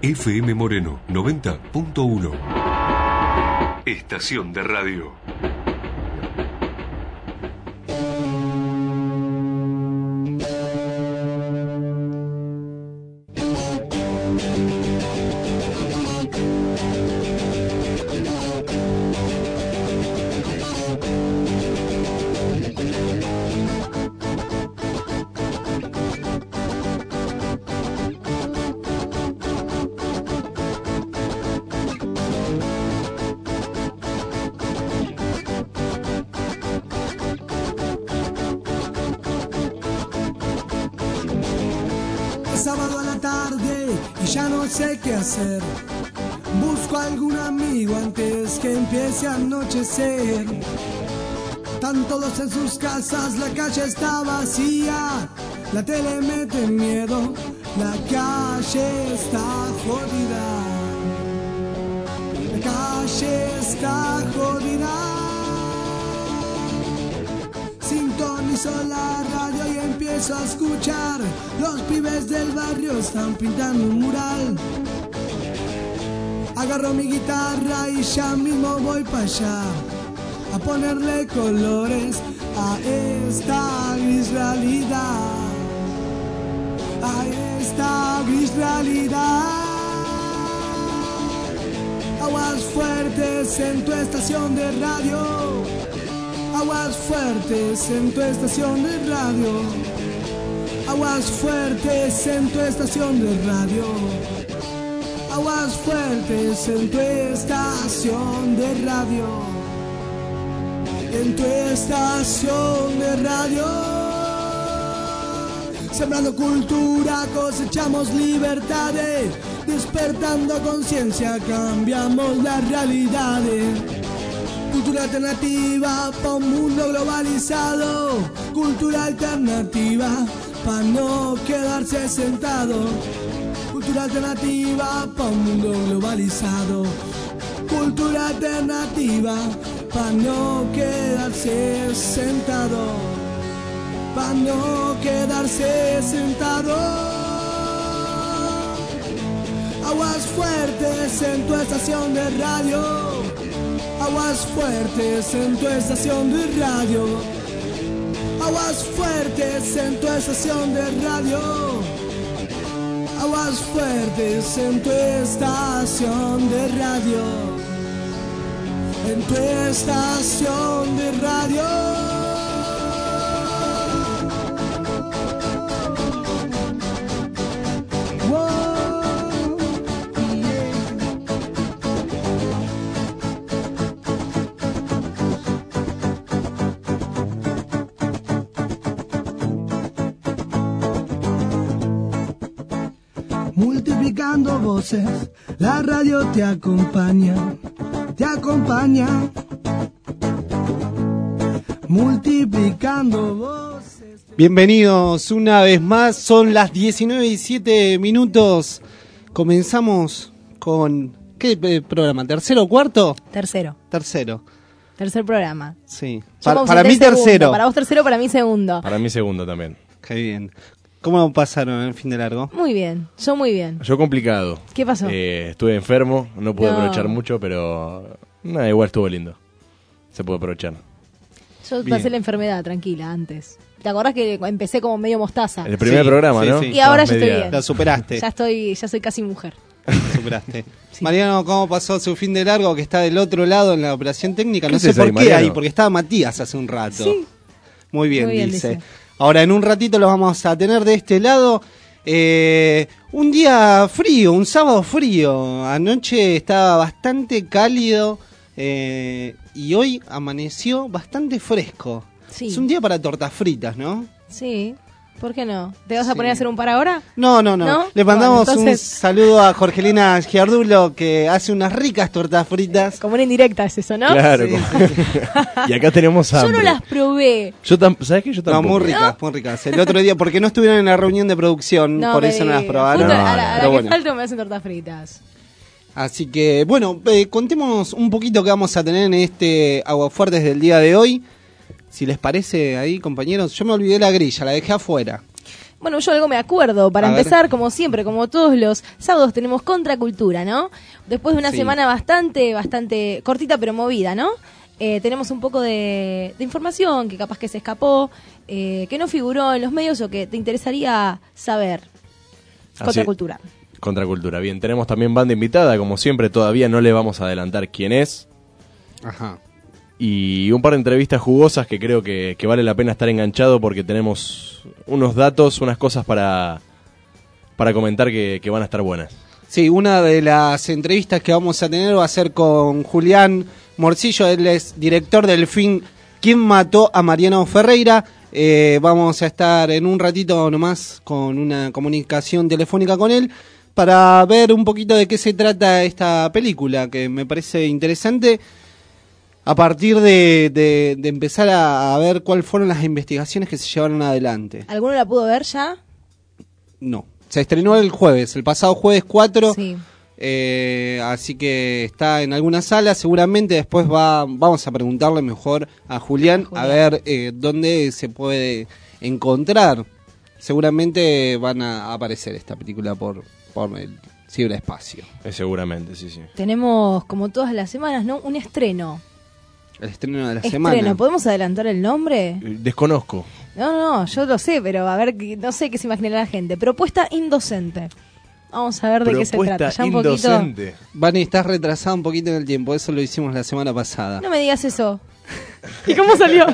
FM Moreno 90.1. Estación de radio. Sábado a la tarde y ya no sé qué hacer. Busco a algún amigo antes que empiece a anochecer. Están todos en sus casas, la calle está vacía. La tele mete miedo, la calle está jodida. La calle está jodida. Sintonizo la radio y empiezo a escuchar. Los pibes del barrio están pintando un mural. Agarro mi guitarra y ya mismo voy para allá a ponerle colores a esta gris realidad. A esta gris realidad. Aguas fuertes en tu estación de radio. Aguas fuertes en tu estación de radio. Aguas fuertes en tu estación de radio. Aguas fuertes en tu estación de radio. En tu estación de radio. Sembrando cultura, cosechamos libertades. Despertando conciencia, cambiamos las realidades. Cultura alternativa pa' un mundo globalizado. Cultura alternativa pa' no quedarse sentado. Cultura alternativa pa' un mundo globalizado. Cultura alternativa pa' no quedarse sentado. Pa' no quedarse sentado. Aguas fuertes en tu estación de radio. Aguas fuertes en tu estación de radio. Aguas fuertes en tu estación de radio. Aguas fuertes en tu estación de radio. En tu estación de radio. Multiplicando voces, la radio te acompaña, te acompaña. Multiplicando voces. Bienvenidos una vez más, son las 19:07. Comenzamos con... ¿Qué programa? ¿Tercero o cuarto? Tercero. Tercer programa. Sí. Para mí tercero. Segundo. Para vos tercero, para mí segundo. Para mí segundo también. Qué bien. ¿Cómo pasaron el fin de largo? Muy bien, yo muy bien. Yo complicado. ¿Qué pasó? Estuve enfermo, no pude aprovechar mucho, pero nada, igual estuvo lindo. Se pudo aprovechar. Yo pasé la enfermedad tranquila antes. ¿Te acordás que empecé como medio mostaza? El primer programa, ¿no? Sí. Y ahora ya estoy bien. La superaste. Ya soy casi mujer. Superaste. Sí. Mariano, ¿cómo pasó su fin de largo que está del otro lado en la operación técnica? No sé haces por ahí, qué Mariano? ahí, porque estaba Matías hace un rato. Sí. Muy bien, Muy bien, dice. dice. Ahora en un ratito lo vamos a tener de este lado. Un día frío, un sábado frío. Anoche estaba bastante cálido y hoy amaneció bastante fresco. Sí. Es un día para tortas fritas, ¿no? Sí. ¿Por qué no? ¿Te vas a poner a hacer un par ahora? No. ¿No? Le mandamos Bueno, entonces... un saludo a Jorgelina Giardulo, que hace unas ricas tortas fritas. Como una indirecta es eso, ¿no? Claro. Sí. Y acá tenemos hambre. Yo no las probé. ¿Sabes qué? Yo No, tampoco. muy ricas, muy ricas. El otro día, porque no estuvieron en la reunión de producción, No, por eso no las probaron. Justo a la Pero que bueno. falta me hacen tortas fritas. Así que, bueno, contemos un poquito qué vamos a tener en este Aguafuertes del día de hoy. Si les parece ahí, compañeros, yo me olvidé la grilla, la dejé afuera. Bueno, yo algo me acuerdo. Para empezar, como siempre, como todos los sábados, tenemos Contracultura, ¿no? Después de una semana bastante cortita pero movida, ¿no? Tenemos un poco de información que capaz que se escapó, que no figuró en los medios o que te interesaría saber. Contracultura. Contracultura. Bien, tenemos también banda invitada, como siempre, todavía no le vamos a adelantar quién es. Ajá. Y un par de entrevistas jugosas que creo que vale la pena estar enganchado porque tenemos unos datos, unas cosas para comentar que van a estar buenas. Sí, una de las entrevistas que vamos a tener va a ser con Julián Morcillo, él es director del film ¿Quién mató a Mariano Ferreira? Vamos a estar en un ratito nomás con una comunicación telefónica con él para ver un poquito de qué se trata esta película, que me parece interesante. A partir de empezar a ver cuáles fueron las investigaciones que se llevaron adelante. ¿Alguno la pudo ver ya? No. Se estrenó el pasado jueves 4. Sí. Así que está en alguna sala. Seguramente después vamos a preguntarle mejor a Julián. A ver dónde se puede encontrar. Seguramente van a aparecer esta película por el ciberespacio. Seguramente, sí. Tenemos, como todas las semanas, ¿no? Un estreno. El estreno de la semana. ¿Podemos adelantar el nombre? Desconozco. No, yo lo sé, pero a ver, no sé qué se imaginará la gente. Propuesta indocente. Vamos a ver de qué se trata. Ya indocente. Vani, estás retrasada un poquito en el tiempo. Eso lo hicimos la semana pasada. No me digas eso. ¿Y cómo salió?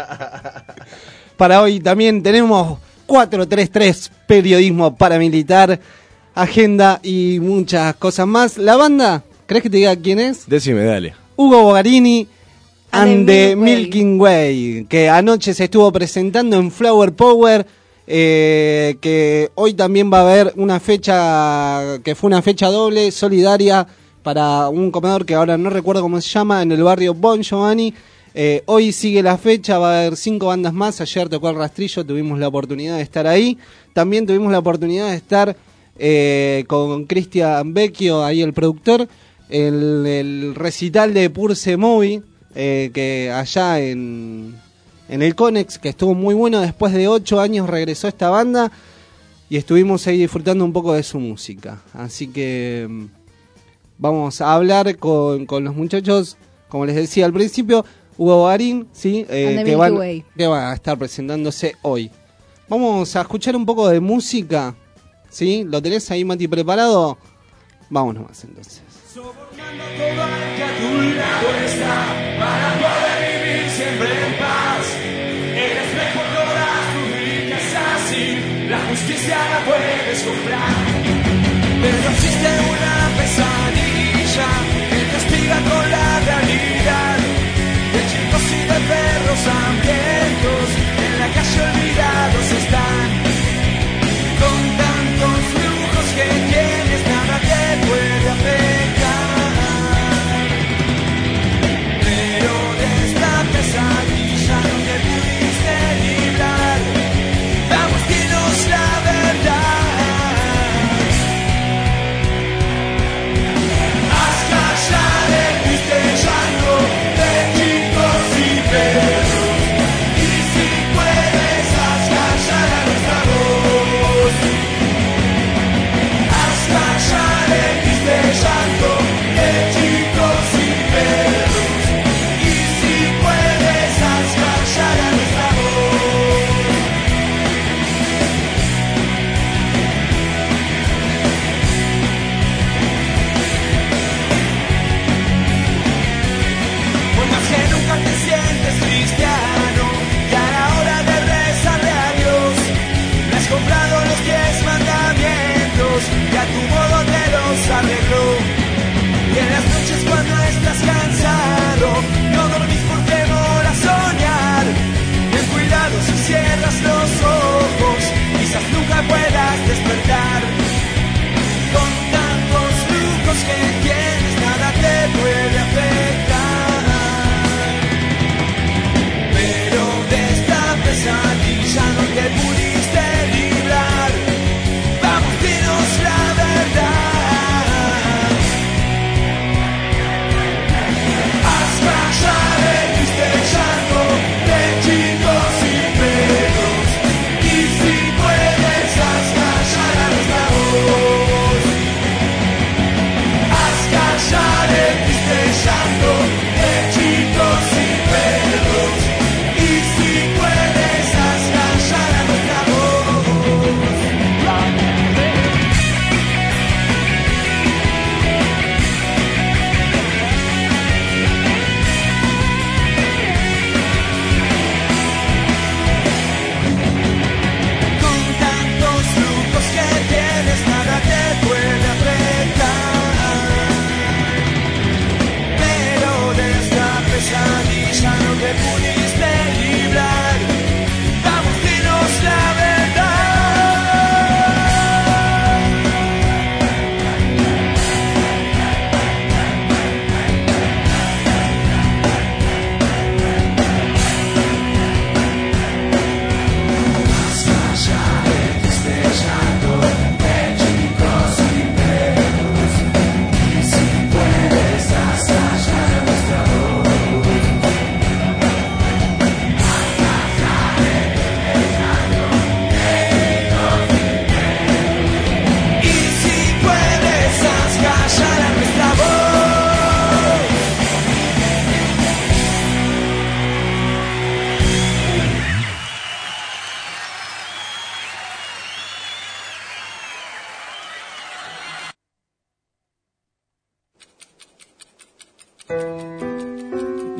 Para hoy también tenemos 433 periodismo paramilitar, agenda y muchas cosas más. La banda, ¿crees que te diga quién es? Decime, dale. Hugo Bogarini and the Milky Way, que anoche se estuvo presentando en Flower Power, que hoy también va a haber una fecha, que fue una fecha doble, solidaria, para un comedor que ahora no recuerdo cómo se llama, en el barrio Bon Giovanni. Hoy sigue la fecha, va a haber 5 bandas más. Ayer tocó el Rastrillo, tuvimos la oportunidad de estar ahí. También tuvimos la oportunidad de estar con Cristian Vecchio, ahí el productor, el recital de Purse Movie, que allá en el Conex, que estuvo muy bueno. Después de 8 años regresó esta banda y estuvimos ahí disfrutando un poco de su música. Así que vamos a hablar con los muchachos, como les decía al principio, Hugo Bogarín, ¿sí? que va a estar presentándose hoy. Vamos a escuchar un poco de música, ¿sí? ¿Lo tenés ahí, Mati, preparado? Vámonos más entonces. Sobornando todo el que a tu lado está, para poder vivir siempre en paz. Eres mejor todas tus riquezas y la justicia la puedes comprar. Pero existe una pesadilla que castiga con la realidad. De chicos y de perros hambrientos en la calle olvidados están. Con tantos lujos que tienes nada te puede afectar. Pero de esta pesadilla no te pudiste librar. Vamos, dinos la verdad. Has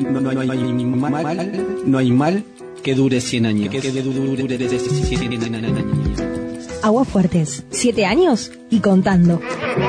no hay mal que dure 100 años. Aguafuertes, 7 años y contando.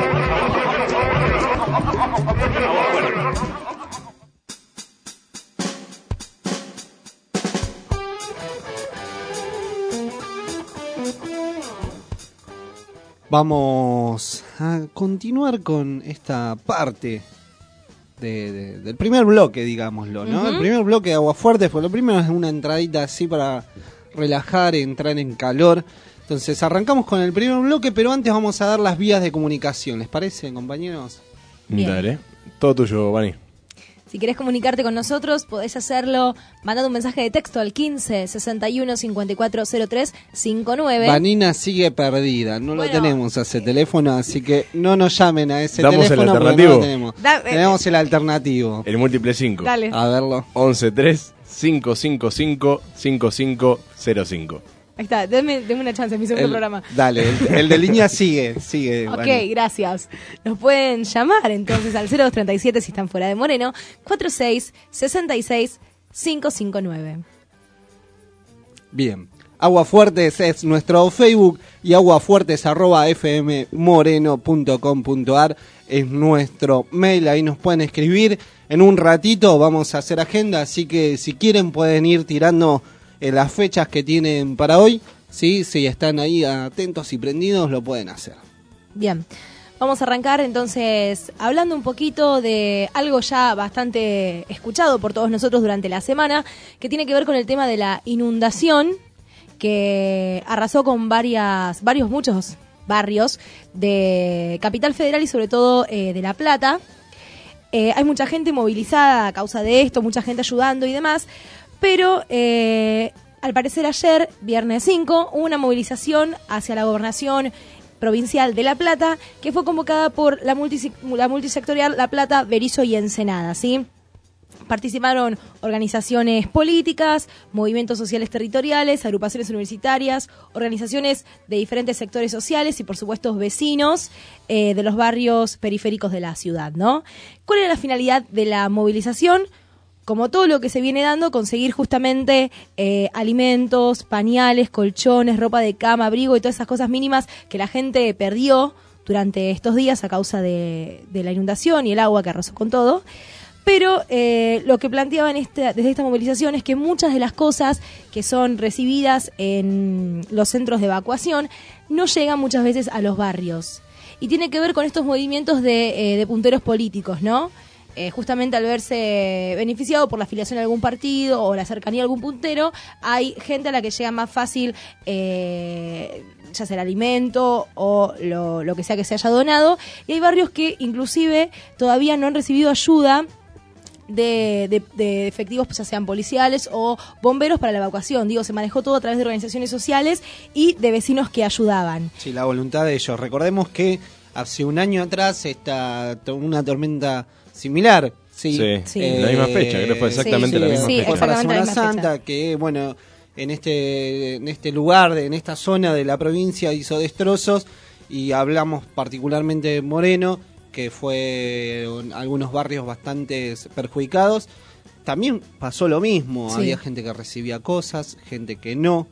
Vamos a continuar con esta parte del primer bloque, digámoslo, ¿no? El primer bloque de Aguafuerte fue lo primero, es una entradita así para relajar, entrar en calor. Entonces arrancamos con el primer bloque, pero antes vamos a dar las vías de comunicación. ¿Les parece, compañeros? Bien. Dale, todo tuyo, Vani. Si querés comunicarte con nosotros, podés hacerlo mandando un mensaje de texto al 15 61 54 03 59. Vanina sigue perdida, no lo tenemos a ese teléfono, así que no nos llamen a ese ¿Damos teléfono. el alternativo? No lo tenemos. Tenemos el alternativo. El múltiple 5. Dale. A verlo. 113 555 5505. Ahí está, deme una chance, mi segundo programa. Dale, el de línea sigue. Ok, Vani. gracias. Nos pueden llamar entonces al 0237 si están fuera de Moreno, 46 66 559. Bien. Aguafuertes es nuestro Facebook y aguafuertes@fmmoreno.com.ar es nuestro mail, ahí nos pueden escribir. En un ratito vamos a hacer agenda, así que si quieren pueden ir tirando las fechas que tienen para hoy, ¿sí? Si están ahí atentos y prendidos lo pueden hacer. Bien, vamos a arrancar entonces hablando un poquito de algo ya bastante escuchado por todos nosotros durante la semana, que tiene que ver con el tema de la inundación, que arrasó con muchos barrios de Capital Federal y sobre todo de La Plata. Hay mucha gente movilizada a causa de esto, mucha gente ayudando y demás, pero al parecer ayer, viernes 5, hubo una movilización hacia la gobernación provincial de La Plata que fue convocada por la multisectorial La Plata, Berisso y Ensenada, ¿sí? Participaron organizaciones políticas, movimientos sociales territoriales, agrupaciones universitarias, organizaciones de diferentes sectores sociales y, por supuesto, vecinos de los barrios periféricos de la ciudad, ¿no? ¿Cuál era la finalidad de la movilización? Como todo lo que se viene dando, conseguir justamente alimentos, pañales, colchones, ropa de cama, abrigo y todas esas cosas mínimas que la gente perdió durante estos días a causa de la inundación y el agua que arrasó con todo. Pero lo que planteaban desde esta movilización es que muchas de las cosas que son recibidas en los centros de evacuación no llegan muchas veces a los barrios. Y tiene que ver con estos movimientos de punteros políticos, ¿no? Justamente al verse beneficiado por la afiliación a algún partido o la cercanía a algún puntero, hay gente a la que llega más fácil ya sea el alimento o lo que sea que se haya donado, y hay barrios que inclusive todavía no han recibido ayuda de efectivos, ya sean policiales o bomberos para la evacuación. Digo, se manejó todo a través de organizaciones sociales y de vecinos que ayudaban. Sí, la voluntad de ellos. Recordemos que hace un año atrás una tormenta similar, sí, la misma fecha, creo que fue exactamente la misma fecha. Fue para exactamente Semana la misma Santa, fecha. que bueno, en este lugar, en esta zona de la provincia hizo destrozos, y hablamos particularmente de Moreno, que fue algunos barrios bastante perjudicados. También pasó lo mismo, Sí. había gente que recibía cosas, gente que no.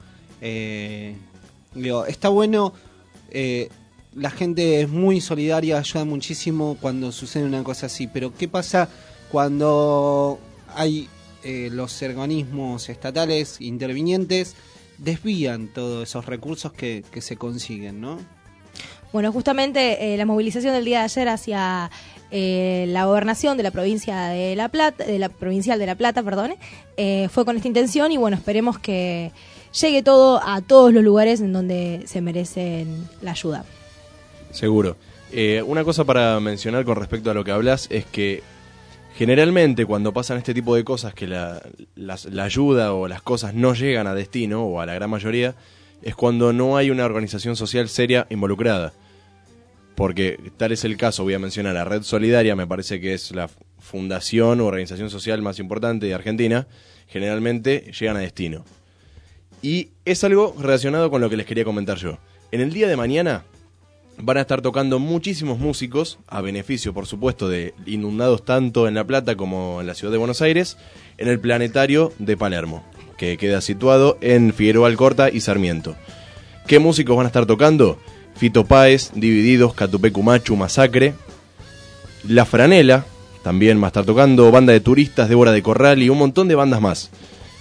Está bueno, la gente es muy solidaria, ayuda muchísimo cuando sucede una cosa así, pero ¿qué pasa cuando hay los organismos estatales intervinientes desvían todos esos recursos que se consiguen, ¿no? Bueno, justamente la movilización del día de ayer hacia la gobernación de la provincia de La Plata, de la provincial de La Plata, perdón, fue con esta intención, y bueno, esperemos que llegue todo a todos los lugares en donde se merecen la ayuda. Seguro. Una cosa para mencionar con respecto a lo que hablas es que generalmente cuando pasan este tipo de cosas, que la ayuda o las cosas no llegan a destino, o a la gran mayoría, es cuando no hay una organización social seria involucrada. Porque tal es el caso, voy a mencionar a Red Solidaria, me parece que es la fundación o organización social más importante de Argentina, generalmente llegan a destino. Y es algo relacionado con lo que les quería comentar yo. En el día de mañana van a estar tocando muchísimos músicos, a beneficio, por supuesto, de inundados tanto en La Plata como en la ciudad de Buenos Aires, en el Planetario de Palermo, que queda situado en Figueroa Alcorta y Sarmiento. ¿Qué músicos van a estar tocando? Fito Páez, Divididos, Catupecu Machu, Masacre, La Franela, también va a estar tocando, Banda de Turistas, Débora de Corral y un montón de bandas más.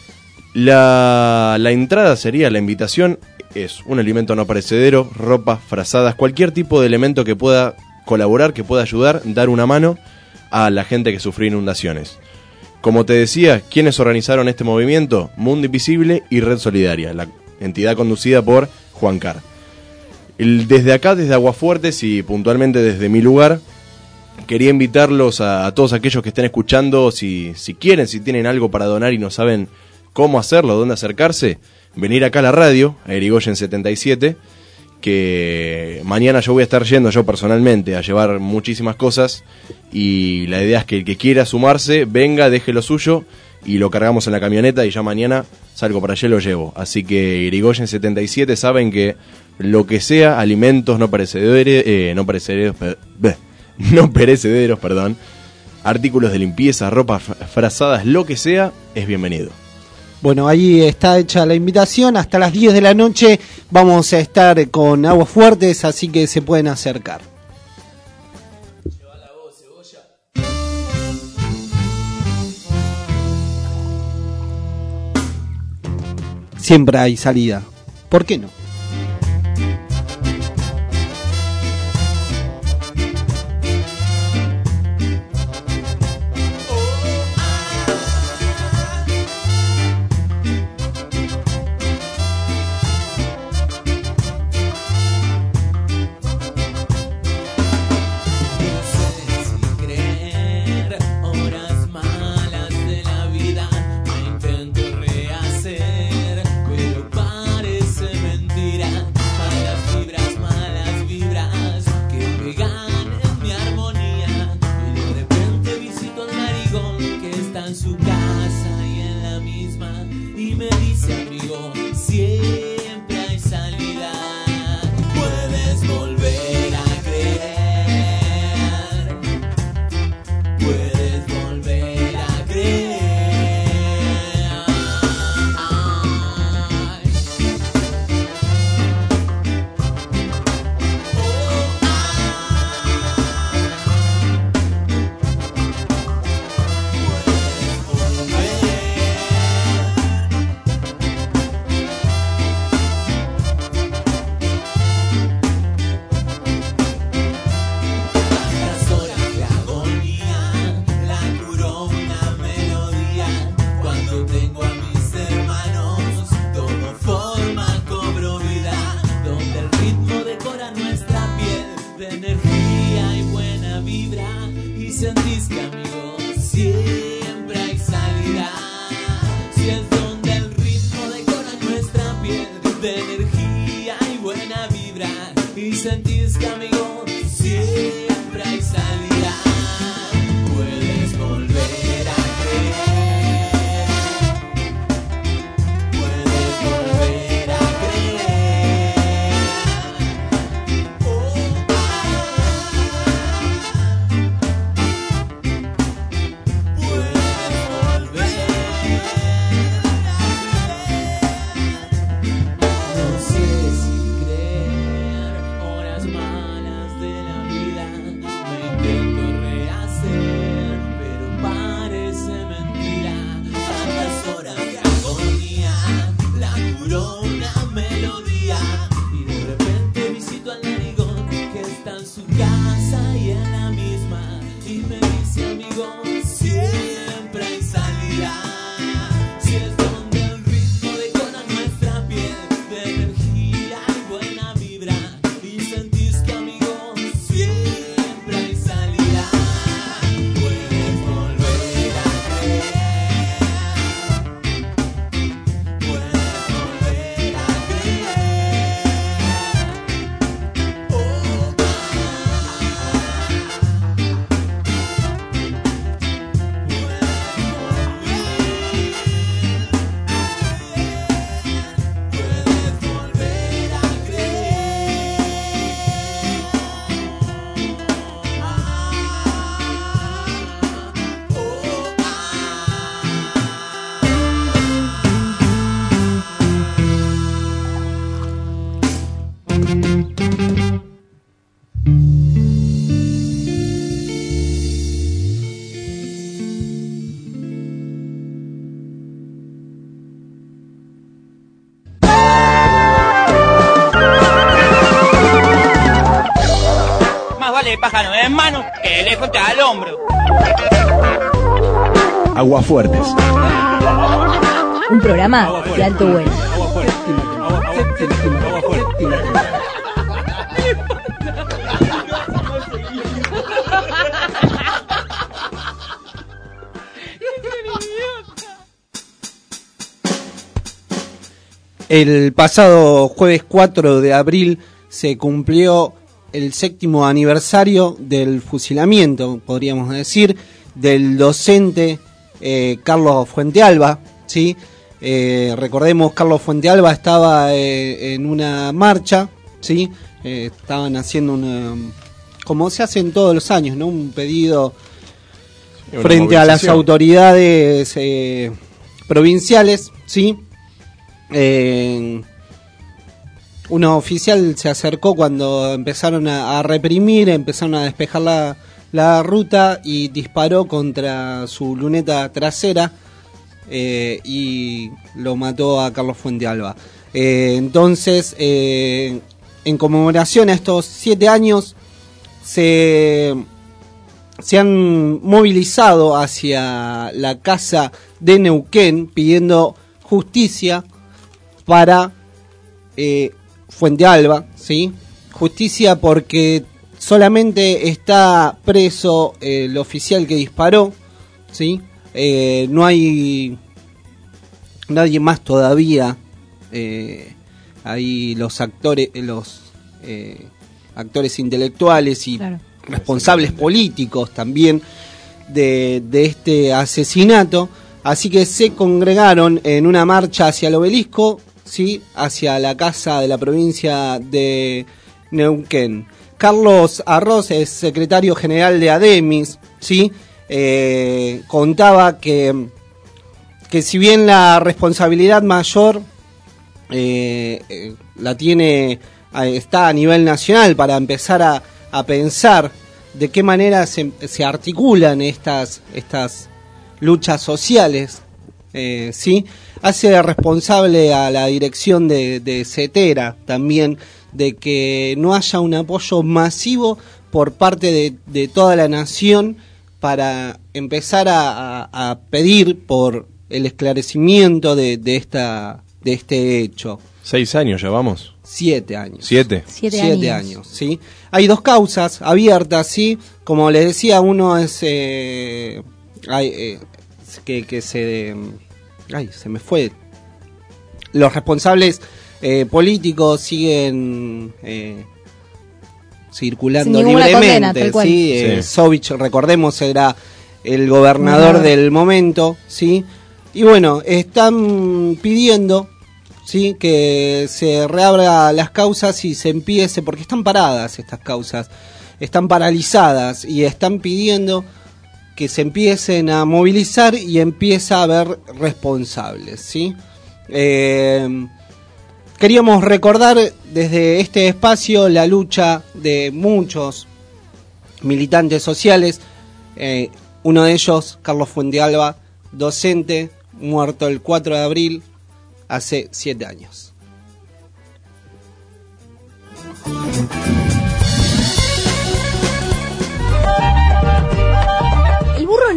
La entrada sería, la invitación es un alimento no perecedero, ropa, frazadas, cualquier tipo de elemento que pueda colaborar, que pueda ayudar, dar una mano a la gente que sufrió inundaciones. Como te decía, ¿quiénes organizaron este movimiento? Mundo Invisible y Red Solidaria, la entidad conducida por Juan Carr. Desde acá, desde Aguafuertes y puntualmente desde mi lugar, quería invitarlos a todos aquellos que estén escuchando, si quieren, si tienen algo para donar y no saben cómo hacerlo, dónde acercarse, venir acá a la radio, a Irigoyen 77, que mañana yo voy a estar yendo yo personalmente a llevar muchísimas cosas y la idea es que el que quiera sumarse, venga, deje lo suyo y lo cargamos en la camioneta y ya mañana salgo para allá y lo llevo. Así que Irigoyen 77 saben que lo que sea, alimentos no perecederos, artículos de limpieza, ropa, frazadas, lo que sea, es bienvenido. Bueno, ahí está hecha la invitación. Hasta las 10 de la noche vamos a estar con Aguafuertes, así que se pueden acercar. Siempre hay salida. ¿Por qué no? Malas de la vida. vale de pájaro en mano que elefante al hombro. Aguafuertes. Un programa de alto vuelo. El pasado jueves 4 de abril se cumplió el 7º aniversario del fusilamiento, podríamos decir, del docente Carlos Fuentealba, ¿sí? Recordemos, Carlos Fuentealba estaba en una marcha, ¿sí? Estaban haciendo como se hace en todos los años, ¿no? Un pedido frente a las autoridades provinciales, ¿sí? Un oficial se acercó cuando empezaron a reprimir, empezaron a despejar la ruta y disparó contra su luneta trasera y lo mató a Carlos Fuentealba. Entonces, en conmemoración a estos 7 años, se han movilizado hacia la casa de Neuquén pidiendo justicia para Fuentealba, ¿sí? Justicia porque solamente está preso el oficial que disparó, ¿sí? No hay nadie más todavía. Hay los actores intelectuales y claro, responsables políticos también de este asesinato. Así que se congregaron en una marcha hacia el obelisco, ¿sí? Hacia la casa de la provincia de Neuquén. Carlos Arroz es secretario general de ADEMIS, ¿sí? Contaba que si bien la responsabilidad mayor la tiene, está a nivel nacional para empezar a pensar de qué manera se articulan estas luchas sociales, ¿sí? Hace responsable a la dirección de CETERA también de que no haya un apoyo masivo por parte de toda la nación para empezar a pedir por el esclarecimiento de este hecho. 6 años llevamos. 7 años. 7. 7 años, ¿sí? Hay 2 causas abiertas, ¿sí? Como les decía, uno es se me fue. Los responsables políticos siguen circulando libremente, condena, ¿sí? Sovich, recordemos, era el gobernador del momento, ¿sí? Y bueno, están pidiendo, ¿sí?, que se reabra las causas y se empiece, porque están paradas estas causas, están paralizadas y están pidiendo que se empiecen a movilizar y empieza a haber responsables, ¿sí? Queríamos recordar desde este espacio la lucha de muchos militantes sociales, uno de ellos, Carlos Fuentealba, docente, muerto el 4 de abril, hace 7 años. El burro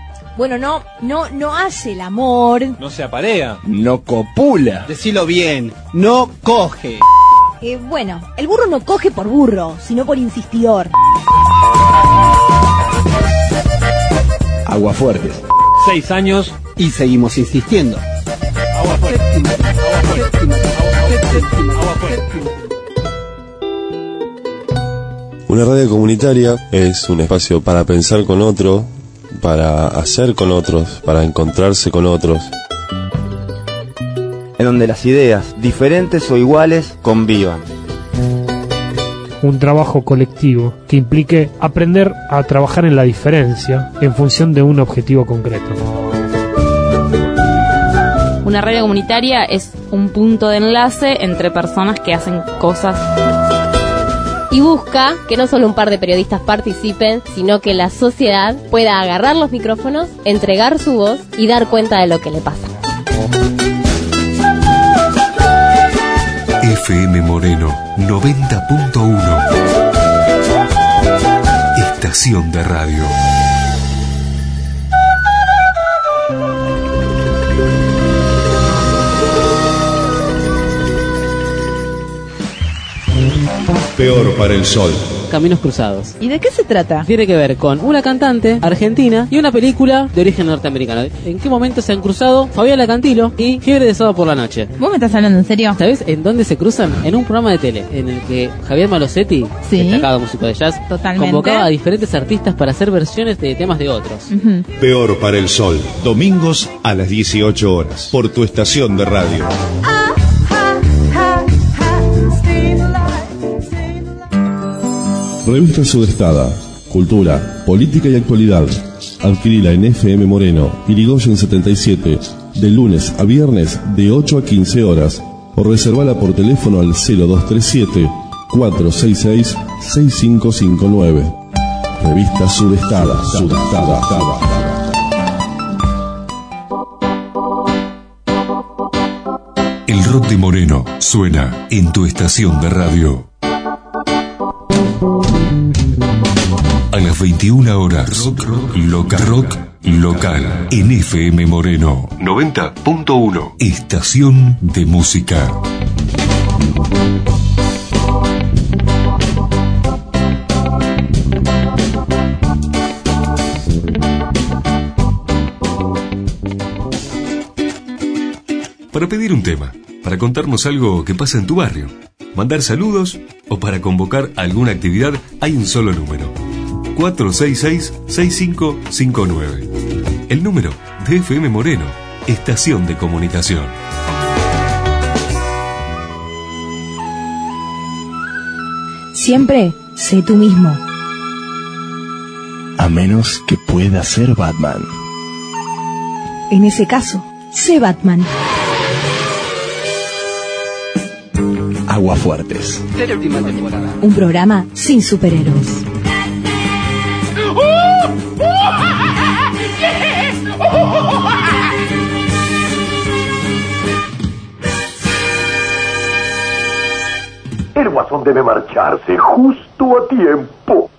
no hace el amor. No se aparea. No copula. Decilo bien, no coge. Bueno, el burro no coge por burro, sino por insistidor. Aguafuertes. 6 años y seguimos insistiendo. Una radio comunitaria es un espacio para pensar con otro, para hacer con otros, para encontrarse con otros. En donde las ideas, diferentes o iguales, convivan. Un trabajo colectivo que implique aprender a trabajar en la diferencia en función de un objetivo concreto. Una radio comunitaria es un punto de enlace entre personas que hacen cosas. Y busca que no solo un par de periodistas participen, sino que la sociedad pueda agarrar los micrófonos, entregar su voz y dar cuenta de lo que le pasa. FM Moreno 90.1 estación de radio. Peor para el sol. Caminos Cruzados. ¿Y de qué se trata? Tiene que ver con una cantante argentina y una película de origen norteamericano. ¿En qué momento se han cruzado Fabiola Cantilo y Fiebre de Sábado por la Noche? ¿Vos me estás hablando en serio? ¿Sabés en dónde se cruzan? En un programa de tele en el que Javier Malosetti, destacado músico de jazz, convocaba a diferentes artistas para hacer versiones de temas de otros. Peor para el sol. Domingos a las 18 horas. Por tu estación de radio. Revista Sudestada. Cultura, política y actualidad. Adquirila en FM Moreno, Irigoyen 77, de lunes a viernes de 8 a 15 horas. O reservala por teléfono al 0237-466-6559. Revista Sudestada. El rock de Moreno suena en tu estación de radio. A las 21 horas, rock local en FM Moreno 90.1, estación de música. Para pedir un tema, para contarnos algo que pasa en tu barrio, mandar saludos o para convocar alguna actividad, hay un solo número: 466-6559. El número de FM Moreno, estación de comunicación. Siempre sé tú mismo. A menos que pueda ser Batman. En ese caso, sé Batman. Aguafuertes. Un programa sin superhéroes. El Guasón debe marcharse justo a tiempo.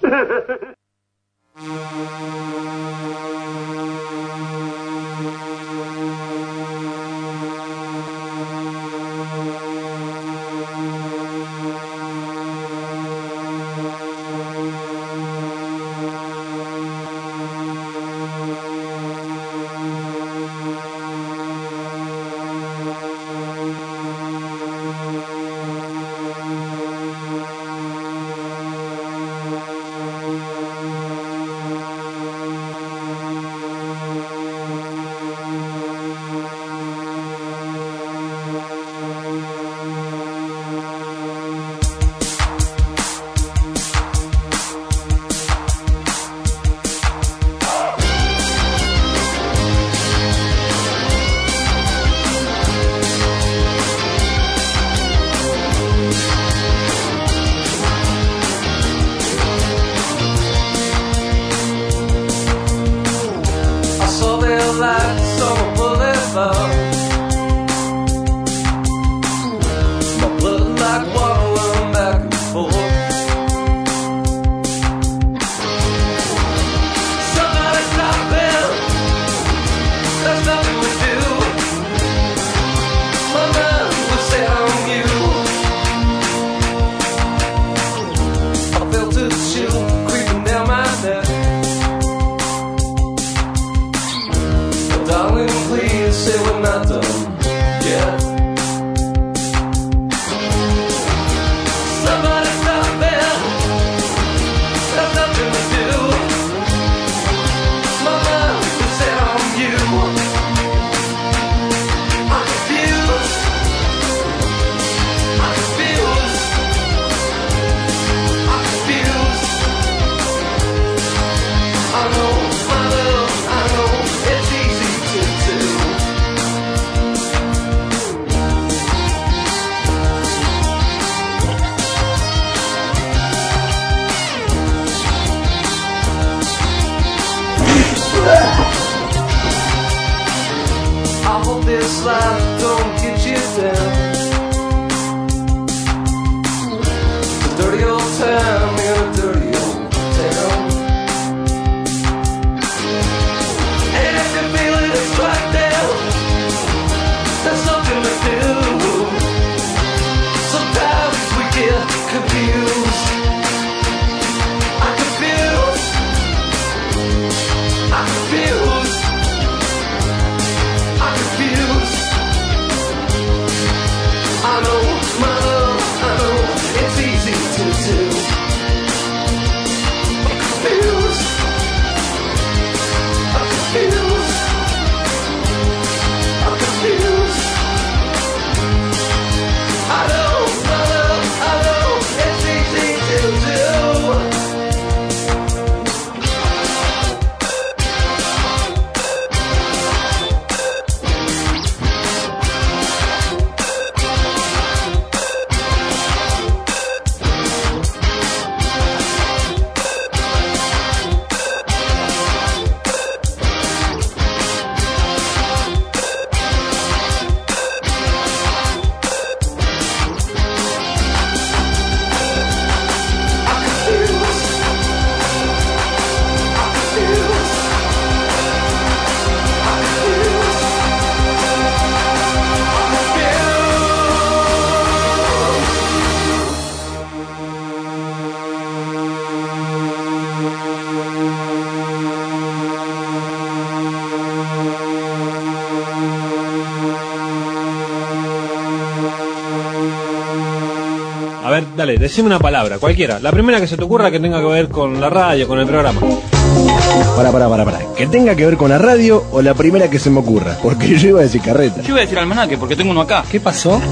dale, decime una palabra, cualquiera. La primera que se te ocurra que tenga que ver con la radio, con el programa. Para. ¿Que tenga que ver con la radio o la primera que se me ocurra? Porque yo iba a decir carreta. Yo iba a decir almanaque porque tengo uno acá. ¿Qué pasó?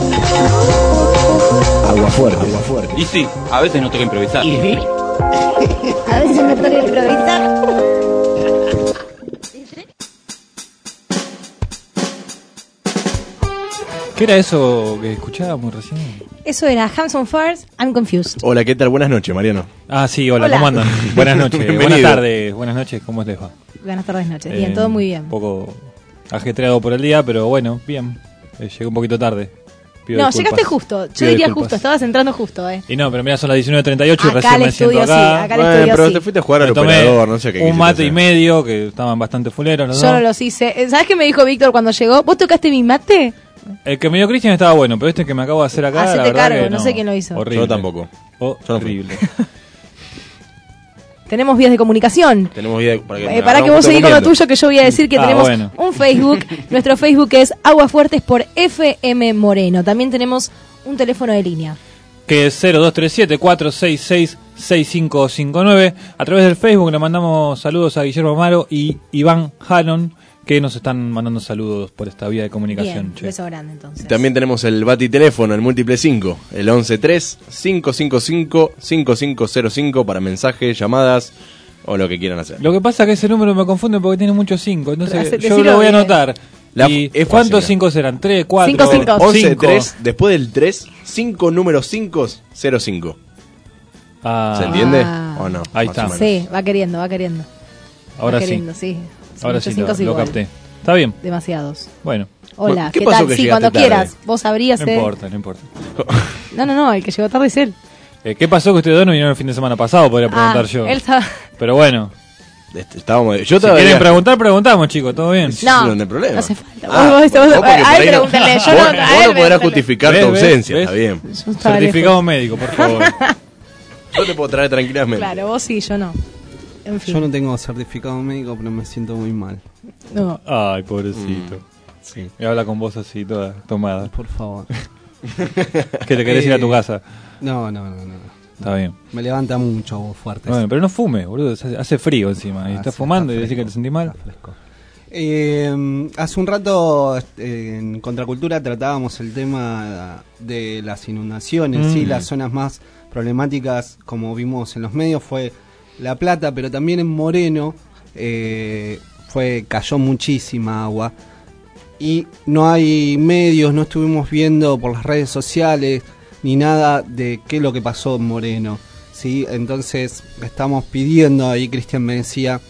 Agua fuerte. Y sí, a veces no toca improvisar. A veces me toca improvisar. ¿Qué era eso que escuchábamos recién? Eso era Hanson First, I'm Confused. Hola, ¿qué tal? Buenas noches, Mariano. Ah, sí, hola. ¿Cómo andan? Buenas noches, buenas tardes, buenas noches, ¿cómo les va? Buenas tardes, noches. Bien, todo muy bien. Un poco ajetreado por el día, pero bueno, bien. Llegué un poquito tarde. Pido disculpas. Llegaste justo. Yo diría disculpas. Justo, estabas entrando justo, Y no, pero mira, son las 19:38 y recién me siento acá. Sí, acá el estudio, pero te fuiste a jugar al operador, no sé qué. Un mate y medio, que estaban bastante fuleros los dos. Yo no los hice. ¿Sabes qué me dijo Víctor cuando llegó? ¿Vos tocaste mi mate? El que me dio Cristian estaba bueno, pero este que me acabo de hacer acá, la verdad cargo, que no sé quién lo hizo. Horrible. Yo tampoco. Horrible. Tenemos vías de comunicación. Tenemos vías para que vos seguís con lo tuyo, que yo voy a decir que tenemos un Facebook. Nuestro Facebook es Aguafuertes por FM Moreno. También tenemos un teléfono de línea, que es 0237-466-6559. A través del Facebook le mandamos saludos a Guillermo Amaro y Iván Hanon, que nos están mandando saludos por esta vía de comunicación. Bien, beso grande entonces. También tenemos el Bati teléfono, el múltiple 5, el 1135555505 para mensajes, llamadas o lo que quieran hacer. Lo que pasa es que ese número me confunde porque tiene muchos 5, entonces yo lo voy a anotar. ¿Cuántos 5 serán? ¿3, 4? 5. 11, 3, después del 3, 5 números 5, 05. ¿Se entiende? ¿O no? Ahí está. Sí, va queriendo. Ahora sí. Ahora sí lo capté. Está bien. Demasiados. Bueno. Hola, ¿qué tal? Sí, cuando tarde? Quieras. Vos sabrías. No importa. No, el que llegó tarde es él. ¿Qué pasó que ustedes dos no vinieron el fin de semana pasado? Podría preguntar yo. Él sabe. Pero bueno. Si quieren preguntar, preguntamos, chicos, todo bien. No hay problema. No hace falta. Vos pregúntale. Vos no podrás justificar tu ausencia, ¿ves? Está bien. Certificado médico, por favor. Yo te puedo traer tranquilamente. Claro, vos sí, yo no. En fin. Yo no tengo certificado médico, pero me siento muy mal. No. Ay, pobrecito. Sí. Y habla con vos así, toda tomada. Por favor. ¿Que te querés ir a tu casa? No. Está bien. Me levanta mucho fuerte. Bueno, pero no fume, boludo. Hace frío encima. Y estás fumando y decís que te sentís mal. Fresco. Hace un rato en Contracultura tratábamos el tema de las inundaciones. Sí, las zonas más problemáticas, como vimos en los medios, fue La Plata, pero también en Moreno cayó muchísima agua. Y no hay medios, no estuvimos viendo por las redes sociales ni nada de qué es lo que pasó en Moreno, ¿sí? Entonces estamos pidiendo, ahí Cristian me decía,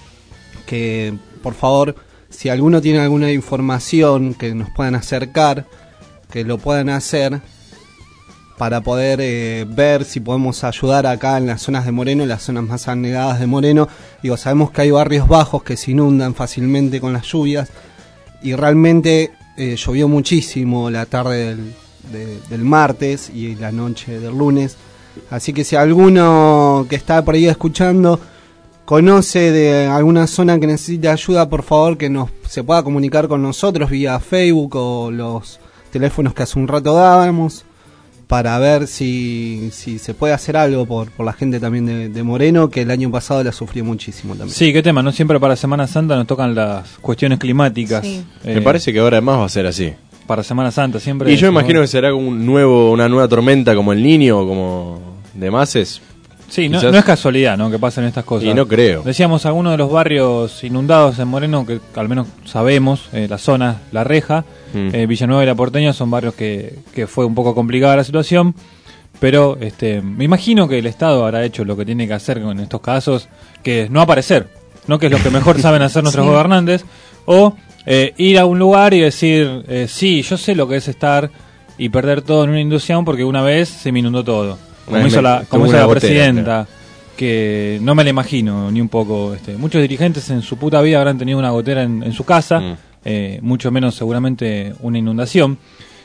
que por favor, si alguno tiene alguna información que nos puedan acercar, que lo puedan hacer para poder ver si podemos ayudar acá en las zonas de Moreno, en las zonas más anegadas de Moreno. Digo, sabemos que hay barrios bajos que se inundan fácilmente con las lluvias y realmente llovió muchísimo la tarde del martes y la noche del lunes, así que si alguno que está por ahí escuchando conoce de alguna zona que necesite ayuda, por favor que se pueda comunicar con nosotros vía Facebook o los teléfonos que hace un rato dábamos, para ver si se puede hacer algo por la gente también de Moreno, que el año pasado la sufrió muchísimo también. Sí, qué tema, no siempre para Semana Santa nos tocan las cuestiones climáticas. Sí. Me parece que ahora además va a ser así. Para Semana Santa siempre. Y yo imagino que será una nueva tormenta como el Niño o como Demases. Sí, no es casualidad, ¿no?, que pasen estas cosas. Y no creo. Decíamos, algunos de los barrios inundados en Moreno, que al menos sabemos, la zona, La Reja, Villanueva y La Porteña, son barrios que fue un poco complicada la situación, pero me imagino que el Estado habrá hecho lo que tiene que hacer en estos casos, que es no aparecer, ¿no?, que es lo que mejor saben hacer nuestros gobernantes, o ir a un lugar y decir, sí, yo sé lo que es estar y perder todo en una inundación porque una vez se me inundó todo. Como hizo la presidenta, claro, que no me la imagino ni un poco. Muchos dirigentes en su puta vida habrán tenido una gotera en su casa, mucho menos seguramente una inundación.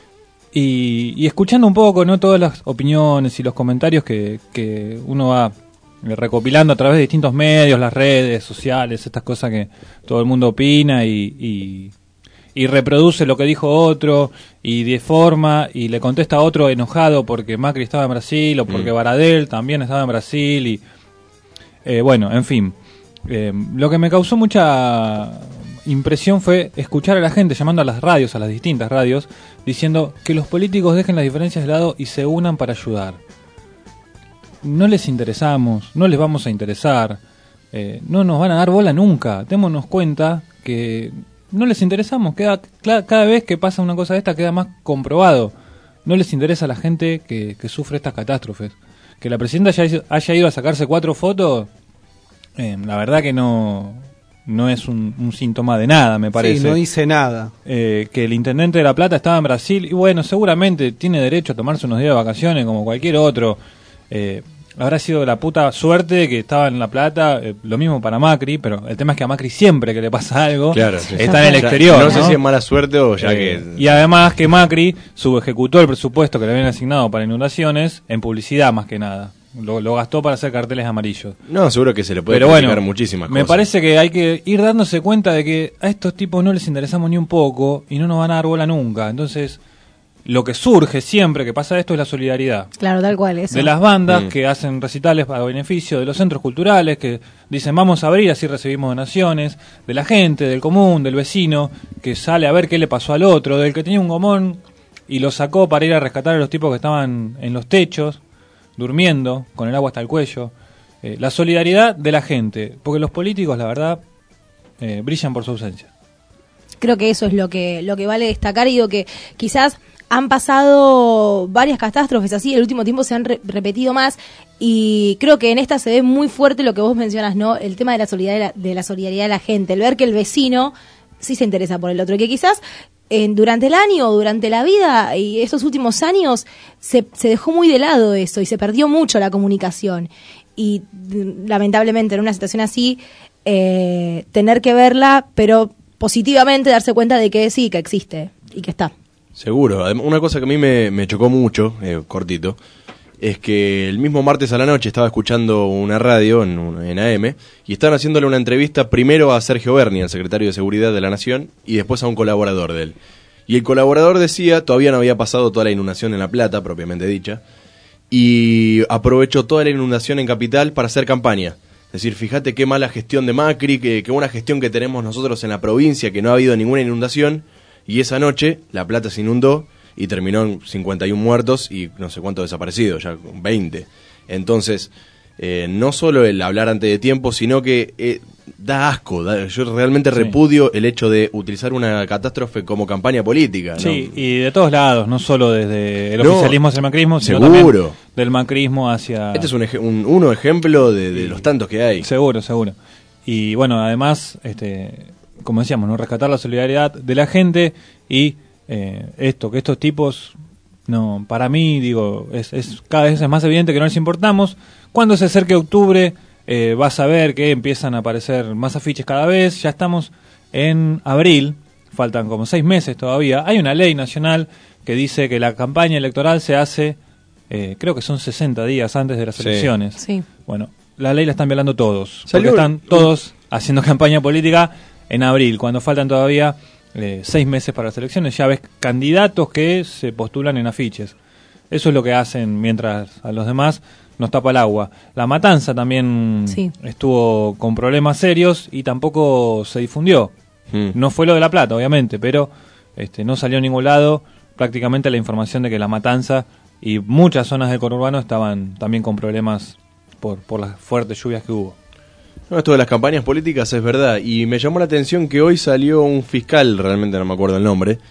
Y escuchando un poco, ¿no?, todas las opiniones y los comentarios que uno va recopilando a través de distintos medios, las redes sociales, estas cosas que todo el mundo opina y reproduce lo que dijo otro, y deforma y le contesta a otro enojado porque Macri estaba en Brasil o porque Baradel también estaba en Brasil y bueno, en fin. Lo que me causó mucha impresión fue escuchar a la gente llamando a las radios, a las distintas radios, diciendo que los políticos dejen las diferencias de lado y se unan para ayudar. No les interesamos, no les vamos a interesar, no nos van a dar bola nunca. Démonos cuenta que no les interesamos. Cada vez que pasa una cosa de esta queda más comprobado. No les interesa a la gente que sufre estas catástrofes. Que la presidenta haya ido a sacarse 4 fotos, la verdad que no es un síntoma de nada, me parece. Sí, no dice nada. Que el intendente de La Plata estaba en Brasil y bueno, seguramente tiene derecho a tomarse unos días de vacaciones como cualquier otro. Habrá sido la puta suerte que estaba en La Plata, lo mismo para Macri, pero el tema es que a Macri siempre que le pasa algo, está en el exterior. No sé si es mala suerte o ya que... Y además que Macri subejecutó el presupuesto que le habían asignado para inundaciones en publicidad más que nada. Lo gastó para hacer carteles amarillos. No, seguro que se le puede criticar muchísimas cosas. Me parece que hay que ir dándose cuenta de que a estos tipos no les interesamos ni un poco y no nos van a dar bola nunca. Entonces, lo que surge siempre que pasa esto es la solidaridad. Claro, tal cual, eso. De las bandas que hacen recitales para beneficio, de los centros culturales que dicen vamos a abrir, así recibimos donaciones, de la gente, del común, del vecino, que sale a ver qué le pasó al otro, del que tenía un gomón y lo sacó para ir a rescatar a los tipos que estaban en los techos, durmiendo, con el agua hasta el cuello. La solidaridad de la gente, porque los políticos, la verdad, brillan por su ausencia. Creo que eso es lo que vale destacar, y digo que quizás han pasado varias catástrofes así, el último tiempo se han repetido más, y creo que en esta se ve muy fuerte lo que vos mencionas, ¿no? El tema de la solidaridad de la gente, el ver que el vecino sí se interesa por el otro, y que quizás durante el año, durante la vida y estos últimos años se dejó muy de lado eso y se perdió mucho la comunicación, y lamentablemente en una situación así tener que verla, pero positivamente darse cuenta de que sí, que existe y que está. Seguro. Una cosa que a mí me chocó mucho, cortito, es que el mismo martes a la noche estaba escuchando una radio en AM y estaban haciéndole una entrevista primero a Sergio Berni, el secretario de Seguridad de la Nación, y después a un colaborador de él. Y el colaborador decía, todavía no había pasado toda la inundación en La Plata, propiamente dicha, y aprovechó toda la inundación en Capital para hacer campaña. Es decir, fíjate qué mala gestión de Macri, qué buena gestión que tenemos nosotros en la provincia, que no ha habido ninguna inundación. Y esa noche La Plata se inundó y terminó en 51 muertos y no sé cuántos desaparecidos, ya 20. Entonces, no solo el hablar antes de tiempo, sino que da asco. Yo realmente repudio el hecho de utilizar una catástrofe como campaña política, ¿no? Sí, y de todos lados, no solo desde el oficialismo hacia el macrismo, sino también del macrismo hacia... Este es un ejemplo de los tantos que hay. Seguro. Y bueno, además, como decíamos, no rescatar la solidaridad de la gente y que estos tipos, no, para mí, digo, es cada vez es más evidente que no les importamos. Cuando se acerque octubre, vas a ver que empiezan a aparecer más afiches cada vez. Ya estamos en abril, faltan como 6 meses todavía. Hay una ley nacional que dice que la campaña electoral se hace, creo que son 60 días antes de las elecciones. Sí. Bueno, la ley la están violando todos, porque están todos haciendo campaña política en abril, cuando faltan todavía 6 meses para las elecciones. Ya ves candidatos que se postulan en afiches. Eso es lo que hacen, mientras a los demás nos tapa el agua. La Matanza también estuvo con problemas serios y tampoco se difundió. No fue lo de La Plata, obviamente, pero no salió a ningún lado prácticamente la información de que La Matanza y muchas zonas del conurbano estaban también con problemas por las fuertes lluvias que hubo. No, esto de las campañas políticas es verdad, y me llamó la atención que hoy salió un fiscal, realmente no me acuerdo el nombre,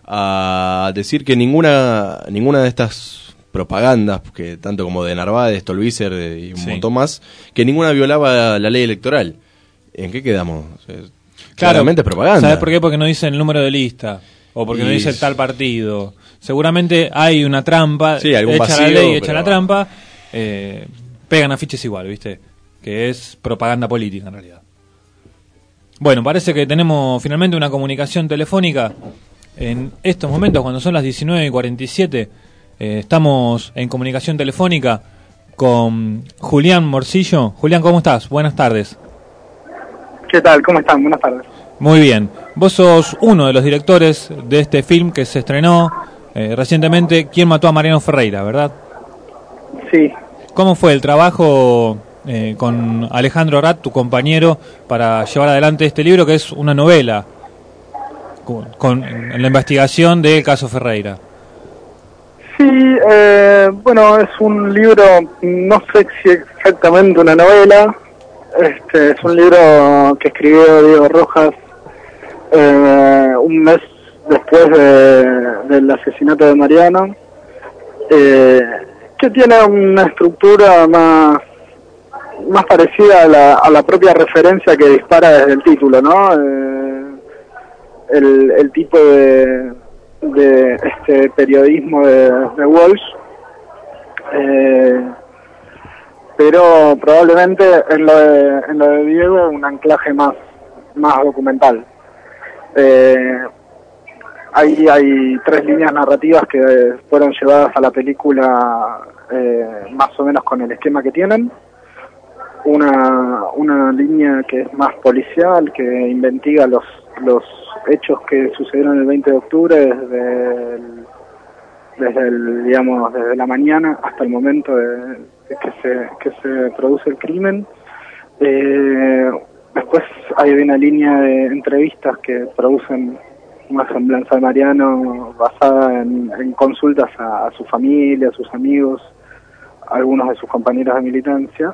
a decir que ninguna de estas propagandas, que tanto como de Narváez, Stolbizer y un montón más, que ninguna violaba la ley electoral. ¿En qué quedamos? Claramente es propaganda. ¿Sabes por qué? Porque no dice el número de lista, o porque no dice el tal partido. Seguramente hay una trampa, algún echa vacío, la ley, echa la trampa, pegan afiches igual, ¿viste? Que es propaganda política en realidad. Bueno, parece que tenemos finalmente una comunicación telefónica en estos momentos, cuando son las 19:47. Estamos en comunicación telefónica con Julián Morcillo. Julián, ¿cómo estás? Buenas tardes. ¿Qué tal? ¿Cómo están? Buenas tardes. Muy bien. Vos sos uno de los directores de este film que se estrenó recientemente ¿Quién mató a Mariano Ferreira?, ¿verdad? Sí. ¿Cómo fue el trabajo con Alejandro Rat, tu compañero, para llevar adelante este libro, que es una novela en la investigación del caso Ferreira? Sí, bueno, es un libro, no sé si exactamente una novela, es un libro que escribió Diego Rojas un mes después del asesinato de Mariano, que tiene una estructura más parecida a la propia referencia que dispara desde el título, ¿no? El tipo de este periodismo de Walsh, pero probablemente en lo de Diego un anclaje más documental. Hay 3 líneas narrativas que fueron llevadas a la película más o menos con el esquema que tienen. Una línea que es más policial, que investiga los hechos que sucedieron el 20 de octubre desde la mañana hasta el momento de que se produce el crimen. Después hay una línea de entrevistas que producen una semblanza de Mariano basada en consultas a su familia, a sus amigos, a algunos de sus compañeros de militancia.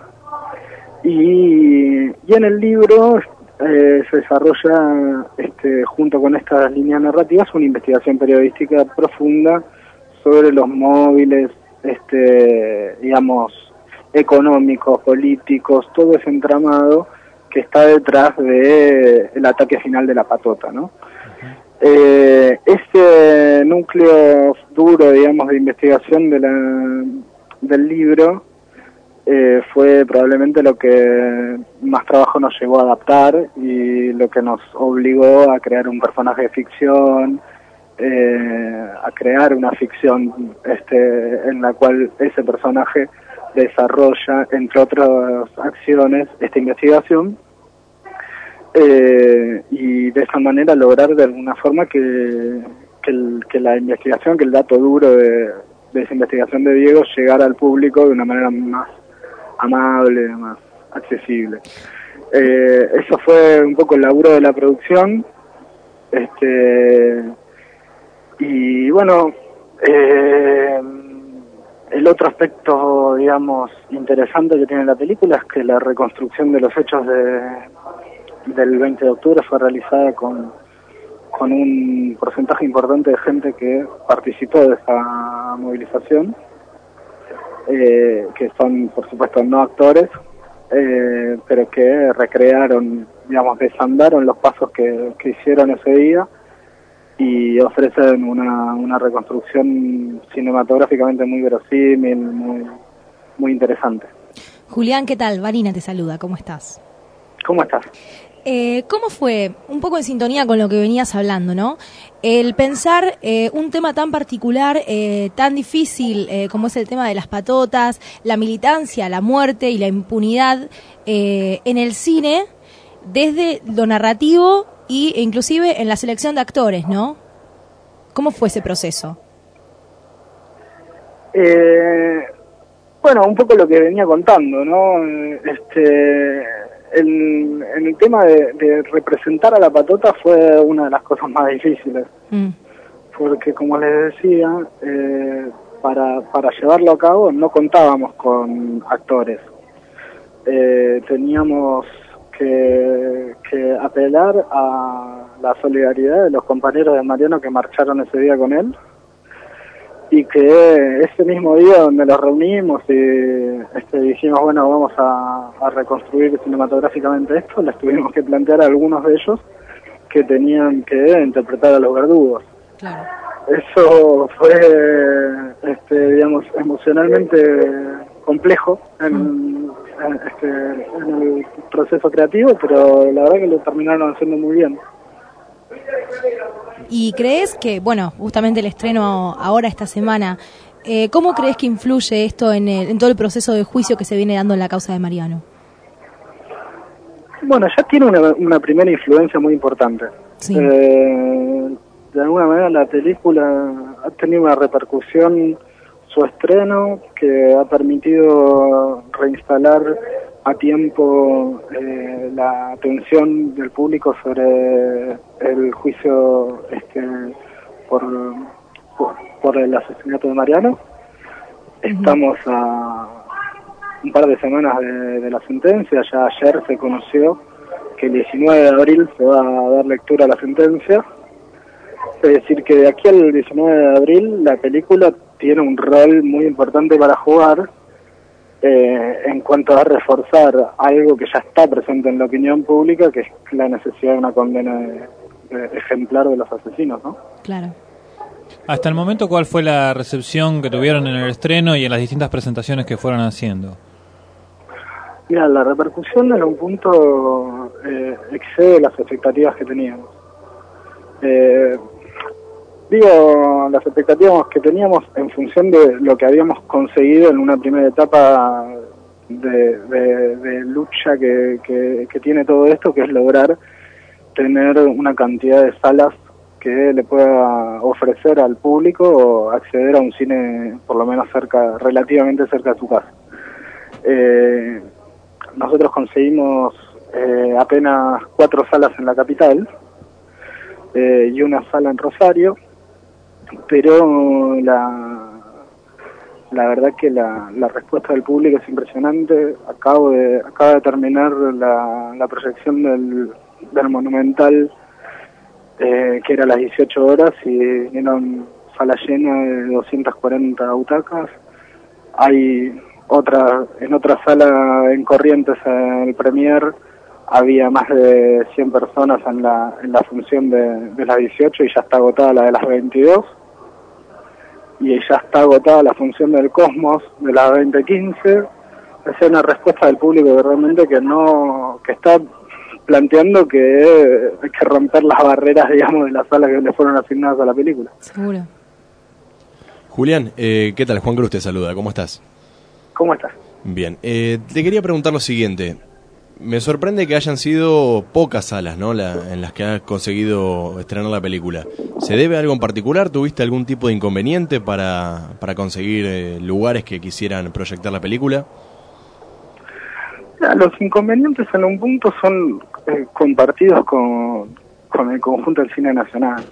Y en el libro se desarrolla, junto con estas líneas narrativas, una investigación periodística profunda sobre los móviles, digamos, económicos, políticos, todo ese entramado que está detrás del ataque final de la patota, ¿no? Ese núcleo duro, digamos, de investigación del libro fue probablemente lo que más trabajo nos llevó a adaptar y lo que nos obligó a crear un personaje de ficción, a crear una ficción en la cual ese personaje desarrolla, entre otras acciones, esta investigación, y de esa manera lograr de alguna forma que la investigación, que el dato duro de esa investigación de Diego llegara al público de una manera más amable, más accesible. Eso fue un poco el laburo de la producción, y bueno, el otro aspecto, digamos, interesante que tiene la película es que la reconstrucción de los hechos del 20 de octubre fue realizada con un porcentaje importante de gente que participó de esa movilización, que son, por supuesto, no actores, pero que recrearon, digamos, desandaron los pasos que hicieron ese día y ofrecen una reconstrucción cinematográficamente muy verosímil, muy interesante. Julián, ¿qué tal? Vanina te saluda, ¿cómo estás? ¿Cómo estás? ¿Cómo fue, un poco en sintonía con lo que venías hablando, ¿no? El pensar un tema tan particular, tan difícil como es el tema de las patotas, la militancia, la muerte y la impunidad en el cine, desde lo narrativo e inclusive en la selección de actores, ¿no? ¿Cómo fue ese proceso? Bueno, un poco lo que venía contando, ¿no? En el tema de representar a la patota fue una de las cosas más difíciles, porque como les decía, para llevarlo a cabo no contábamos con actores, teníamos que apelar a la solidaridad de los compañeros de Mariano que marcharon ese día con él, y que ese mismo día donde los reunimos y dijimos, bueno, vamos a reconstruir cinematográficamente esto, les tuvimos que plantear a algunos de ellos que tenían que interpretar a los verdugos. Claro. Eso fue, digamos, emocionalmente complejo en el proceso creativo, pero la verdad que lo terminaron haciendo muy bien. ¿Y crees que, bueno, justamente el estreno ahora esta semana, ¿cómo crees que influye esto en todo el proceso de juicio que se viene dando en la causa de Mariano? Bueno, ya tiene una primera influencia muy importante. Sí. de alguna manera la película ha tenido una repercusión, su estreno, que ha permitido reinstalar a tiempo la atención del público sobre el juicio por el asesinato de Mariano. Estamos a un par de semanas de la sentencia. Ya ayer se conoció que el 19 de abril se va a dar lectura a la sentencia. Es decir, que de aquí al 19 de abril la película tiene un rol muy importante para jugar en cuanto a reforzar algo que ya está presente en la opinión pública, que es la necesidad de una condena ejemplar de los asesinos, ¿no? Claro. Hasta el momento, ¿cuál fue la recepción que tuvieron en el estreno y en las distintas presentaciones que fueron haciendo? Mira, la repercusión en un punto excede las expectativas que teníamos. Digo, las expectativas que teníamos en función de lo que habíamos conseguido en una primera etapa de lucha que tiene todo esto, que es lograr tener una cantidad de salas que le pueda ofrecer al público o acceder a un cine por lo menos relativamente cerca de su casa. Nosotros conseguimos apenas 4 salas en la capital y una sala en Rosario, pero la verdad que la respuesta del público es impresionante. Acaba de terminar la proyección del Monumental, que era a las 18 horas, y vieron sala llena de 240 butacas. Hay en otra sala en Corrientes, en el Premier, había más de 100 personas en la función de las 18 y ya está agotada la de las 22. Y ya está agotada la función del Cosmos de las 20:15. Es una respuesta del público que realmente que está planteando que hay que romper las barreras, digamos, de las salas que le fueron asignadas a la película. Seguro. Julián, ¿qué tal? Juan Cruz te saluda, ¿cómo estás? ¿Cómo estás? Bien, te quería preguntar lo siguiente. Me sorprende que hayan sido pocas salas, ¿no?, en las que has conseguido estrenar la película. ¿Se debe a algo en particular? ¿Tuviste algún tipo de inconveniente para conseguir lugares que quisieran proyectar la película? Los inconvenientes en un punto son compartidos con el conjunto del cine nacional.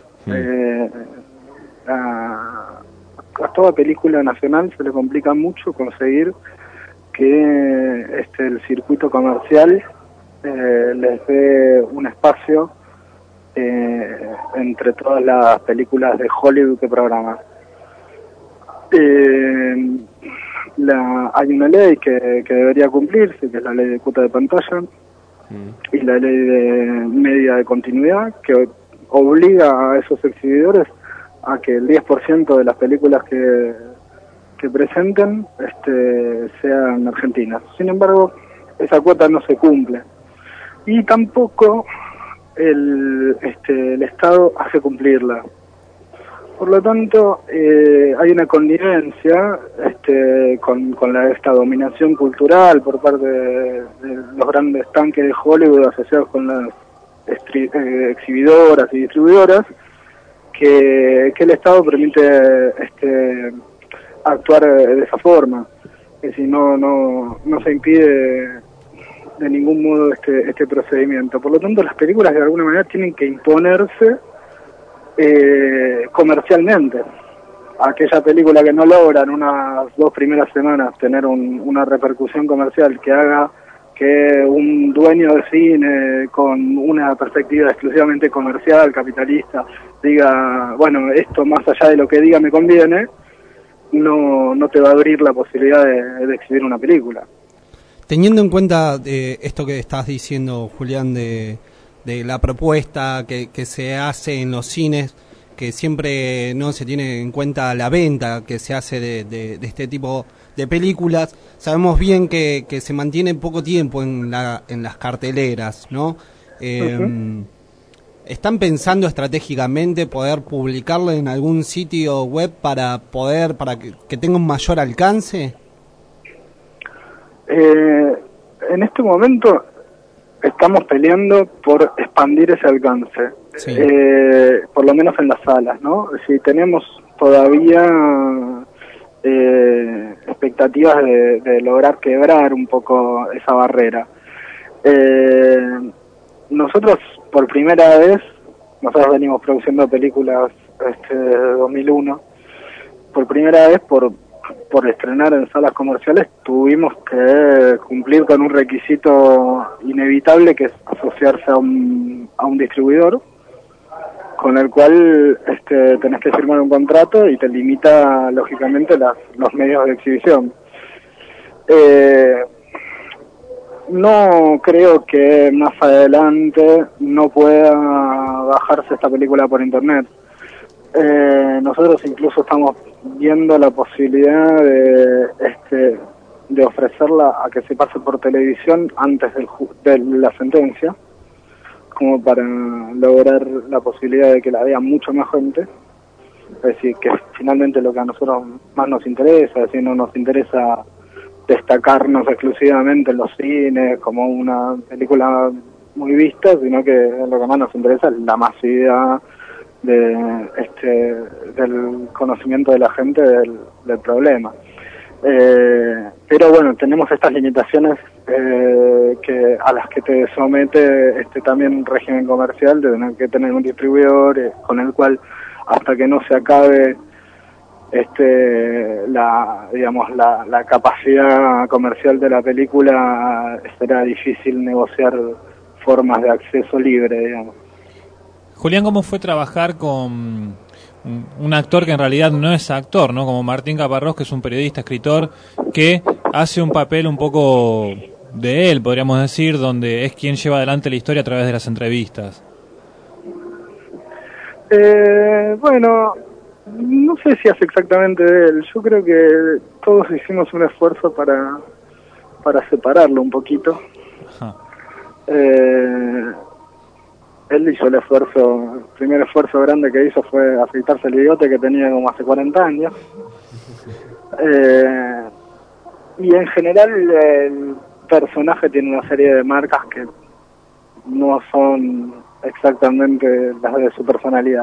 A toda película nacional se le complica mucho conseguir que el circuito comercial les dé un espacio entre todas las películas de Hollywood que programan. Hay una ley que debería cumplirse, que es la ley de cuota de pantalla, y la ley de media de continuidad, que obliga a esos exhibidores a que el 10% de las películas que presenten sean argentinas. Sin embargo, esa cuota no se cumple. Y tampoco el Estado hace cumplirla. Por lo tanto, hay una connivencia con esta dominación cultural por parte de los grandes tanques de Hollywood asociados con las exhibidoras y distribuidoras, que el Estado permite actuar de esa forma. Es decir, no se impide de ningún modo este procedimiento. Por lo tanto, las películas de alguna manera tienen que imponerse comercialmente. Aquella película que no logra en unas 2 primeras semanas tener una repercusión comercial que haga que un dueño de cine con una perspectiva exclusivamente comercial, capitalista, diga, bueno, esto más allá de lo que diga me conviene, no te va a abrir la posibilidad de exhibir una película. Teniendo en cuenta esto que estás diciendo, Julián, de la propuesta que se hace en los cines, que siempre no se tiene en cuenta la venta que se hace de este tipo de películas, sabemos bien que se mantiene poco tiempo en las carteleras, ¿no? ¿Están pensando estratégicamente poder publicarlo en algún sitio web para que tenga un mayor alcance? En este momento estamos peleando por expandir ese alcance. Sí. Por lo menos en las salas, ¿no? Si tenemos todavía expectativas de lograr quebrar un poco esa barrera. Nosotros, por primera vez, nosotros venimos produciendo películas desde 2001, por primera vez por estrenar en salas comerciales tuvimos que cumplir con un requisito inevitable, que es asociarse a un distribuidor, con el cual tenés que firmar un contrato y te limita lógicamente los medios de exhibición. No creo que más adelante no pueda bajarse esta película por internet. Nosotros incluso estamos viendo la posibilidad de ofrecerla a que se pase por televisión antes de la sentencia, como para lograr la posibilidad de que la vea mucho más gente. Es decir, que finalmente lo que a nosotros más nos interesa, es decir, no nos interesa destacarnos exclusivamente en los cines como una película muy vista, sino que lo que más nos interesa es la masividad del conocimiento de la gente del problema. Pero bueno, tenemos estas limitaciones a las que te somete también un régimen comercial, de tener que tener un distribuidor con el cual, hasta que no se acabe la capacidad comercial de la película, será difícil negociar formas de acceso libre, digamos. Julián, ¿cómo fue trabajar con un actor que en realidad no es actor, ¿no? Como Martín Caparrós, que es un periodista, escritor, que hace un papel un poco de él, podríamos decir, donde es quien lleva adelante la historia a través de las entrevistas? Bueno, no sé si hace exactamente de él. Yo creo que todos hicimos un esfuerzo para separarlo un poquito. Ajá. Él hizo el primer esfuerzo grande que hizo fue afeitarse el bigote, que tenía como hace 40 años. Y en general el personaje tiene una serie de marcas que no son exactamente las de su personalidad.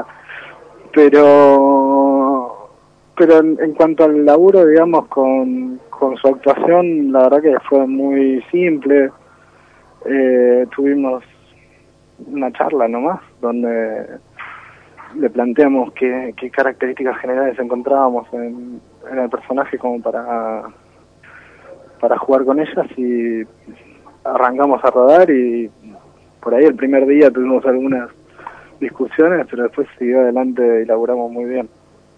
Pero en cuanto al laburo, digamos, con su actuación, la verdad que fue muy simple. Tuvimos una charla nomás, donde le planteamos qué características generales encontrábamos en el personaje como para jugar con ellas, y arrancamos a rodar, y por ahí el primer día tuvimos algunas discusiones, pero después siguió adelante y laburamos muy bien.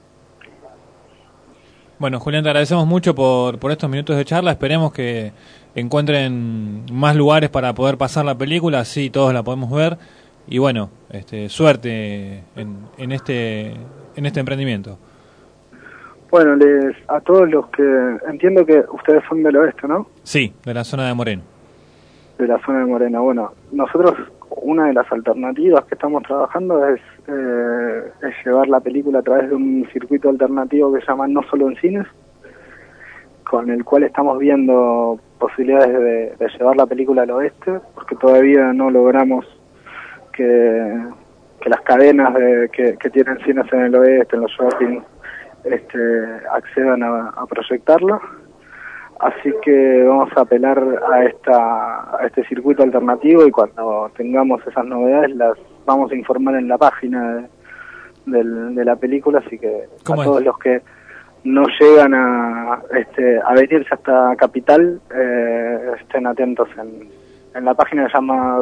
Bueno, Julián, te agradecemos mucho por estos minutos de charla. Esperemos que encuentren más lugares para poder pasar la película, así todos la podemos ver. Y bueno, suerte en este emprendimiento. Bueno, a todos los que... Entiendo que ustedes son del oeste, ¿no? Sí, de la zona de Moreno. De la zona de Moreno. Bueno, nosotros, una de las alternativas que estamos trabajando es llevar la película a través de un circuito alternativo que se llama No Solo en Cines, con el cual estamos viendo posibilidades de llevar la película al oeste, porque todavía no logramos que las cadenas que tienen cines en el oeste, en los shoppings, accedan a proyectarlo. Así que vamos a apelar a este circuito alternativo, y cuando tengamos esas novedades las vamos a informar en la página de la película, así que a todos los que no llegan a venirse hasta Capital, estén atentos en la página que se llama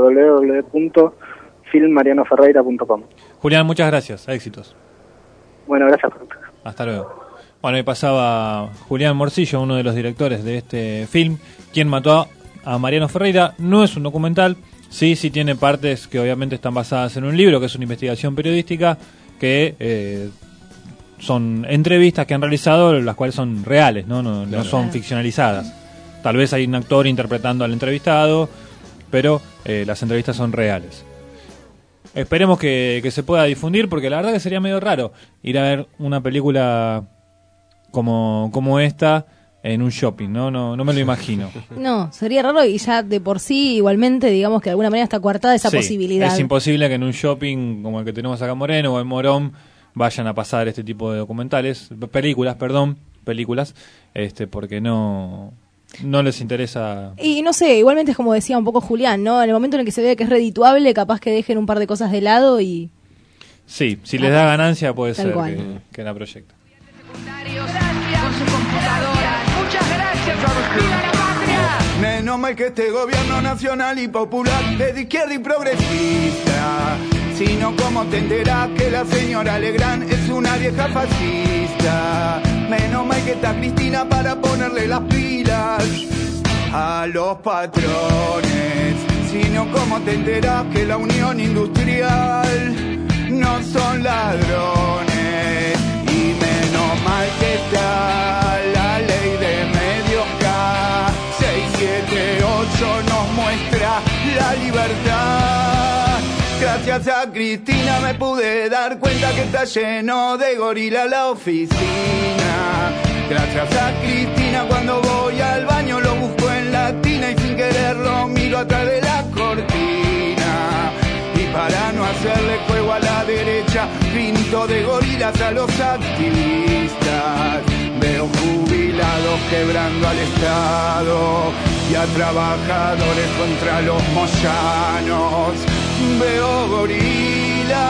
www.filmmarianoferreira.com. Julián, muchas gracias, éxitos. Bueno, gracias por ustedes. Hasta luego. Bueno, ahí pasaba Julián Morcillo, uno de los directores de este film, Quien mató a Mariano Ferreira. No es un documental, sí tiene partes que obviamente están basadas en un libro, que es una investigación periodística, que son entrevistas que han realizado, las cuales son reales, no son ficcionalizadas. Tal vez hay un actor interpretando al entrevistado, pero las entrevistas son reales. Esperemos que se pueda difundir, porque la verdad que sería medio raro ir a ver una película como esta en un shopping, no me lo imagino. No, sería raro y ya de por sí igualmente digamos que de alguna manera está coartada esa posibilidad. Es imposible que en un shopping como el que tenemos acá en Moreno o en Morón vayan a pasar este tipo de películas, porque no les interesa. Y no sé, igualmente es como decía un poco Julián, ¿no? En el momento en el que se ve que es redituable, capaz que dejen un par de cosas de lado y... Sí, si les da ganancia puede ser que la proyecten. Con su computadora. Muchas gracias. ¡Viva la patria! Menos mal que este gobierno nacional y popular es de izquierda y progresista. Sino como te enterás que la señora Legrand es una vieja fascista. Menos mal que está Cristina para ponerle las pilas a los patrones. Sino como te enterás que la Unión Industrial no son ladrones. Y menos mal que está la ley de medios K 678 nos muestra la libertad. Gracias a Cristina me pude dar cuenta que está lleno de gorila la oficina. Gracias a Cristina cuando voy al baño lo busco en la tina y sin querer lo miro atrás de la cortina. Y para no hacerle juego a la derecha pinto de gorilas a los activistas. Veo jubilados quebrando al Estado y a trabajadores contra los moyanos. Veo gorilas.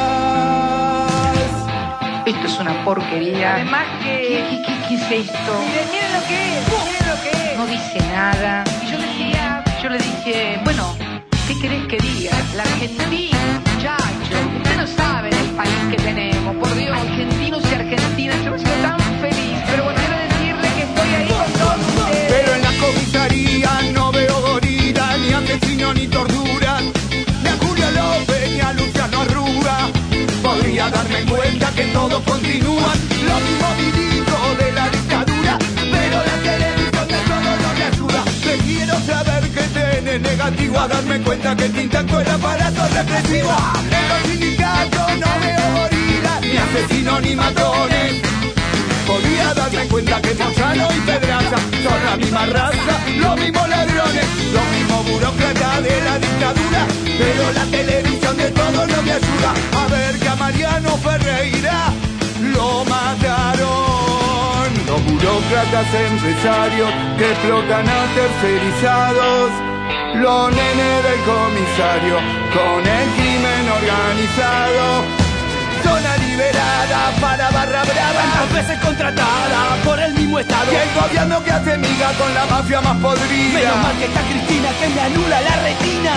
Esto es una porquería. Además que... ¿Qué es esto? Miren lo que es. No dice nada. Y yo le dije, bueno, ¿qué querés que diga? La Argentina, muchachos. Usted no sabe el país que tenemos. Por Dios, argentinos y argentinas. Yo me siento tan feliz. Pero bueno, quiero decirle que estoy ahí con todos ustedes. Pero en la comisaría no veo gorilas, ni asesinos ni torturas. Ni a Julio López, ni a Luciano Arruga. Podría darme cuenta que todos continúan lo mismo vidito de la dictadura. Pero la televisión de todo no me ayuda. Quiero saber qué tiene negativo. A darme cuenta que está intacto el aparato represivo. En los sindicatos no veo gorilas, ni asesinos ni matones. Podría darme cuenta que Moyano y Pedraza son la misma raza, los mismos ladrones, los mismos burócratas de la dictadura. Pero la televisión de todos no me ayuda a ver que a Mariano Ferreira lo mataron. Los burócratas empresarios que explotan a tercerizados. Los nenes del comisario con el crimen organizado. Zona liberada para barra brava, tantas veces contratada por el mismo Estado. Y el gobierno que hace miga con la mafia más podrida. Menos mal que está Cristina que me anula la retina.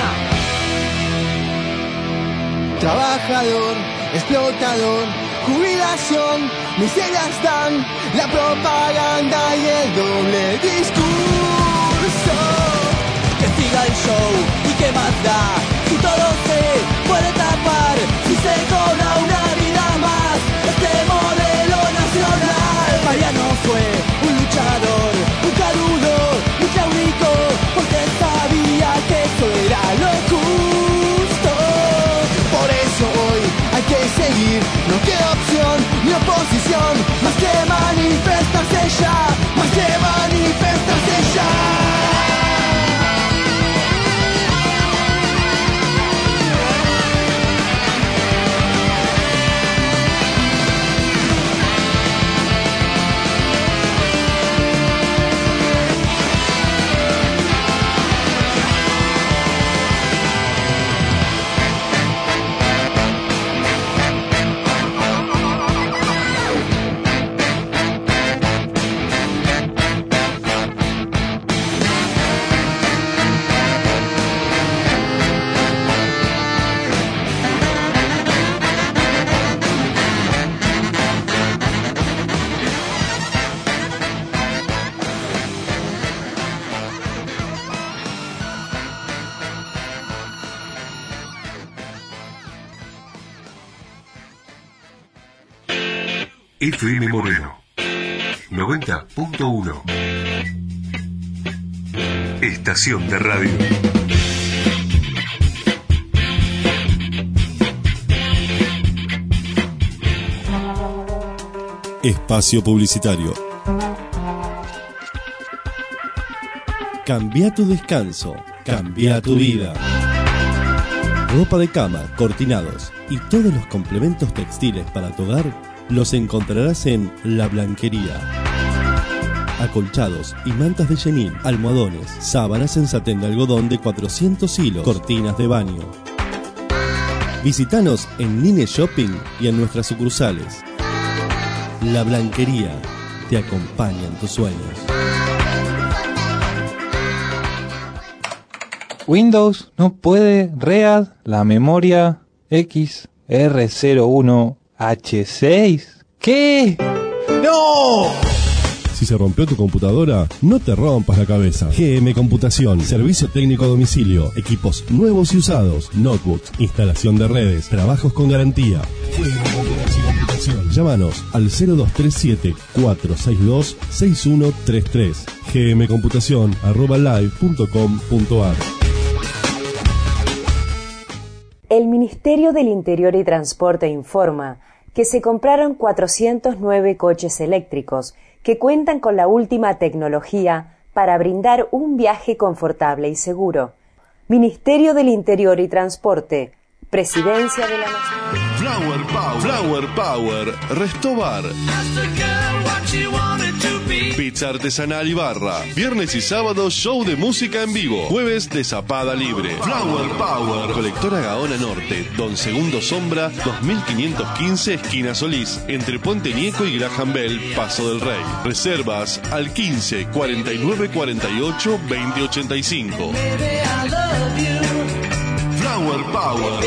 Trabajador, explotador, jubilación, miserias dan, la propaganda y el doble discurso. Que siga el show y que más da, si todo se puede tapar, si se cobra una vida más, este modelo nacional. Mariano fue un luchador, un carudo, un claudico, porque sabía que eso era lo justo. Por eso hoy hay que seguir, no queda opción ni oposición, más que manifestarse ya, más que manifestarse ya. FM Moreno 90.1 Estación de radio. Espacio publicitario. Cambia tu descanso, cambia tu vida. Ropa de cama, cortinados y todos los complementos textiles para tu hogar los encontrarás en La Blanquería. Acolchados y mantas de chenil, almohadones, sábanas en satén de algodón de 400 hilos, cortinas de baño. Visítanos en Nine Shopping y en nuestras sucursales. La Blanquería te acompaña en tus sueños. Windows no puede read la memoria XR01H6. ¿Qué? ¡No! Si se rompió tu computadora, no te rompas la cabeza. GM Computación, servicio técnico a domicilio, equipos nuevos y usados, notebooks, instalación de redes, trabajos con garantía. Llámanos al 0237-462-6133. gmcomputacion@live.com.ar. El Ministerio del Interior y Transporte informa que se compraron 409 coches eléctricos que cuentan con la última tecnología para brindar un viaje confortable y seguro. Ministerio del Interior y Transporte, Presidencia de la Nación. Flower Power, Restobar. Pizza artesanal y barra. Viernes y sábado, show de música en vivo. Jueves de zapada libre. Flower Power. Colectora Gaona Norte, Don Segundo Sombra, 2515, esquina Solís. Entre Puente Nieco y Graham Bell, Paso del Rey. Reservas al 15 49 48 20 85. Flower Power.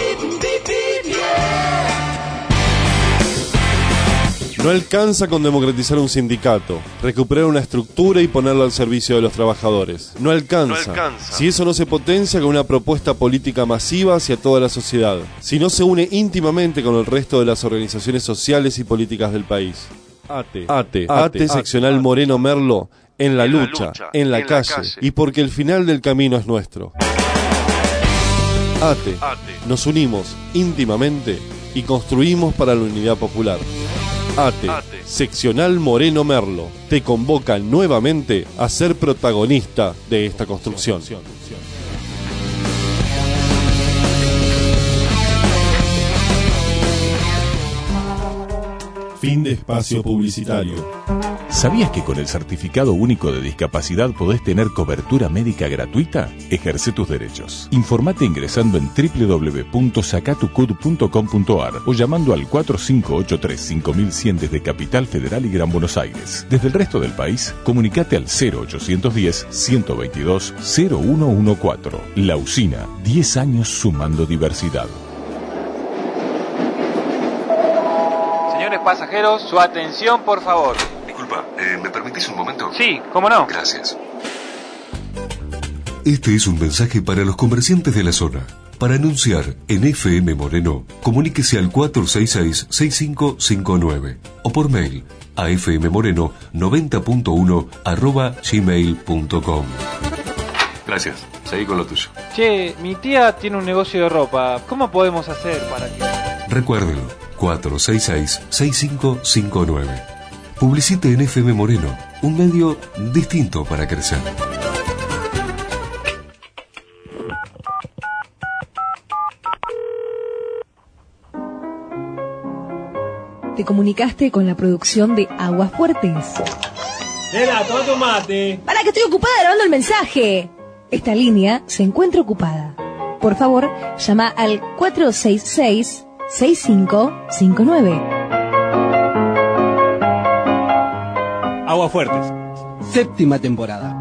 No alcanza con democratizar un sindicato, recuperar una estructura y ponerlo al servicio de los trabajadores. No alcanza. Si eso no se potencia con una propuesta política masiva hacia toda la sociedad. Si no se une íntimamente con el resto de las organizaciones sociales y políticas del país. ATE, seccional Moreno Merlo, en la lucha, en la calle, y porque el final del camino es nuestro. ATE, nos unimos íntimamente y construimos para la unidad popular. ATE, seccional Moreno Merlo, te convoca nuevamente a ser protagonista de esta construcción. Fin de espacio publicitario. ¿Sabías que con el Certificado Único de Discapacidad podés tener cobertura médica gratuita? Ejerce tus derechos. Informate ingresando en www.sacatucud.com.ar o llamando al 4583-5100 desde Capital Federal y Gran Buenos Aires. Desde el resto del país, comunicate al 0810-122-0114. La Usina, 10 años sumando diversidad. Señores pasajeros, su atención, por favor. Disculpa, ¿me permitís un momento? Sí, ¿cómo no? Gracias. Este es un mensaje para los comerciantes de la zona. Para anunciar en FM Moreno, comuníquese al 466-6559 o por mail a fmmoreno90.1@gmail.com. Gracias, seguí con lo tuyo. Che, mi tía tiene un negocio de ropa. ¿Cómo podemos hacer para que...? Recuérdelo, 466-6559. Publicite en FM Moreno, un medio distinto para crecer. Te comunicaste con la producción de Aguas Fuertes. Nela, toma tu mate. ¡Para que estoy ocupada grabando el mensaje! Esta línea se encuentra ocupada. Por favor, llama al 466-6559. Aguas Fuertes. Séptima temporada.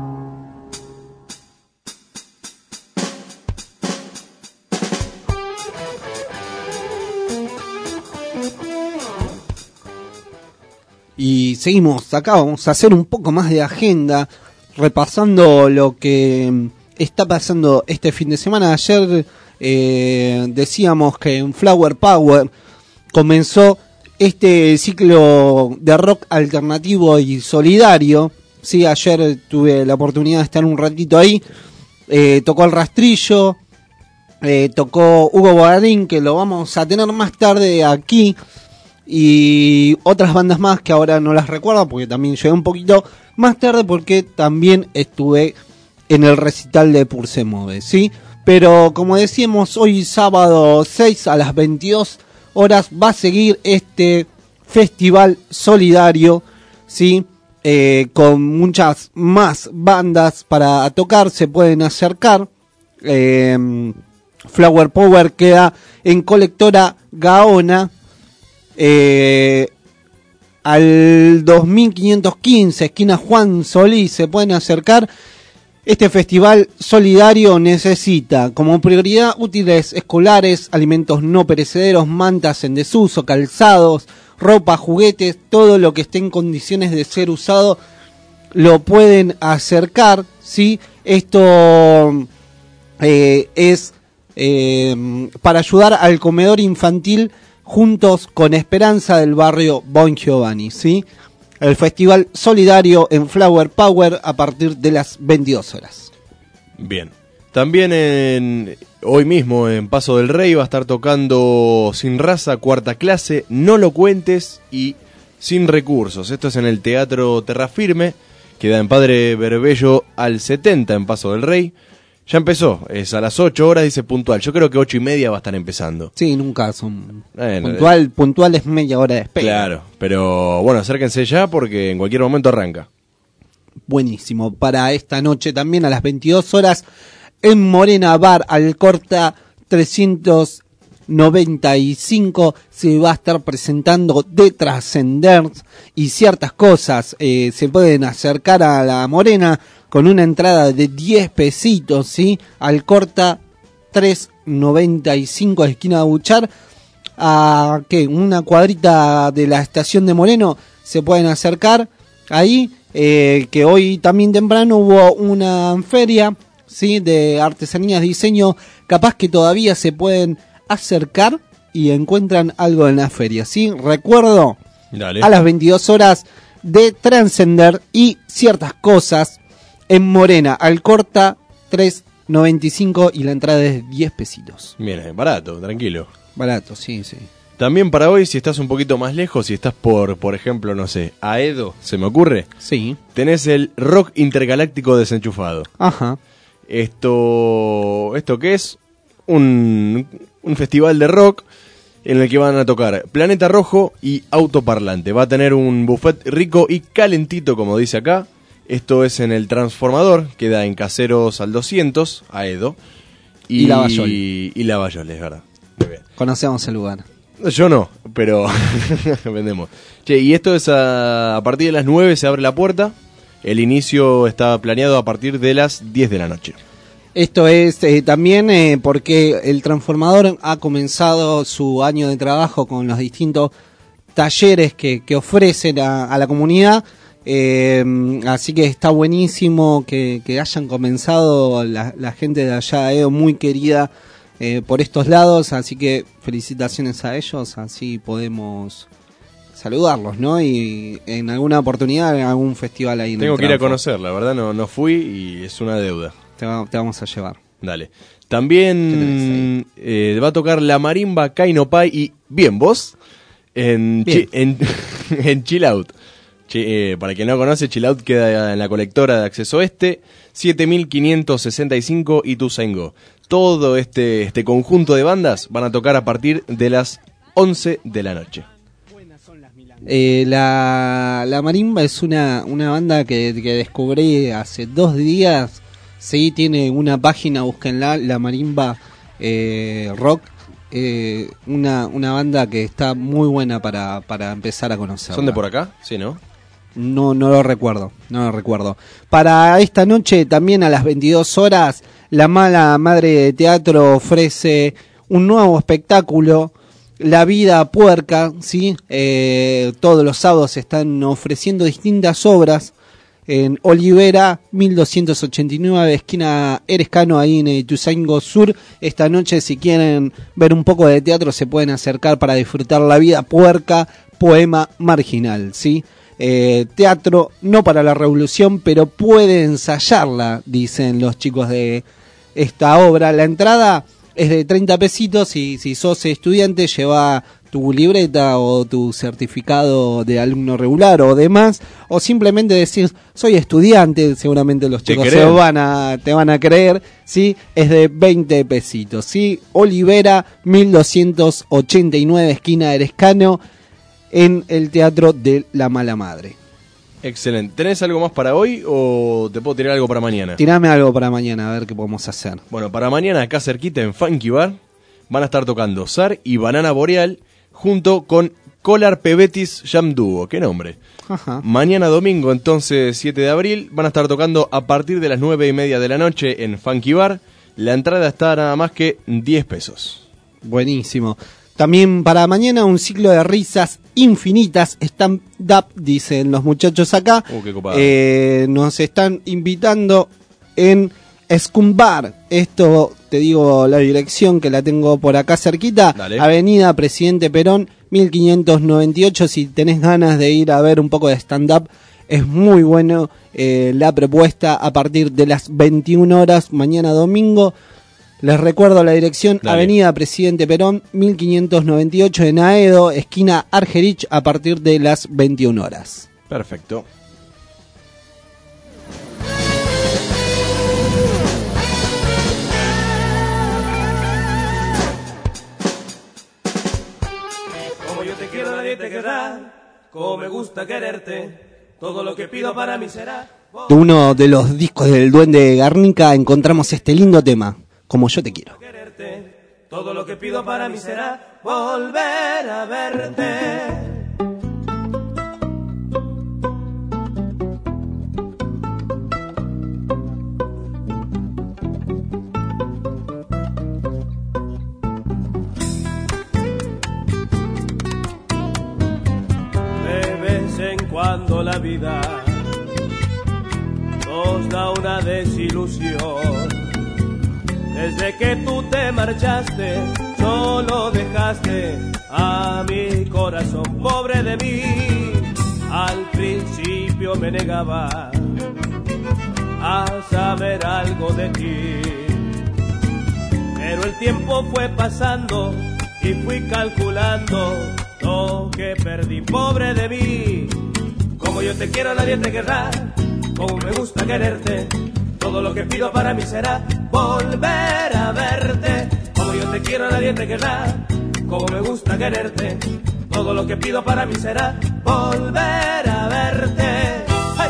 Y seguimos acá, vamos a hacer un poco más de agenda, repasando lo que está pasando este fin de semana. Ayer decíamos que en Flower Power comenzó este ciclo de rock alternativo y solidario. Sí, ayer tuve la oportunidad de estar un ratito ahí. Tocó El Rastrillo, tocó Hugo Bogarín, que lo vamos a tener más tarde aquí, y otras bandas más que ahora no las recuerdo porque también llegué un poquito más tarde, porque también estuve en el recital de Pursemove, ¿sí? Pero como decíamos, hoy sábado 6 a las 22 horas va a seguir este festival solidario, ¿sí? Con muchas más bandas para tocar, se pueden acercar. Flower Power queda en Colectora Gaona, al 2515, esquina Juan Solís, se pueden acercar. Este festival solidario necesita como prioridad útiles escolares, alimentos no perecederos, mantas en desuso, calzados, ropa, juguetes, todo lo que esté en condiciones de ser usado lo pueden acercar, ¿sí? Esto es para ayudar al comedor infantil Juntos con Esperanza del barrio Bon Giovanni, ¿sí? El festival solidario en Flower Power a partir de las 22 horas. Bien. También hoy mismo en Paso del Rey va a estar tocando Sin Raza, Cuarta Clase, No Lo Cuentes y Sin Recursos. Esto es en el Teatro Terrafirme, queda en Padre Berbello al 70 en Paso del Rey. Ya empezó, es a las 8 horas, dice puntual. Yo creo que 8:30 va a estar empezando. Sí, nunca son... puntual es media hora de espera. Claro, pero bueno, acérquense ya porque en cualquier momento arranca. Buenísimo, para esta noche también a las 22 horas en Morena Bar Alcorta 395 se va a estar presentando The Transcenders y ciertas cosas. Se pueden acercar a la Morena con una entrada de 10 pesitos, ¿sí? Alcorta 395, esquina de Buchar, a una cuadrita de la estación de Moreno, se pueden acercar ahí, que hoy también temprano hubo una feria, ¿sí? De artesanías, diseño, capaz que todavía se pueden acercar y encuentran algo en la feria, ¿sí? Recuerdo, dale, a las 22 horas de Transcender y ciertas cosas en Morena, Alcorta 395 y la entrada es 10 pesitos. Bien, barato, tranquilo. Barato, sí, sí. También para hoy, si estás un poquito más lejos, si estás por ejemplo, no sé, Aedo, ¿se me ocurre? Sí. Tenés el Rock Intergaláctico Desenchufado. Ajá. ¿Esto qué es? Un festival de rock en el que van a tocar Planeta Rojo y Autoparlante. Va a tener un buffet rico y calentito, como dice acá. Esto es en el Transformador, queda en Caseros al 200, Aedo. Y Lavallol. Y Lavallol, es verdad. Muy bien. Conocemos el lugar. Yo no, pero vendemos. Che, y esto es a partir de las 9 se abre la puerta. El inicio está planeado a partir de las 10 de la noche. Esto es también porque el Transformador ha comenzado su año de trabajo con los distintos talleres que ofrecen a la comunidad. Así que está buenísimo que hayan comenzado la gente de allá, muy querida por estos lados, así que felicitaciones a ellos, así podemos saludarlos, ¿no? Y en alguna oportunidad, en algún festival ahí en Tengo el que ir a Transfor. conocer, la verdad no fui y es una deuda. Te vamos a llevar. Dale. También va a tocar la marimba Kaino Pai y bien, ¿vos? En Chill Out. Para quien no conoce, Chill Out queda en la colectora de Acceso Este, 7565 Ituzaingó. Todo este conjunto de bandas van a tocar a partir de las 11 de la noche. La marimba es una banda que descubrí hace 2 días. Sí, tiene una página, búsquenla, La Marimba Rock. Una banda que está muy buena para empezar a conocer. ¿Son de por acá? Sí, ¿no? No lo recuerdo. Para esta noche, también a las 22 horas, La Mala Madre de Teatro ofrece un nuevo espectáculo, La Vida Puerca, ¿sí? Todos los sábados están ofreciendo distintas obras en Olivera 1289, esquina Erescano, ahí en Ituzaingó Sur. Esta noche, si quieren ver un poco de teatro, se pueden acercar para disfrutar La Vida Puerca, poema marginal, ¿sí? Teatro no para la revolución, pero puede ensayarla, dicen los chicos de esta obra. La entrada es de 30 pesitos y si sos estudiante lleva tu libreta o tu certificado de alumno regular o demás, o simplemente decir soy estudiante, seguramente los chicos te van a creer, ¿sí? Es de 20 pesitos, ¿sí? Olivera 1289, esquina Erescano, en el Teatro de la Mala Madre. Excelente. ¿Tenés algo más para hoy o te puedo tirar algo para mañana? Tirame algo para mañana, a ver qué podemos hacer. Bueno, para mañana acá cerquita en Funky Bar van a estar tocando Zar y Banana Boreal junto con Collar Pebetis Jam Duo. ¿Qué nombre? Ajá. Mañana domingo, entonces 7 de abril, van a estar tocando a partir de las 9:30 de la noche en Funky Bar. La entrada está nada más que 10 pesos. Buenísimo. También para mañana un ciclo de risas infinitas, stand-up, dicen los muchachos acá. Qué copado. Nos están invitando en Scumbar. Esto, te digo la dirección que la tengo por acá cerquita. Dale. Avenida Presidente Perón, 1598. Si tenés ganas de ir a ver un poco de stand-up, es muy bueno la propuesta a partir de las 21 horas, mañana domingo. Les recuerdo la dirección, Dale. Avenida Presidente Perón, 1598 en Aedo, esquina Argerich, a partir de las 21 horas. Perfecto. Como yo te quiero, nadie te querrá. Como me gusta quererte, todo lo que pido para mí será. De uno de los discos del Duende Garnica encontramos este lindo tema, Como yo te quiero. Todo lo que pido para mí será volver a verte. De vez en cuando la vida nos da una desilusión. Desde que tú te marchaste, solo dejaste a mi corazón pobre de mí. Al principio me negaba a saber algo de ti, pero el tiempo fue pasando y fui calculando lo que perdí pobre de mí. Como yo te quiero, nadie te querrá. Como me gusta quererte, todo lo que pido para mí será volver a verte. Como yo te quiero, nadie te querrá. Como me gusta quererte, todo lo que pido para mí será volver a verte. ¡Ay!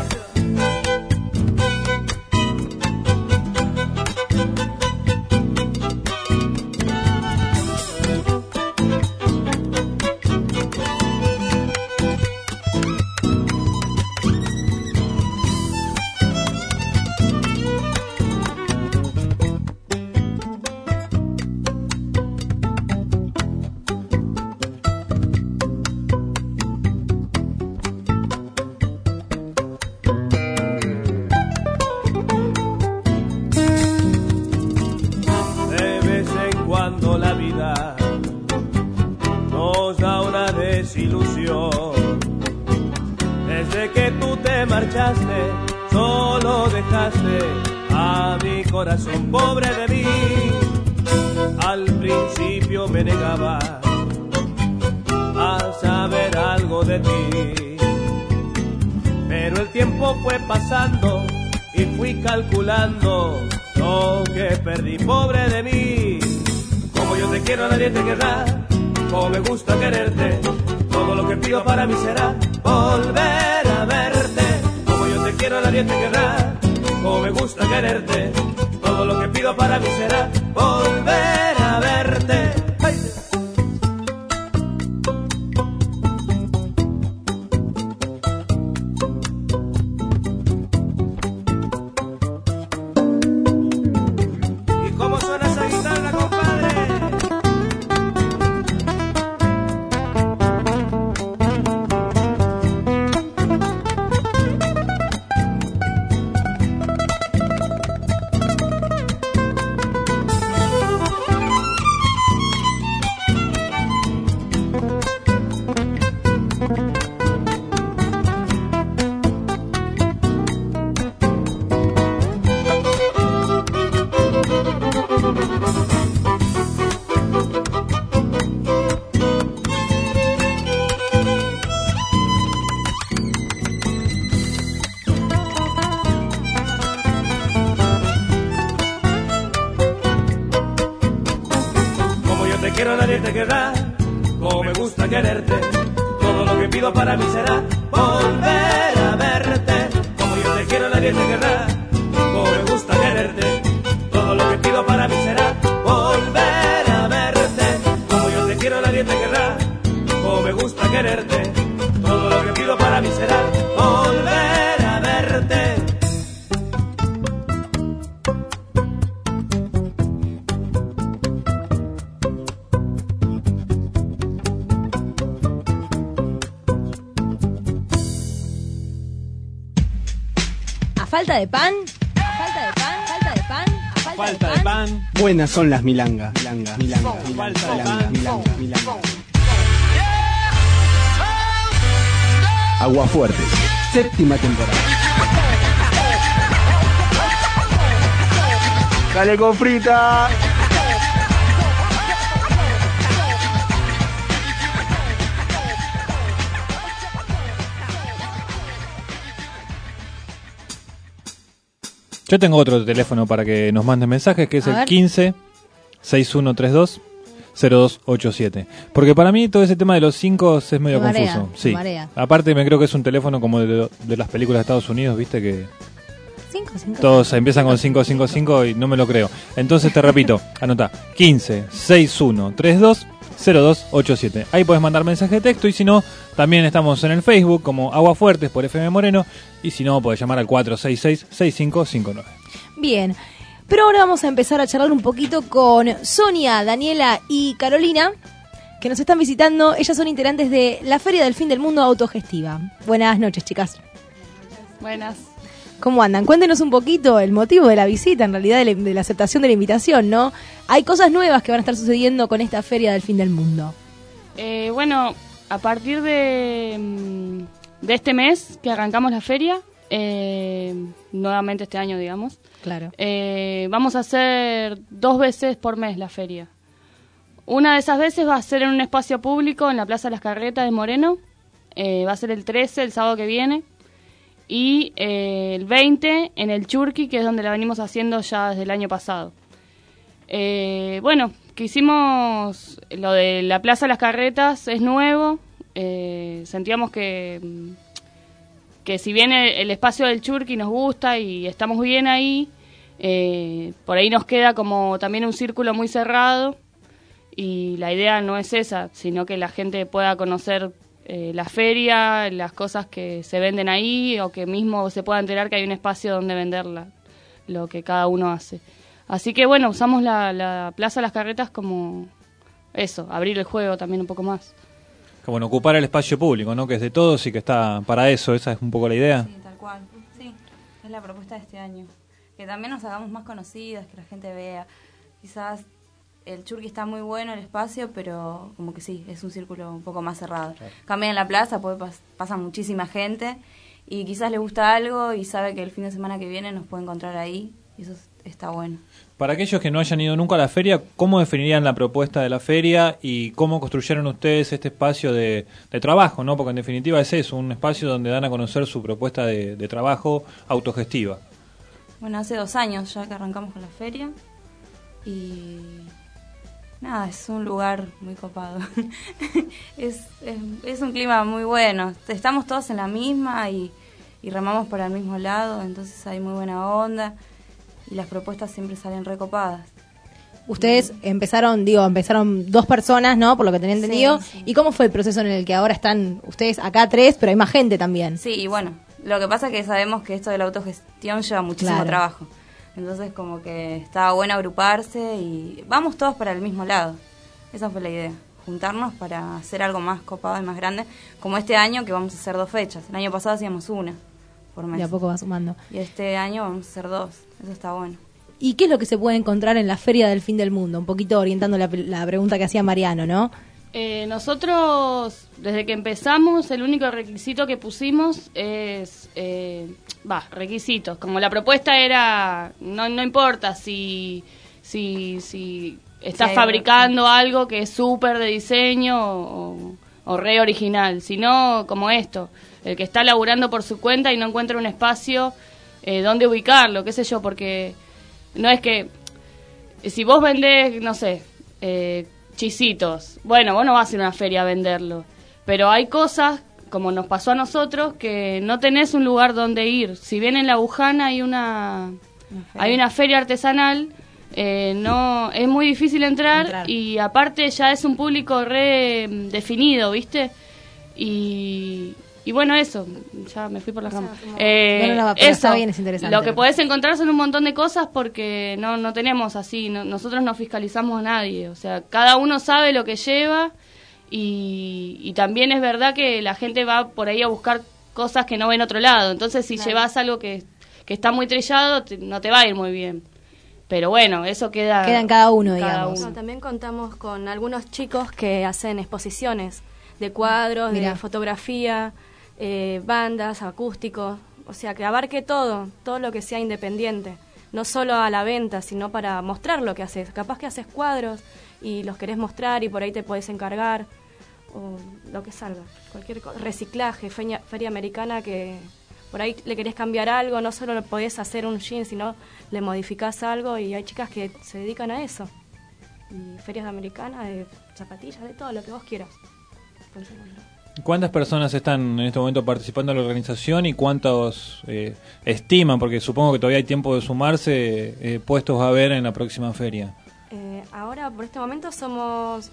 Solo dejaste a mi corazón pobre de mí. Al principio me negaba a saber algo de ti, pero el tiempo fue pasando y fui calculando lo que perdí pobre de mí. Como yo te quiero, nadie te querrá. Como me gusta quererte, todo lo que pido para mí será volver a verte. Te quiero, nadie te querrá. Como me gusta quererte, todo lo que pido para mí será volver a verte. ¡Ay! ¿Y cómo suena esa guitarra, compadre? quiero nadie te querrá, como me gusta quererte. Todo lo que pido para mí será volver a verte. Como yo te quiero nadie te querrá, como me gusta quererte. Todo lo que pido para mí será volver a verte. Como yo te quiero nadie te querrá, como me gusta quererte. Todo lo que pido para mí será volver a verte. A falta de pan, a falta de pan, falta de pan, a falta de pan. Buenas son las milangas. Milanga. Aguafuertes. Séptima temporada. Dale con frita. Yo tengo otro teléfono para que nos manden mensajes, que es el 15 6132 0287. Porque para mí todo ese tema de los 5 es medio confuso. Sí. Aparte me creo que es un teléfono como de las películas de Estados Unidos, ¿viste? Que 5. todos empiezan con 555 y no me lo creo. Entonces te repito, anota 15 6132 0287. Ahí puedes mandar mensaje de texto y si no, también estamos en el Facebook como Aguafuertes por FM Moreno y si no, puedes llamar al 466-6559. Bien, pero ahora vamos a empezar a charlar un poquito con Sonia, Daniela y Carolina, que nos están visitando. Ellas son integrantes de la Feria del Fin del Mundo Autogestiva. Buenas noches, chicas. Buenas. ¿Cómo andan? Cuéntenos un poquito el motivo de la visita, en realidad de la aceptación de la invitación, ¿no? Hay cosas nuevas que van a estar sucediendo con esta Feria del Fin del Mundo. Bueno, a partir de este mes que arrancamos la feria, nuevamente este año, digamos. Claro. Vamos a hacer 2 veces por mes la feria. Una de esas veces va a ser en un espacio público en la Plaza de las Carretas de Moreno. Va a ser el 13, el sábado que viene. Y el 20 en el Churqui, que es donde la venimos haciendo ya desde el año pasado. Bueno, que hicimos lo de la Plaza de las Carretas, es nuevo. Sentíamos que si bien el espacio del Churqui nos gusta y estamos bien ahí, por ahí nos queda como también un círculo muy cerrado y la idea no es esa, sino que la gente pueda conocer la feria, las cosas que se venden ahí o que mismo se pueda enterar que hay un espacio donde vender lo que cada uno hace. Así que bueno, usamos la Plaza de las Carretas como eso, abrir el juego también un poco más. Que bueno, ocupar el espacio público, ¿no? Que es de todos y que está para eso, esa es un poco la idea. Sí, tal cual. Sí, es la propuesta de este año. Que también nos hagamos más conocidas, que la gente vea. Quizás el Churqui está muy bueno el espacio, pero como que sí, es un círculo un poco más cerrado. Claro. Cambia en la plaza, pasa muchísima gente y quizás le gusta algo y sabe que el fin de semana que viene nos puede encontrar ahí y eso está bueno. Para aquellos que no hayan ido nunca a la feria, ¿cómo definirían la propuesta de la feria y cómo construyeron ustedes este espacio de trabajo, ¿no? Porque en definitiva es eso, un espacio donde dan a conocer su propuesta de trabajo autogestiva. Bueno, hace 2 años ya que arrancamos con la feria y nada, es un lugar muy copado. es un clima muy bueno, estamos todos en la misma y remamos para el mismo lado, entonces hay muy buena onda. Y las propuestas siempre salen recopadas. Ustedes empezaron 2 personas, ¿no? Por lo que tenía entendido. Sí. ¿Y cómo fue el proceso en el que ahora están ustedes acá 3, pero hay más gente también? Sí, y bueno, lo que pasa es que sabemos que esto de la autogestión lleva muchísimo trabajo. Entonces como que estaba bueno agruparse y vamos todos para el mismo lado. Esa fue la idea, juntarnos para hacer algo más copado y más grande. Como este año que vamos a hacer 2 fechas. El año pasado hacíamos 1. Por mes. De a poco va sumando. Y este año vamos a hacer 2, eso está bueno. ¿Y qué es lo que se puede encontrar en la Feria del Fin del Mundo? Un poquito orientando la pregunta que hacía Mariano, ¿no? Nosotros, desde que empezamos, el único requisito que pusimos es... requisitos. Como la propuesta era, no importa si estás fabricando algo que es súper de diseño o re original, sino como esto, el que está laburando por su cuenta y no encuentra un espacio donde ubicarlo, qué sé yo, porque no es que si vos vendés, no sé, chisitos. Bueno, vos no vas a ir a una feria a venderlo, pero hay cosas, como nos pasó a nosotros, que no tenés un lugar donde ir. Si bien en La Bujana hay una feria artesanal, no es muy difícil entrar y aparte ya es un público re definido, ¿viste? Y bueno, eso, ya me fui por las ramas. Pero está bien, es interesante. Lo que podés encontrar son un montón de cosas porque no tenemos así, nosotros no fiscalizamos a nadie, o sea, cada uno sabe lo que lleva y también es verdad que la gente va por ahí a buscar cosas que no ve en otro lado, entonces si llevas algo que está muy trillado, no te va a ir muy bien. Pero bueno, eso queda en cada uno, digamos. No, también contamos con algunos chicos que hacen exposiciones de cuadros, de fotografía, bandas, acústicos, o sea, que abarque todo lo que sea independiente, no solo a la venta, sino para mostrar lo que haces. Capaz que haces cuadros y los querés mostrar y por ahí te podés encargar, o lo que salga, cualquier cosa, reciclaje, feria americana, que por ahí le querés cambiar algo, no solo podés hacer un jean, sino le modificás algo, y hay chicas que se dedican a eso. Y ferias americanas, de zapatillas, de todo lo que vos quieras. ¿Cuántas personas están en este momento participando en la organización y cuántos estiman, porque supongo que todavía hay tiempo de sumarse, puestos va a haber en la próxima feria? Ahora, por este momento, somos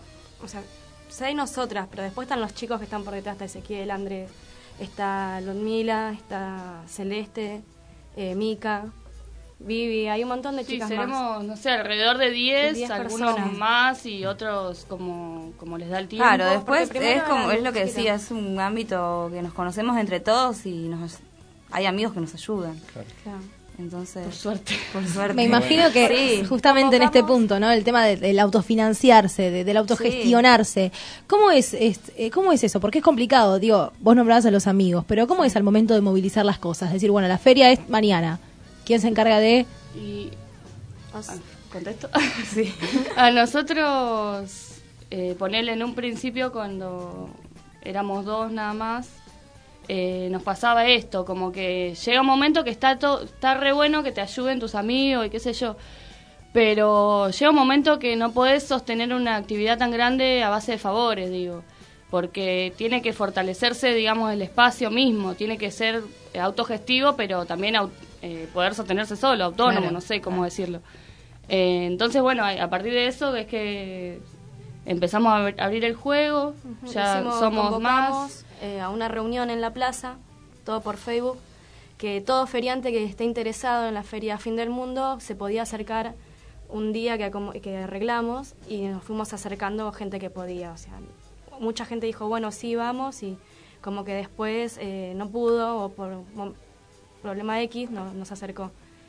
6 nosotras, pero después están los chicos que están por detrás, está Ezequiel, Andrés, está Ludmila, está Celeste, Mica, Vivi, hay un montón de chicas seremos, más. no sé, alrededor de 10 algunos personas. Más y otros como les da el tiempo. Claro, después es lo que decía, es un ámbito que nos conocemos entre todos y hay amigos que nos ayudan. Claro. Entonces, por suerte. Me imagino que justamente en este punto, ¿no? El tema del autofinanciarse, del autogestionarse. ¿Cómo es eso? Porque es complicado, digo, vos nombrabas a los amigos, pero ¿cómo es al momento de movilizar las cosas? Es decir, bueno, la feria es mañana. ¿Quién se encarga de...? ¿Contesto? Sí. A nosotros, ponerle en un principio, cuando éramos 2 nada más, nos pasaba esto, como que llega un momento que está re bueno que te ayuden tus amigos y qué sé yo, pero llega un momento que no podés sostener una actividad tan grande a base de favores, digo, porque tiene que fortalecerse, digamos, el espacio mismo, tiene que ser autogestivo, pero también poder sostenerse solo, autónomo, no sé cómo decirlo. Entonces, bueno, a partir de eso es que empezamos a abrir el juego, ya somos más. A una reunión en la plaza, todo por Facebook, que todo feriante que esté interesado en la feria Fin del Mundo se podía acercar un día que arreglamos, y nos fuimos acercando gente que podía, o sea, mucha gente dijo, bueno, sí, vamos, y como que después no pudo, o por problema X nos acercó.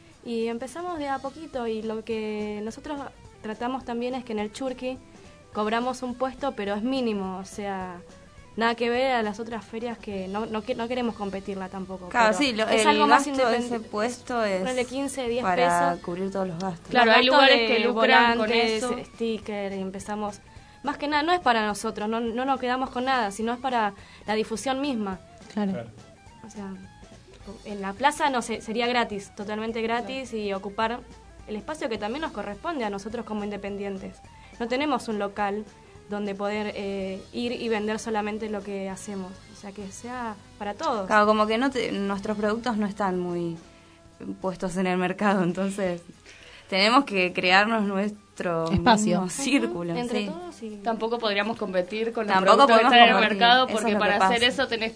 Y empezamos de a poquito, y lo que nosotros tratamos también es que en el Churqui cobramos un puesto, pero es mínimo, o sea, nada que ver a las otras ferias que no queremos competirla tampoco. Claro, sí, es algo más independiente. Ese puesto es ponerle 15, 10 para pesos. Cubrir todos los gastos. Claro, hay lugares que lucran con volantes, eso. sticker, y empezamos. Más que nada, no es para nosotros, no nos quedamos con nada, sino es para la difusión misma. Claro. O sea, en la plaza sería gratis, totalmente gratis, y ocupar el espacio que también nos corresponde a nosotros como independientes. No tenemos un local donde poder ir y vender solamente lo que hacemos, o sea, que sea para todos. Claro, como que nuestros productos no están muy puestos en el mercado, entonces tenemos que crearnos nuestro espacio, mismo círculo. Entre todos, y tampoco podríamos competir con los Tampoco productos que están en el competir. mercado, Eso porque es lo para que hacer pasa. eso tenés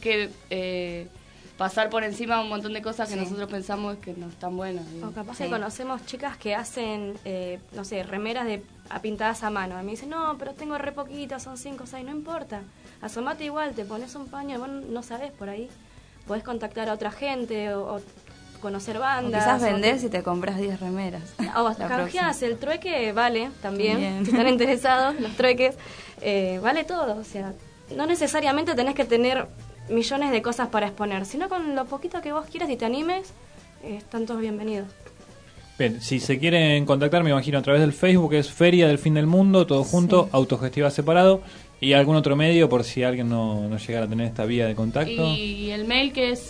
que pasar por encima de un montón de cosas que nosotros pensamos que no están buenas. Digo. O capaz que conocemos chicas que hacen, no sé, remeras pintadas a mano. Y me dicen, no, pero tengo re poquitas, son 5 o 6, no importa. Asomate igual, te pones un paño, vos no sabés por ahí. Podés contactar a otra gente o conocer bandas. O quizás vendés y te compras 10 remeras. O canjeás, el trueque vale también. Si están interesados, los trueques, vale todo. O sea, no necesariamente tenés que tener millones de cosas para exponer, sino con lo poquito que vos quieras y te animes, están todos bienvenidos. Bien, si se quieren contactar, me imagino a través del Facebook, es Feria del Fin del Mundo, todo junto, autogestiva separado, y algún otro medio por si alguien no llegara a tener esta vía de contacto. Y el mail, que es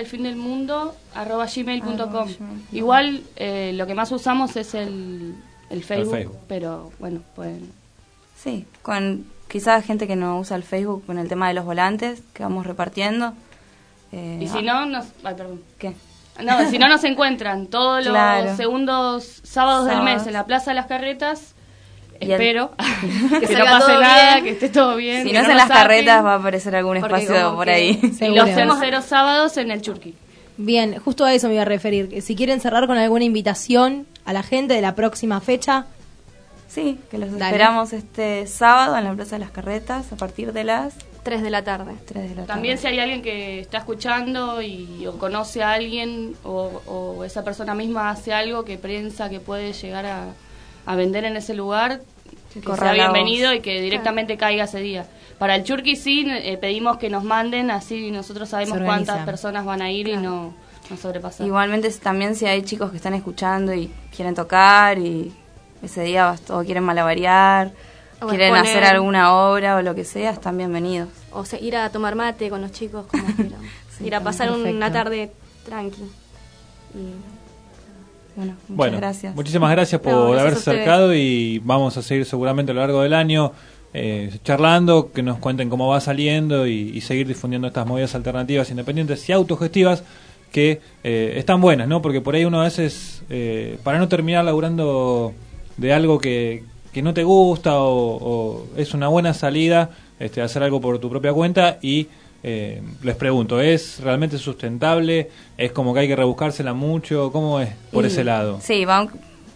feriadelfindelmundo@gmail.com. Igual lo que más usamos es el Facebook, pero bueno, pueden Sí, con quizás gente que no usa el Facebook con el tema de los volantes que vamos repartiendo. Y si no, nos... Ay, perdón. ¿Qué? No, si no nos encuentran todos los Claro. segundos sábados del mes en la Plaza de las Carretas. Espero que no salga pase todo nada, bien. que esté todo bien. Si que no es nos en las saquen, carretas va a aparecer algún porque espacio como por que- ahí. Y lo hacemos de los sábados en el Churqui. Bien, justo a eso me iba a referir. Que si quieren cerrar con alguna invitación a la gente de la próxima fecha. Sí, que los Dale. esperamos este sábado en la Plaza de las Carretas a partir de las 3 de la tarde. 3 de la tarde. También si hay alguien que está escuchando o conoce a alguien o esa persona misma hace algo que piensa que puede llegar a vender en ese lugar, que corra sea la bienvenido voz. y que directamente caiga ese día. Para el Churqui sí pedimos que nos manden, así nosotros sabemos Se cuántas organizan. personas van a ir y no sobrepasar. Igualmente también si hay chicos que están escuchando y quieren tocar y ese día o quieren malabarear, O quieren exponer. hacer alguna obra o lo que sea, están bienvenidos. O sea, ir a tomar mate con los chicos, como quieran. Ir a pasar Perfecto. una tarde tranqui. Y bueno, muchas Bueno, gracias. muchísimas gracias por No, gracias haberse a ustedes. acercado y vamos a seguir seguramente a lo largo del año charlando, que nos cuenten cómo va saliendo y seguir difundiendo estas movidas alternativas independientes y autogestivas que están buenas, ¿no? Porque por ahí uno a veces, para no terminar laburando de algo que no te gusta o es una buena salida, hacer algo por tu propia cuenta y les pregunto, ¿es realmente sustentable? ¿Es como que hay que rebuscársela mucho? ¿Cómo es por Y- ese lado? Sí, va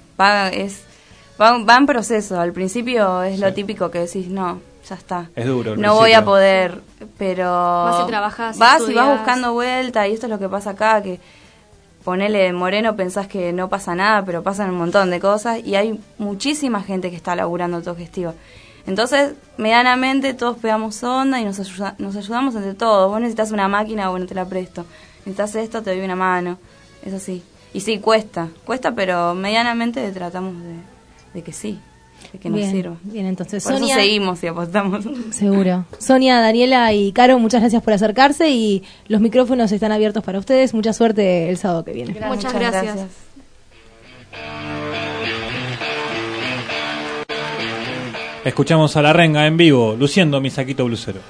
en proceso. Al principio es lo típico que decís, no, ya está. Es duro. al No voy a principio. poder, pero Vas y trabajás, vas y estudias. vas buscando vuelta y esto es lo que pasa acá, que ponele Moreno, pensás que no pasa nada, pero pasan un montón de cosas y hay muchísima gente que está laburando autogestivo. Entonces, medianamente todos pegamos onda y nos ayudamos entre todos. Vos necesitas una máquina, bueno, te la presto. Necesitas esto, te doy una mano. Es así. Y sí, cuesta, pero medianamente tratamos de que sí, de que nos Bien, sirva. bien, entonces Por Sonia... eso seguimos y apostamos. Seguro. Sonia, Daniela y Caro, muchas gracias por acercarse y los micrófonos están abiertos para ustedes. Mucha suerte el sábado que viene. Muchas gracias. Escuchamos a La Renga en vivo, luciendo mi saquito blusero.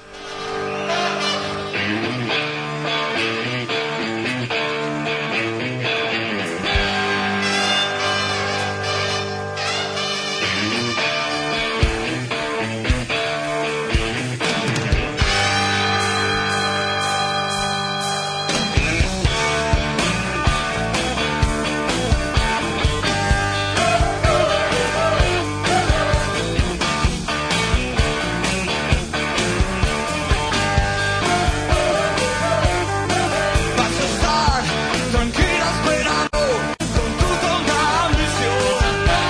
Vas a estar tranquila esperando con tu tonta ambición.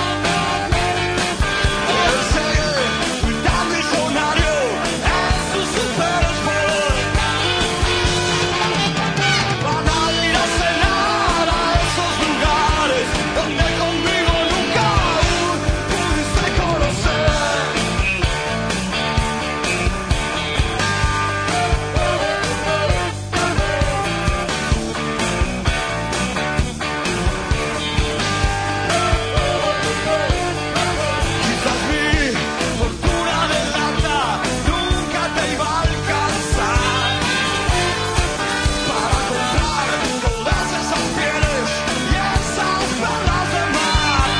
Él sigue tan millonario en su super sport. Van a ir a cenar a esos lugares donde conmigo nunca aún pudiste conocer. Quizás mi fortuna de lata nunca te iba a alcanzar para comprar todas esas pieles y esas perlas de mar.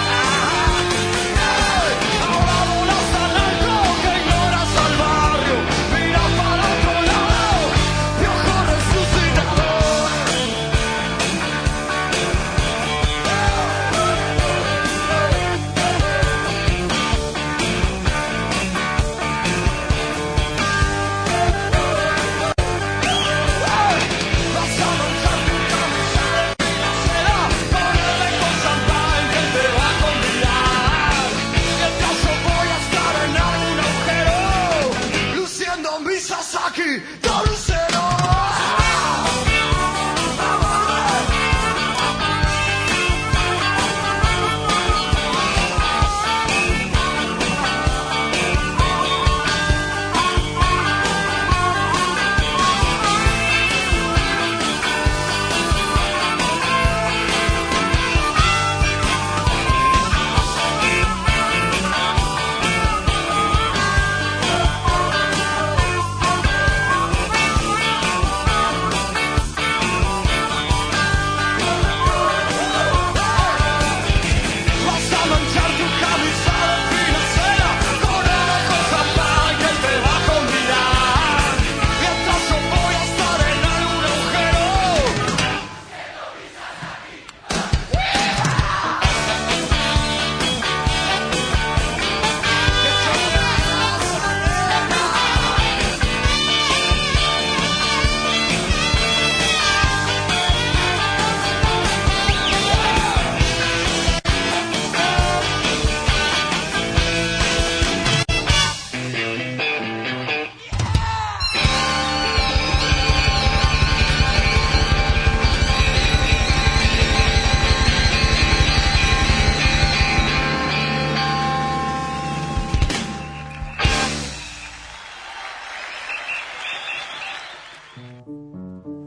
Ahora volas tan alto que ignoras al barrio, mira para otro lado, piojo resucitador. Vas a manchar tu camisa de la seda, ponerle con champán que te va a convidar. Mientras yo voy a estar en algún agujero, luciendo mi Sasaki de lucero.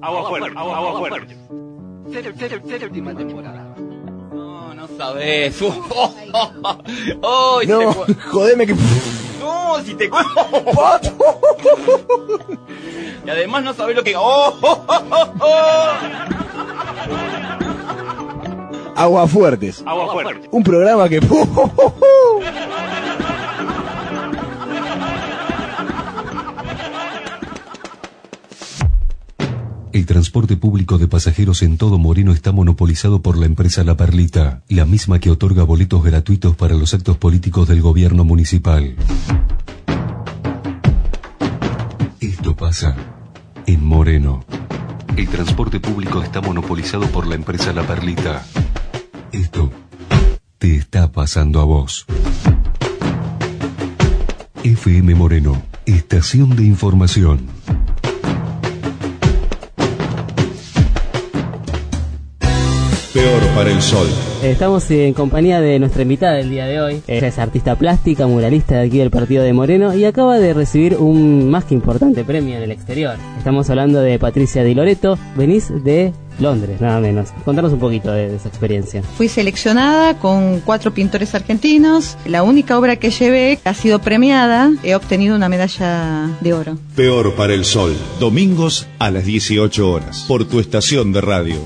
Agua fuerte, agua fuerte. Séptima temporada. No sabés. No, jodeme que... No, si te... Y además no sabés lo que... Agua Fuertes. Agua fuerte. Un programa que... El transporte público de pasajeros en todo Moreno está monopolizado por la empresa La Perlita, la misma que otorga boletos gratuitos para los actos políticos del gobierno municipal. Esto pasa en Moreno. El transporte público está monopolizado por la empresa La Perlita. Esto te está pasando a vos. FM Moreno, estación de información. Peor para el sol. Estamos en compañía de nuestra invitada del día de hoy. Ella es artista plástica, muralista de aquí del partido de Moreno y acaba de recibir un más que importante premio en el exterior. Estamos hablando de Patricia Di Loreto. Venís de Londres, nada menos. Contanos un poquito de esa experiencia. Fui seleccionada con 4 pintores argentinos. La única obra que llevé ha sido premiada. He obtenido una medalla de oro. Peor para el sol. Domingos a las 18 horas. Por tu estación de radio.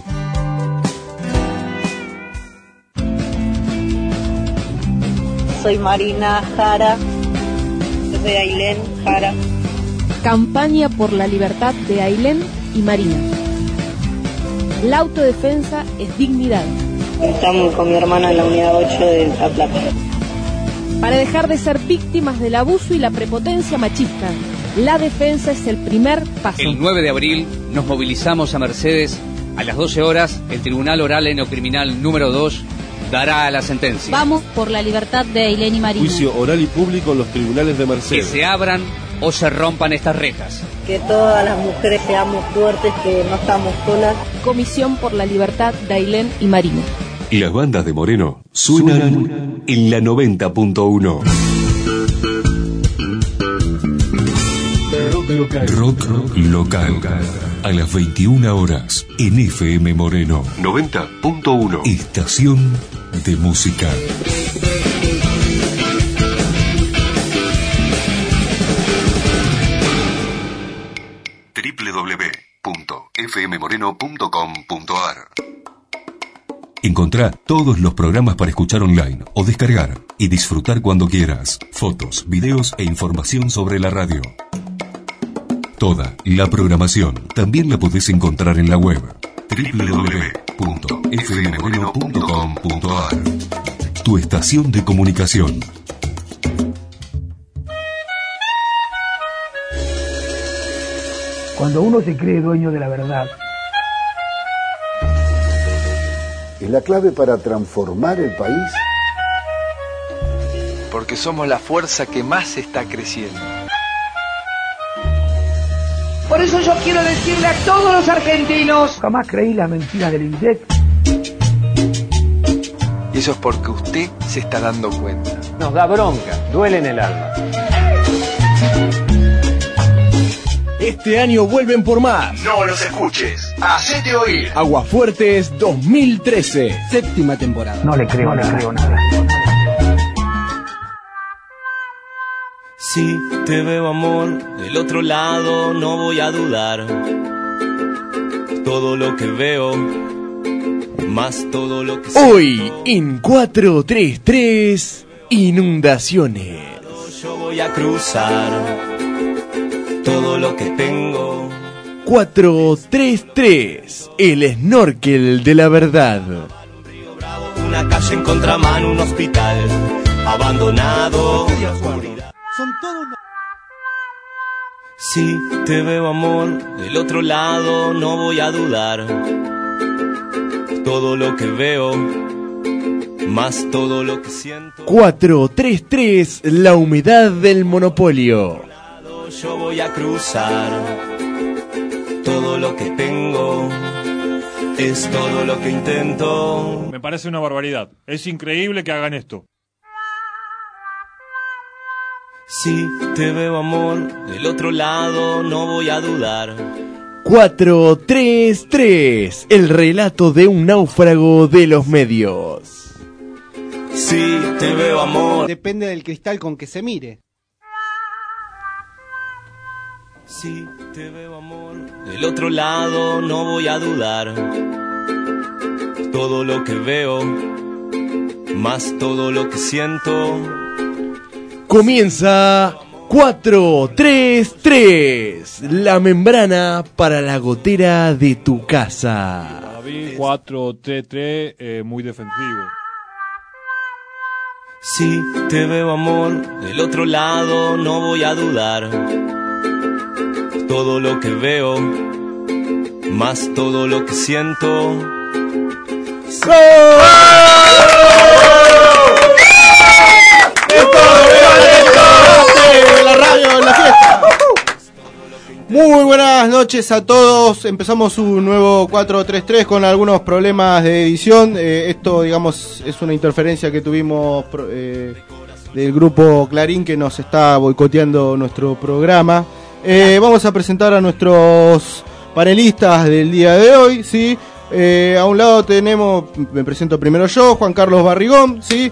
Soy Marina Jara, de Ailén Jara. Campaña por la libertad de Ailén y Marina. La autodefensa es dignidad. Estamos con mi hermana en la unidad 8 de La Plata. Para dejar de ser víctimas del abuso y la prepotencia machista, la defensa es el primer paso. El 9 de abril nos movilizamos a Mercedes. A las 12 horas, el Tribunal Oral en lo Criminal número 2 dará la sentencia. Vamos por la libertad de Ailén y Marina. Juicio oral y público en los tribunales de Mercedes. Que se abran o se rompan estas rejas. Que todas las mujeres seamos fuertes, que no estamos solas. Comisión por la libertad de Ailén y Marina. Las bandas de Moreno suenan en la 90.1. Rock local. A las 21 horas en FM Moreno 90.1. Estación de música. www.fmmoreno.com.ar. Encontrá todos los programas para escuchar online o descargar y disfrutar cuando quieras. Fotos, videos e información sobre la radio. Toda la programación también la podés encontrar en la web www.fmmoreno.com.ar. Tu estación de comunicación. Cuando uno se cree dueño de la verdad, es la clave para transformar el país. Porque somos la fuerza que más está creciendo. por eso yo quiero decirle a todos los argentinos, jamás creí la mentira del INDEC. Y eso es porque usted se está dando cuenta. Nos da bronca, duele en el alma. Este año vuelven por más. No los escuches, hacete oír. Aguafuertes 2013, séptima temporada. No le creo nada. Si te veo, amor, del otro lado no voy a dudar. Todo lo que veo, más todo lo que hoy en 433 inundaciones. Yo voy a cruzar todo lo que tengo. 433, el snorkel de la verdad. Una calle en contramano, un hospital abandonado. Son todos los... Si te veo, amor, del otro lado no voy a dudar. Todo lo que veo, más todo lo que siento. 433, la humedad del monopolio. Yo voy a cruzar. Todo lo que tengo es todo lo que intento. Me parece una barbaridad. Es increíble que hagan esto. Si te veo, amor, del otro lado no voy a dudar. 433, el relato de un náufrago de los medios. Si te veo, amor. Depende del cristal con que se mire. Si te veo, amor, del otro lado no voy a dudar. Todo lo que veo, más todo lo que siento. Comienza 433, la membrana para la gotera de tu casa. David, 433, muy defensivo. Si te veo, amor, del otro lado no voy a dudar. Todo lo que veo, más todo lo que siento. ¡Gol! La radio, la fiesta. Muy buenas noches a todos. Empezamos un nuevo 433 con algunos problemas de edición. Esto, digamos, es una interferencia que tuvimos del grupo Clarín que nos está boicoteando nuestro programa. Vamos a presentar a nuestros panelistas del día de hoy, ¿sí? A un lado tenemos, me presento primero yo, Juan Carlos Barrigón, ¿sí?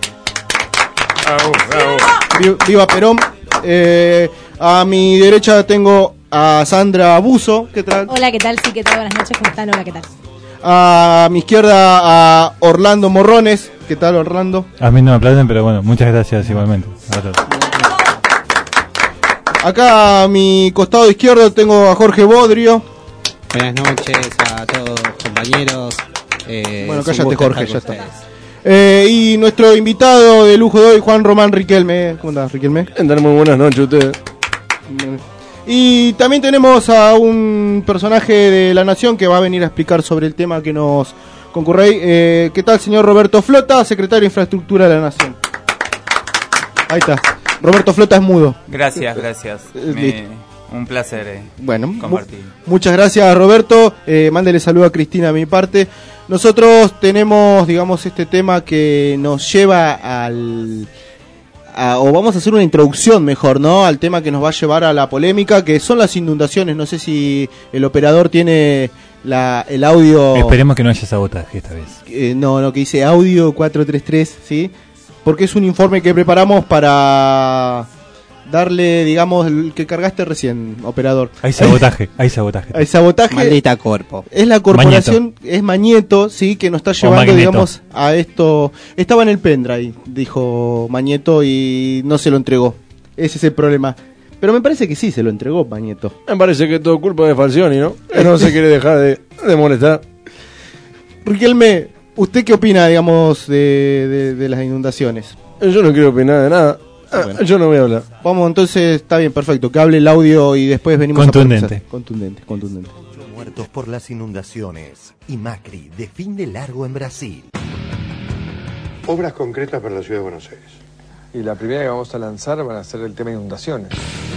Viva Perón. A mi derecha tengo a Sandra Buzo, ¿qué tal? Hola, ¿qué tal? Sí, ¿qué tal? Buenas noches, ¿cómo están? Hola, ¿qué tal? A mi izquierda a Orlando Morrones, ¿qué tal, Orlando? A mí no me aplauden, pero bueno, muchas gracias igualmente. A todos. Acá a mi costado izquierdo tengo a Jorge Bodrio. Buenas noches a todos, compañeros. Bueno, cállate, Jorge, ya está. Y nuestro invitado de lujo de hoy, Juan Román Riquelme. ¿Cómo andás, Riquelme? Muy buenas noches a ustedes. Y también tenemos a un personaje de La Nación que va a venir a explicar sobre el tema que nos concurre. ¿Qué tal, señor Roberto Flota, secretario de Infraestructura de La Nación? Ahí está. Roberto Flota es mudo. Gracias. Un placer compartir. Muchas gracias, Roberto. Mándele saludo a Cristina a mi parte. Nosotros tenemos, digamos, este tema que nos lleva o vamos a hacer una introducción mejor, ¿no? Al tema que nos va a llevar a la polémica, que son las inundaciones. No sé si el operador tiene el audio. Esperemos que no haya sabotaje esta vez. No, que dice audio 433, ¿sí? Porque es un informe que preparamos para darle, digamos, el que cargaste recién, operador. Hay sabotaje. Maldita corpo. Es la corporación, es Mañeto, sí, que nos está llevando, digamos, a esto. Estaba en el pendrive, dijo Mañeto, y no se lo entregó. Ese es el problema. Pero me parece que sí se lo entregó Mañeto. Me parece que todo culpa de Falcioni, ¿no? Que no se quiere dejar de molestar. Riquelme, ¿usted qué opina, digamos, de las inundaciones? Yo no quiero opinar de nada. Bueno. Yo no voy a hablar. Vamos, entonces, está bien, perfecto. Que hable el audio y después venimos Contundente. Contundente. Muertos por las inundaciones. Y Macri defiende largo en Brasil. Obras concretas para la ciudad de Buenos Aires. Y la primera que vamos a lanzar van a ser el tema de inundaciones.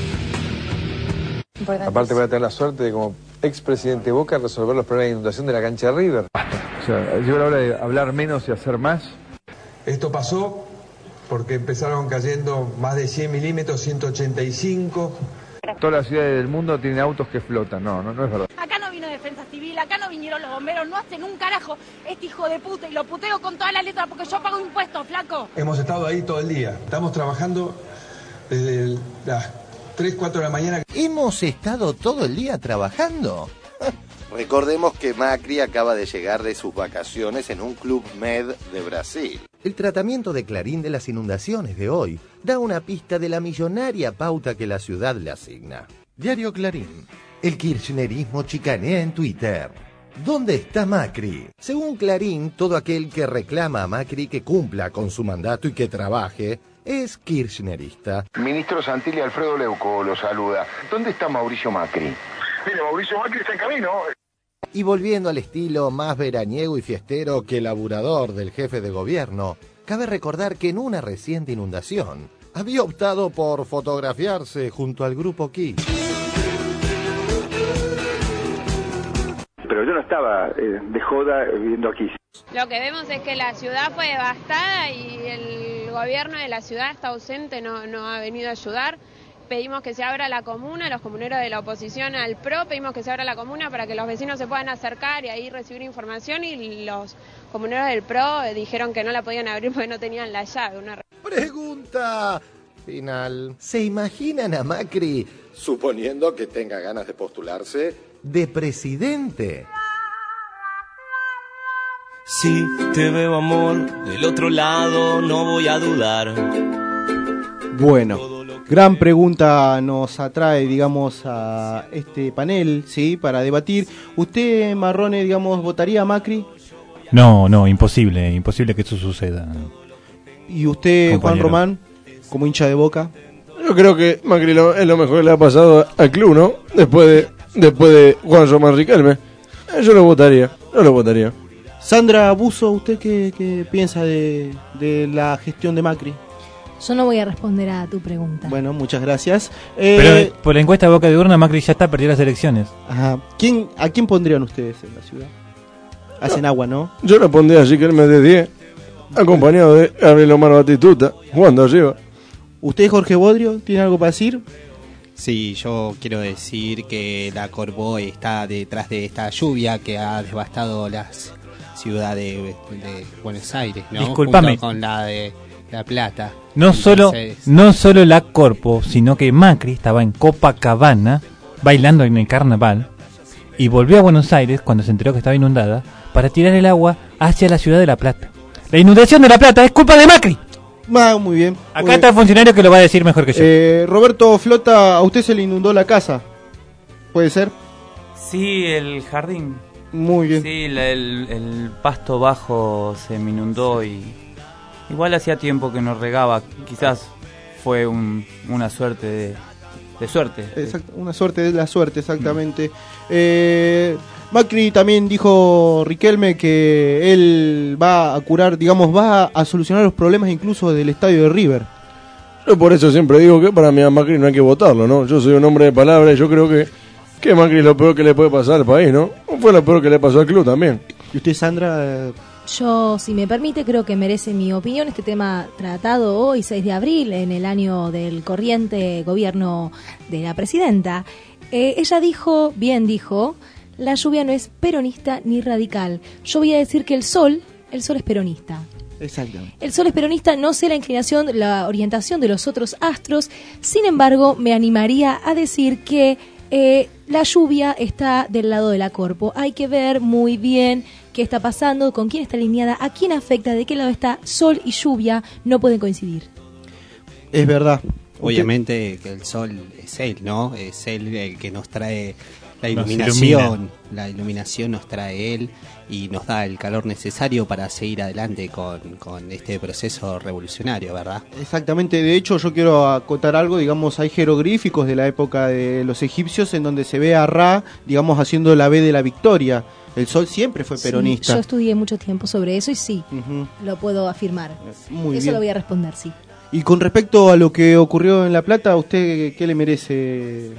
Aparte voy a tener la suerte de, como expresidente Boca, resolver los problemas de inundación de la cancha de River. O sea, llegó la hora de hablar menos y hacer más. Esto pasó porque empezaron cayendo más de 100 milímetros, 185. Todas las ciudades del mundo tienen autos que flotan. No es verdad. Acá no vino Defensa Civil, acá no vinieron los bomberos, no hacen un carajo este hijo de puta, y lo puteo con todas las letras porque yo pago impuestos, flaco. Hemos estado ahí todo el día. Estamos trabajando desde las 3, 4 de la mañana. ¿Hemos estado todo el día trabajando? Recordemos que Macri acaba de llegar de sus vacaciones en un Club Med de Brasil. El tratamiento de Clarín de las inundaciones de hoy da una pista de la millonaria pauta que la ciudad le asigna. Diario Clarín. El kirchnerismo chicanea en Twitter. ¿Dónde está Macri? Según Clarín, todo aquel que reclama a Macri que cumpla con su mandato y que trabaje es kirchnerista. Ministro Santilli, Alfredo Leuco lo saluda. ¿Dónde está Mauricio Macri? Mire, Mauricio Macri está en camino. Y volviendo al estilo más veraniego y fiestero que laburador del jefe de gobierno, cabe recordar que en una reciente inundación había optado por fotografiarse junto al grupo Kiss. Pero yo no estaba de joda viendo aquí. Lo que vemos es que la ciudad fue devastada y el gobierno de la ciudad está ausente, no ha venido a ayudar. pedimos que se abra la comuna, los comuneros de la oposición al PRO, pedimos que se abra la comuna para que los vecinos se puedan acercar y ahí recibir información, y los comuneros del PRO dijeron que no la podían abrir porque no tenían la llave. Pregunta final. ¿Se imaginan a Macri, suponiendo que tenga ganas de postularse, de presidente? Si te veo, amor, del otro lado no voy a dudar. Bueno, gran pregunta nos atrae, digamos, a este panel, ¿sí? Para debatir. ¿Usted, Marrone, digamos, votaría a Macri? No, imposible que eso suceda. ¿Y usted, compañero? Juan Román, como hincha de Boca? Yo creo que Macri es lo mejor que le ha pasado al club, ¿no? Después de Juan Román Riquelme. Yo lo votaría. Sandra Buzo, ¿usted qué piensa de la gestión de Macri? Yo no voy a responder a tu pregunta. Bueno, muchas gracias. Pero por la encuesta de Boca de Urna, Macri ya está, perdió las elecciones. Ajá. ¿A quién pondrían ustedes en la ciudad? Hacen agua, ¿no? Yo lo pondría así que él me dé 10, acompañado de Gabriel Omar Batistuta, jugando arriba. ¿Usted, Jorge Bodrio, tiene algo para decir? Sí, yo quiero decir que la Corvo está detrás de esta lluvia que ha devastado las ciudades de Buenos Aires, ¿no? Discúlpame. Junto con la de La Plata. No solo la Corpo, sino que Macri estaba en Copacabana bailando en el carnaval y volvió a Buenos Aires cuando se enteró que estaba inundada para tirar el agua hacia la ciudad de La Plata. La inundación de La Plata es culpa de Macri. Muy bien. Acá está el funcionario que lo va a decir mejor que yo. Roberto Flota, ¿a usted se le inundó la casa? ¿Puede ser? Sí, el jardín. Muy bien. Sí, el pasto bajo se me inundó y igual hacía tiempo que no regaba. Quizás fue una suerte de suerte. Exacto, una suerte de la suerte, exactamente. Macri también dijo, Riquelme, que él va a curar, digamos, va a solucionar los problemas incluso del estadio de River. Yo por eso siempre digo que para mí a Macri no hay que votarlo, ¿no? Yo soy un hombre de palabra y yo creo que Macri es lo peor que le puede pasar al país, ¿no? Fue lo peor que le pasó al club también. ¿Y usted, Sandra? Yo, si me permite, creo que merece mi opinión este tema tratado hoy, 6 de abril, en el año del corriente gobierno de la presidenta. Ella dijo, la lluvia no es peronista ni radical. Yo voy a decir que el sol es peronista. Exacto. El sol es peronista, no sé la inclinación, la orientación de los otros astros. Sin embargo, me animaría a decir que la lluvia está del lado de la Corpo. Hay que ver muy bien qué está pasando, con quién está alineada, a quién afecta, de qué lado está. Sol y lluvia no pueden coincidir. Es verdad. Obviamente que el sol es él, ¿no? Es él el que nos trae la iluminación. La iluminación nos trae él y nos da el calor necesario para seguir adelante con este proceso revolucionario, ¿verdad? Exactamente. De hecho, yo quiero acotar algo. Digamos, hay jeroglíficos de la época de los egipcios en donde se ve a Ra, digamos, haciendo la B de la victoria. El sol siempre fue peronista. Sí, yo estudié mucho tiempo sobre eso y sí, lo puedo afirmar. Muy eso bien. lo voy a responder, sí. Y con respecto a lo que ocurrió en La Plata, ¿usted qué le merece,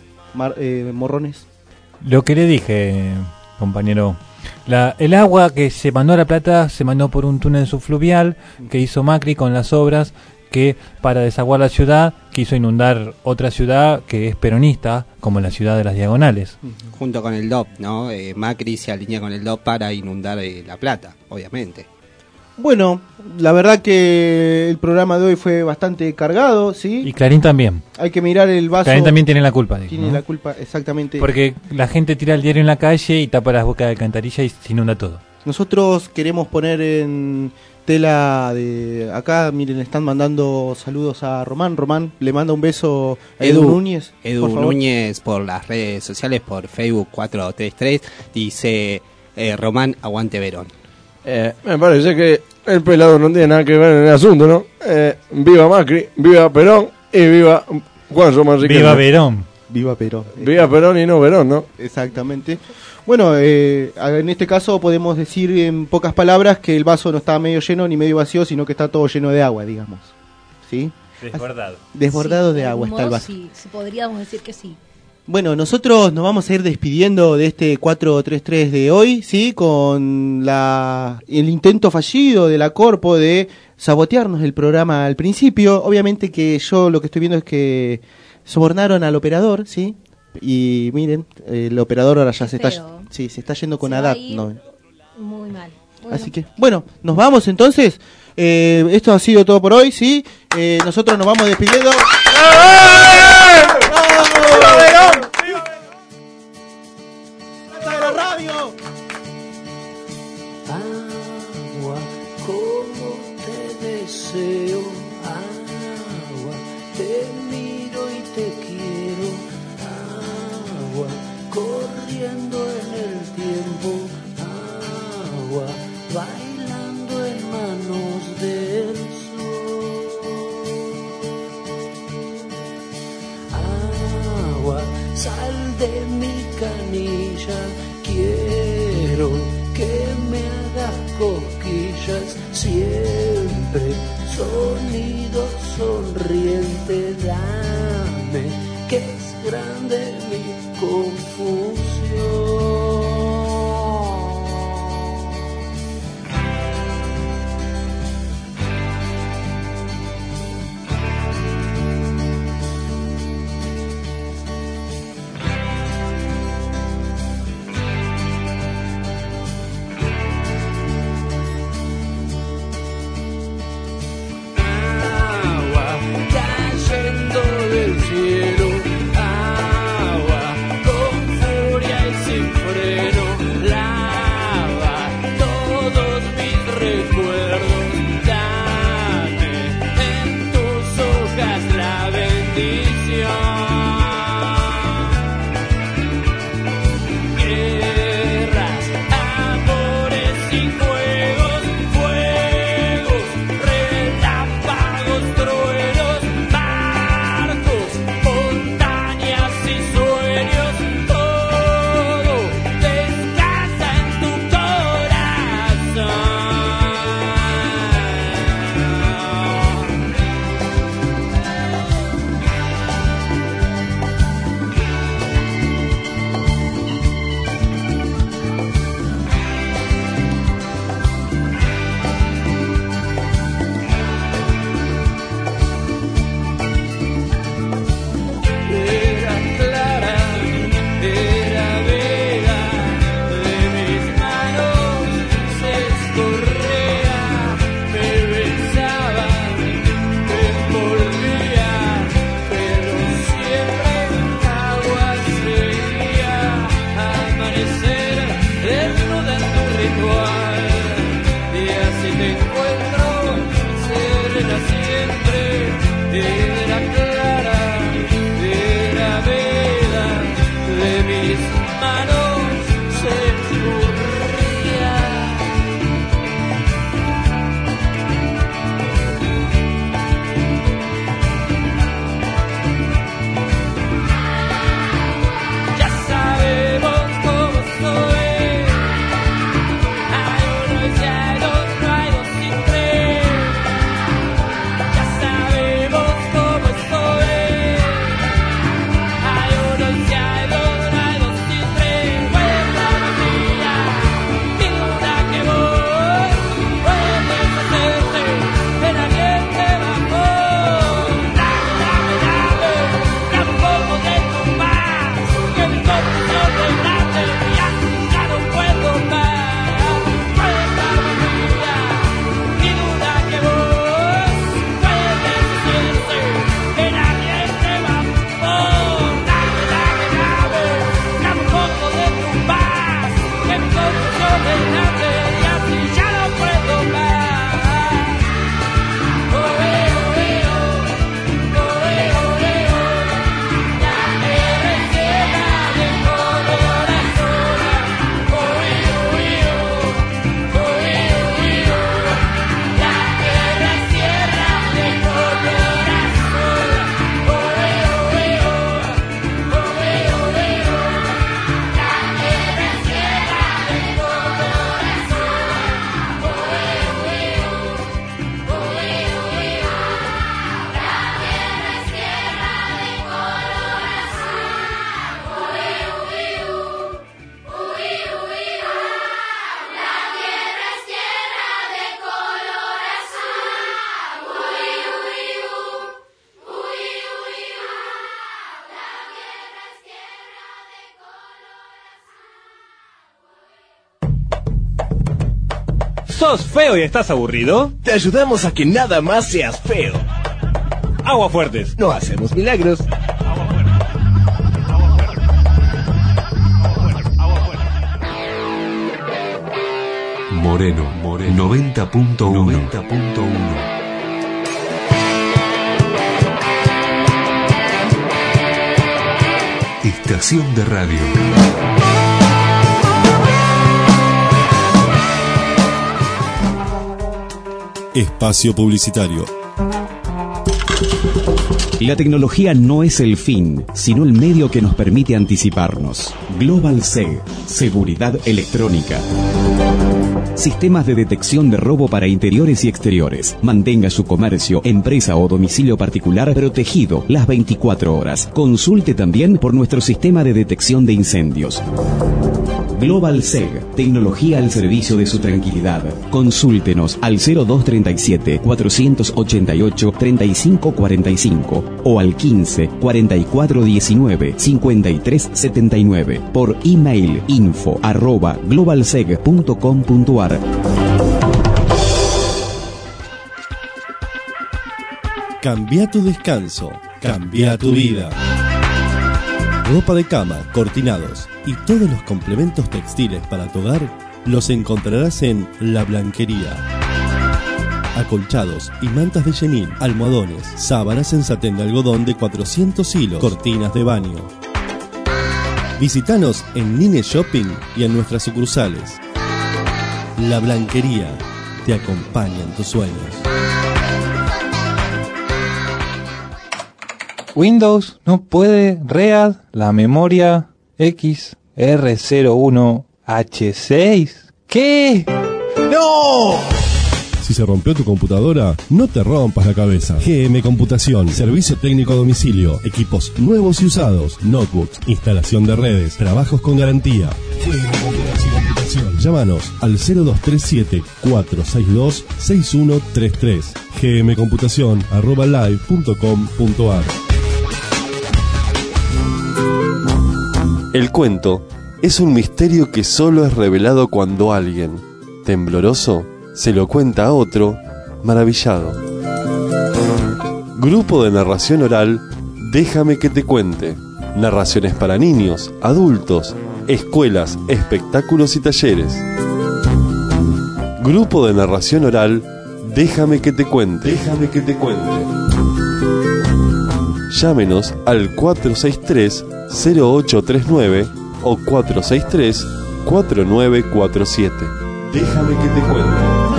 Morrones? Lo que le dije, compañero. El agua que se mandó a La Plata se mandó por un túnel subfluvial que hizo Macri con las obras que, para desaguar la ciudad, quiso inundar otra ciudad que es peronista, como la ciudad de las Diagonales. Junto con el DOP, ¿no? Macri se alinea con el DOP para inundar La Plata, obviamente. Bueno, la verdad que el programa de hoy fue bastante cargado, ¿sí? Y Clarín también. Hay que mirar el vaso. Clarín también tiene la culpa. Tiene la culpa, exactamente. Porque la gente tira el diario en la calle y tapa las bocas de alcantarilla y se inunda todo. Nosotros queremos poner en tela de... Acá, miren, están mandando saludos a Román. Román, le manda un beso a Edu Núñez. Edu Núñez por las redes sociales, por Facebook 433, dice Román, aguante Verón. Me parece que el pelado no tiene nada que ver en el asunto, ¿no? Viva Macri, viva Perón y viva Juan Román Riquelme. Viva Verón. Viva Perón. Viva Perón y no Verón, ¿no? Exactamente. Bueno, en este caso podemos decir en pocas palabras que el vaso no está medio lleno ni medio vacío, sino que está todo lleno de agua, digamos. ¿Sí? Desbordado. Desbordado sí, de agua está el vaso. Sí, podríamos decir que sí. Bueno, nosotros nos vamos a ir despidiendo de este 433 de hoy, ¿sí? Con el intento fallido de la Corpo de sabotearnos el programa al principio. Obviamente que yo lo que estoy viendo es que sobornaron al operador, ¿sí? Y miren, el operador ahora ya se está yendo con Haddad, ¿no? Muy mal. Bueno. Así que, bueno, nos vamos entonces. Esto ha sido todo por hoy, ¿sí? Nosotros nos vamos despidiendo. ¡Viva la radio! Agua, como te deseo. Agua, te miro y te quiero. Agua, corriendo en el tiempo. Agua, bailando en manos del sol. Agua, sal de mi canilla. Quiero que me hagas cosquillas siempre. Sonido sonriente, dame que es grande mi confusión. Cayendo del cielo, agua con furia. ¿Sos feo y estás aburrido? Te ayudamos a que nada más seas feo. Aguas Fuertes. No hacemos milagros. Moreno 90.1. Estación de radio. Espacio publicitario. La tecnología no es el fin, sino el medio que nos permite anticiparnos. Global SEG, seguridad electrónica. Sistemas de detección de robo para interiores y exteriores. Mantenga su comercio, empresa o domicilio particular protegido las 24 horas. Consulte también por nuestro sistema de detección de incendios. Global SEG, tecnología al servicio de su tranquilidad. Consúltenos al 0237-488-3545 o al 15-4419-5379 por email info@globalseg.com.ar. Cambia tu descanso, cambia tu vida. Ropa de cama, cortinados y todos los complementos textiles para tu hogar los encontrarás en La Blanquería. Acolchados y mantas de chenil, almohadones, sábanas en satén de algodón de 400 hilos, cortinas de baño. Visítanos en Nine Shopping y en nuestras sucursales. La Blanquería te acompaña en tus sueños. Windows no puede read la memoria XR01H6. ¿Qué? ¡No! Si se rompió tu computadora, no te rompas la cabeza. GM Computación, servicio técnico a domicilio, equipos nuevos y usados, notebooks, instalación de redes, trabajos con garantía. GM Computación. Llámanos al 0237-462-6133. gmcomputacion@live.com.ar. El cuento es un misterio que solo es revelado cuando alguien, tembloroso, se lo cuenta a otro, maravillado. Grupo de narración oral, Déjame que te cuente. Narraciones para niños, adultos, escuelas, espectáculos y talleres. Grupo de narración oral, Déjame que te cuente. Déjame que te cuente. Llámenos al 463-0839 o 463-4947. Déjame que te cuente.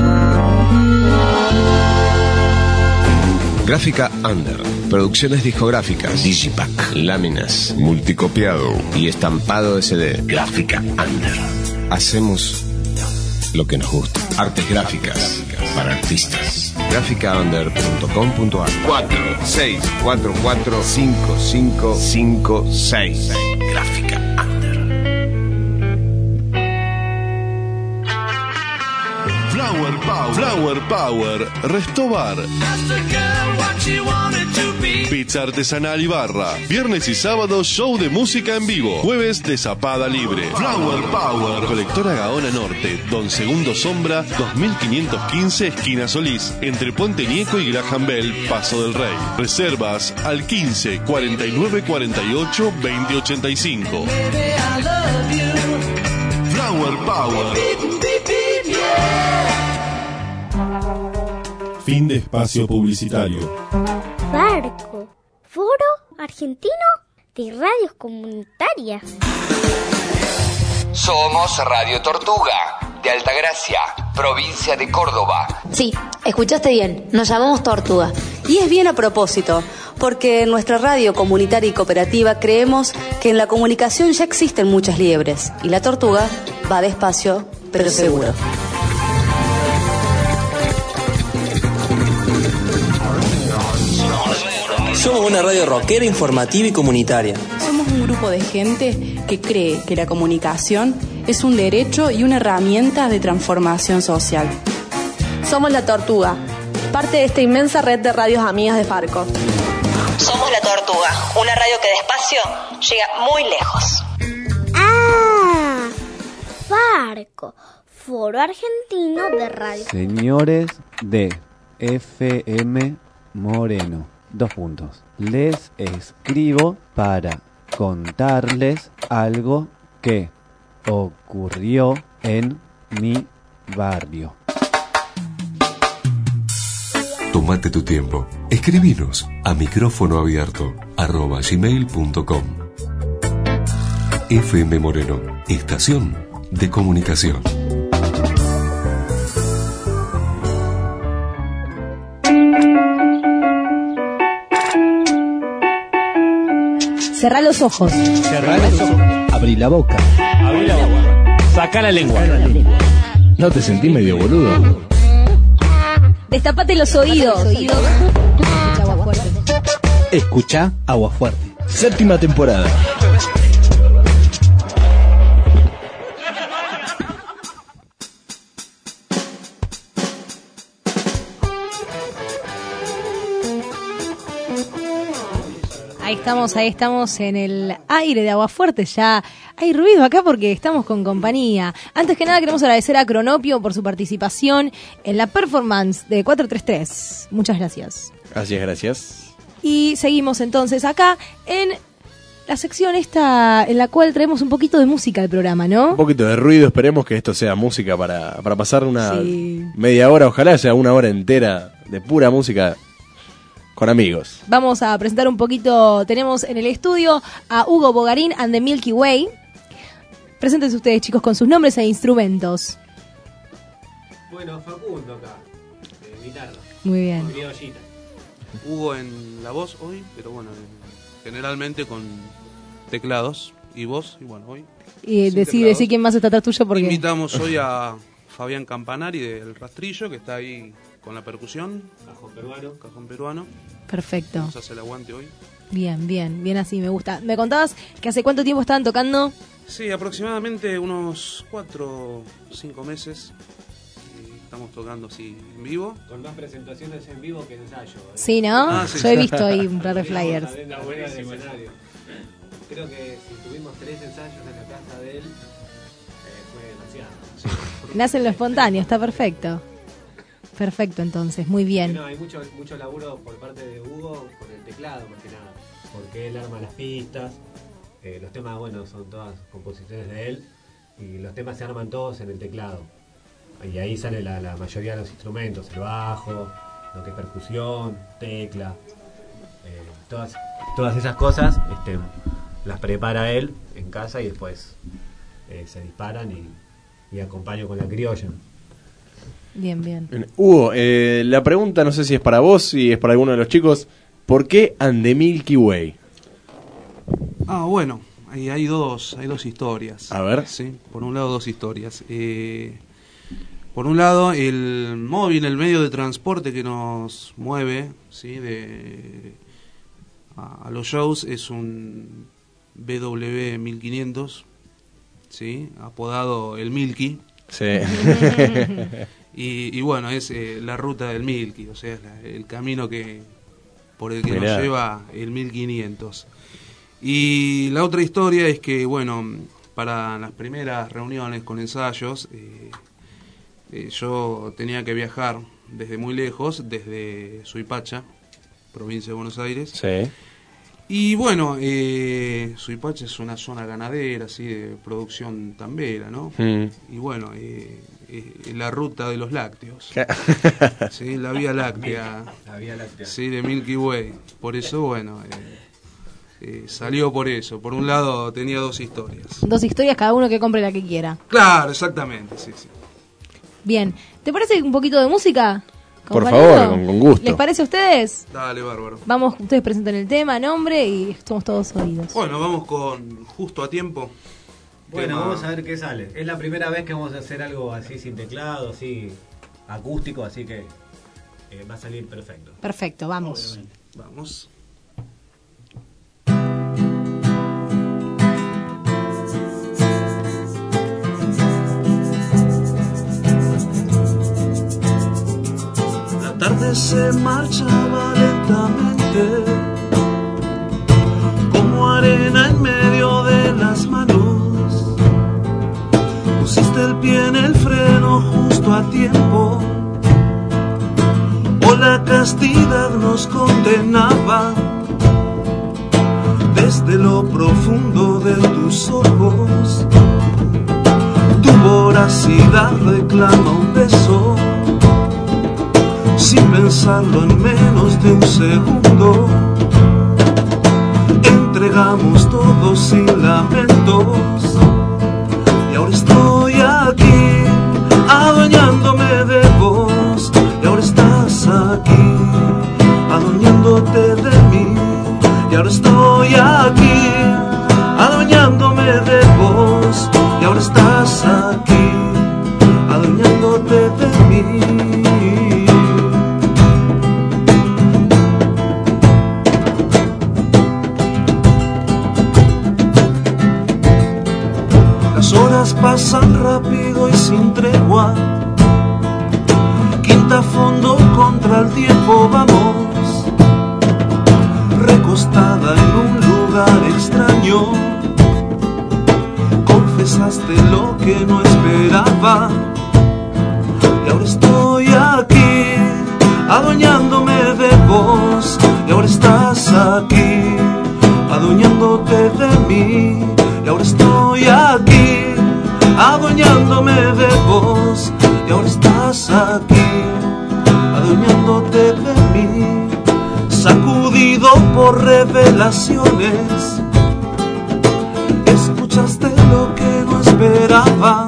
Gráfica Under. Producciones discográficas, Digipack, láminas, multicopiado y estampado de CD. Gráfica Under. Hacemos lo que nos gusta. Artes gráficas para artistas. Gráficaunder.com.ar 46445556. Gráfica Under. Flower Power, Restobar. Pizza artesanal y barra. Viernes y sábado, show de música en vivo. Jueves de zapada libre. Flower Power. Colectora Gaona Norte, Don Segundo Sombra, 2515, esquina Solís. Entre Puente Nieco y Graham Bell, Paso del Rey. Reservas al 15 49 48 20 85. Flower Power. Fin de espacio publicitario. Farco, Foro Argentino de Radios Comunitarias. Somos Radio Tortuga, de Altagracia, provincia de Córdoba. Sí, escuchaste bien, nos llamamos Tortuga. Y es bien a propósito, porque en nuestra radio comunitaria y cooperativa creemos que en la comunicación ya existen muchas liebres, y la tortuga va despacio, pero seguro. Somos una radio rockera, informativa y comunitaria. Somos un grupo de gente que cree que la comunicación es un derecho y una herramienta de transformación social. Somos La Tortuga, parte de esta inmensa red de radios amigas de Farco. Somos La Tortuga, una radio que despacio llega muy lejos. Ah, Farco, Foro Argentino de Radio. Señores de FM Moreno, 2 puntos. Les escribo para contarles algo que ocurrió en mi barrio. Tómate tu tiempo. Escribinos a micrófonoabierto@gmail.com. FM Moreno, estación de comunicación. Cerrá los ojos. Cerrá los ojos. Abrí la boca. Abrí la boca. Sacá la lengua. ¿No te sentís medio boludo? Destapate los oídos. Escucha Agua Fuerte. Escucha Agua Fuerte. 7ª temporada. Ahí estamos en el aire de Agua Fuerte. Ya hay ruido acá porque estamos con compañía. Antes que nada queremos agradecer a Cronopio por su participación en la performance de 433. Muchas gracias. Gracias. Y seguimos entonces acá en la sección esta en la cual traemos un poquito de música al programa, ¿no? Un poquito de ruido, esperemos que esto sea música para pasar una media hora, ojalá sea una hora entera de pura música con amigos. Vamos a presentar un poquito, tenemos en el estudio a Hugo Bogarín and the Milky Way. Preséntense ustedes, chicos, con sus nombres e instrumentos. Bueno, Facundo acá, de guitarra. Muy bien. Hugo en la voz hoy, pero bueno, generalmente con teclados y voz, y bueno, hoy. Y decí quién más está atrás tuyo porque... Invitamos hoy a Fabián Campanari del Rastrillo, que está ahí con la percusión. Cajón peruano. Perfecto. Nos hace el aguante hoy. Bien así, me gusta. ¿Me contabas que hace cuánto tiempo estaban tocando? Sí, aproximadamente unos 4 o 5 meses. Estamos tocando así en vivo. Con más presentaciones en vivo que ensayo. Sí, ¿no? Sí. Yo he visto ahí un par de flyers. Creo que si tuvimos 3 ensayos en la casa de él, fue demasiado. Nace en lo espontáneo, está perfecto. Perfecto, entonces, muy bien. No, hay mucho laburo por parte de Hugo con el teclado, más que nada. Porque él arma las pistas. Los temas, bueno, son todas composiciones de él. Y los temas se arman todos en el teclado. Y ahí sale la mayoría de los instrumentos, el bajo, lo que es percusión, tecla, todas esas cosas las prepara él en casa y después se disparan y acompaño con la criolla. Bien. Hugo, la pregunta no sé si es para vos, si es para alguno de los chicos, ¿por qué And the Milky Way? Bueno, ahí hay dos historias. A ver. Sí, por un lado 2 historias. Por un lado, el móvil, el medio de transporte que nos mueve, ¿sí? A los shows es un BW 1500, ¿sí? Apodado el Milky. Sí. y bueno, es la ruta del Milky, o sea, es el camino por el que Mirá. nos lleva el 1500. Y la otra historia es que, bueno, para las primeras reuniones con ensayos, yo tenía que viajar desde muy lejos, desde Suipacha, provincia de Buenos Aires. Sí. Y bueno, Suipacha es una zona ganadera, así de producción tambera, ¿no? Y bueno, la ruta de los lácteos. Sí, la Vía Láctea. La Vía Láctea. Sí, de Milky Way. Por eso, bueno, salió por eso. Por un lado tenía 2 historias. 2 historias, cada uno que compre la que quiera. Claro, exactamente, sí. Bien. ¿Te parece un poquito de música? Por favor, con gusto. ¿Les parece a ustedes? Dale, bárbaro. Vamos, ustedes presentan el tema, nombre y somos todos oídos. Bueno, vamos con Justo a Tiempo. Bueno, vamos a ver qué sale. Es la primera vez que vamos a hacer algo así sin teclado, así acústico, así que va a salir perfecto. Perfecto, vamos. Obviamente. Vamos. La tarde se marchaba lentamente, como arena en medio de las manos. Pusiste el pie en el freno a tiempo, o la castidad nos condenaba. Desde lo profundo de tus ojos, tu voracidad reclama un beso. Sin pensarlo en menos de un segundo, entregamos todo sin lamentos. Y ahora estoy aquí, adueñándome de vos. Y ahora estás aquí, adueñándote de mí. Y ahora estoy aquí, adueñándome de vos. Y ahora estás aquí, adueñándote de mí. Las horas pasan rápido y sin tregua. Quinta a fondo contra el tiempo vamos. Recostada en un lugar extraño, confesaste lo que no esperaba. Y ahora estoy aquí, adueñándome de vos. Y ahora estás aquí, adueñándote de mí. Y ahora estoy aquí, adueñándome de vos. Y ahora estás aquí, adueñándote de mí. Sacudido por revelaciones, escuchaste lo que no esperaba.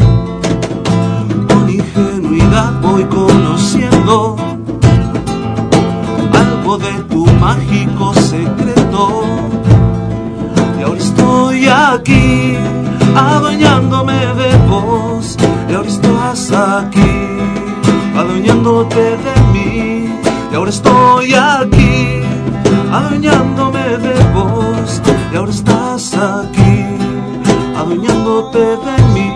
Con ingenuidad voy conociendo algo de tu mágico secreto. Y ahora estoy aquí, adueñándome de vos. Y ahora estás aquí, adueñándote de mí. Y ahora estoy aquí, adueñándome de vos. Y ahora estás aquí, adueñándote de mí.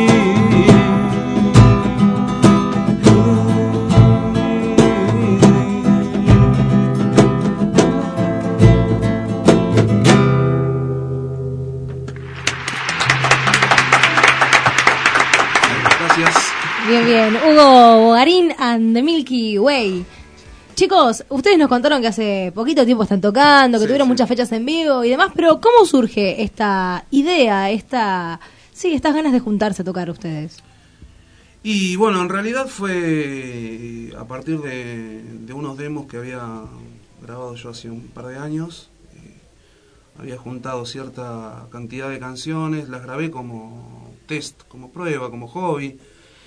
Bien, bien. Hugo Bogarín and the Milky Way. Chicos, ustedes nos contaron que hace poquito tiempo están tocando, que tuvieron muchas fechas en vivo y demás, pero ¿cómo surge esta idea, estas ganas de juntarse a tocar ustedes? Y bueno, en realidad fue a partir de unos demos que había grabado yo hace un par de años. Había juntado cierta cantidad de canciones, las grabé como test, como prueba, como hobby.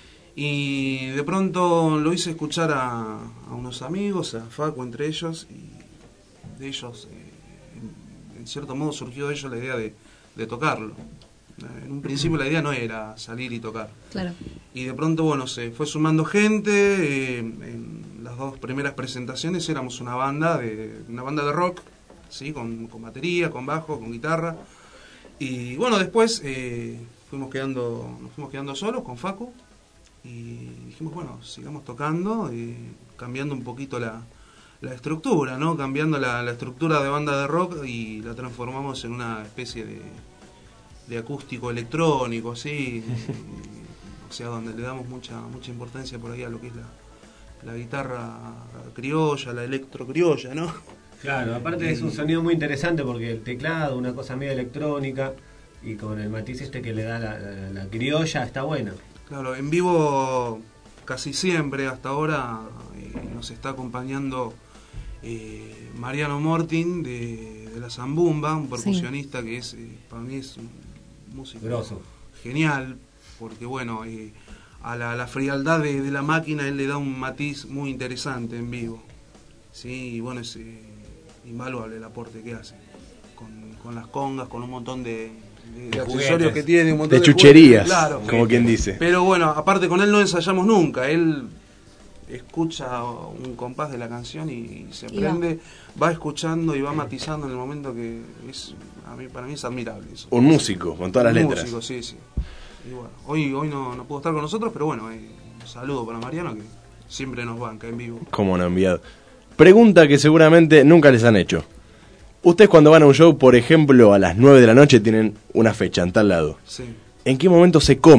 Y de pronto lo hice escuchar a unos amigos, a Facu entre ellos, y de ellos, en cierto modo surgió de ellos la idea de tocarlo. En un principio la idea no era salir y tocar. Claro. Y de pronto, bueno, se fue sumando gente. En las dos primeras presentaciones éramos una banda de rock, ¿sí? Con batería, con bajo, con guitarra. Y bueno, después nos fuimos quedando solos con Facu. Y dijimos, bueno, sigamos tocando, cambiando un poquito la estructura, ¿no? Cambiando la estructura de banda de rock y la transformamos en una especie de acústico electrónico, así. O sea, donde le damos mucha importancia por ahí a lo que es la guitarra criolla, la electro criolla, ¿no? Claro, aparte es un sonido muy interesante porque el teclado, una cosa medio electrónica, y con el matiz que le da la criolla, está buena. Claro, en vivo casi siempre hasta ahora nos está acompañando Mariano Mortin de la Zambumba, un percusionista que es para mí es un músico grosso, genial, porque bueno, a la frialdad de la máquina él le da un matiz muy interesante en vivo, sí, y bueno, es invaluable el aporte que hace con las congas, con un montón de accesorios que tiene, un montón de chucherías, claro, como quien dice. Pero bueno, aparte con él no ensayamos nunca, él escucha un compás de la canción y se prende, va escuchando y va matizando en el momento que para mí es admirable eso. Un músico, con todas las letras. Un músico, sí. Y bueno, hoy no pudo estar con nosotros, pero bueno, un saludo para Mariano que siempre nos banca en vivo. Como no enviado. Pregunta que seguramente nunca les han hecho. Ustedes cuando van a un show, por ejemplo, a las 9 de la noche tienen una fecha en tal lado. Sí. ¿En qué momento se come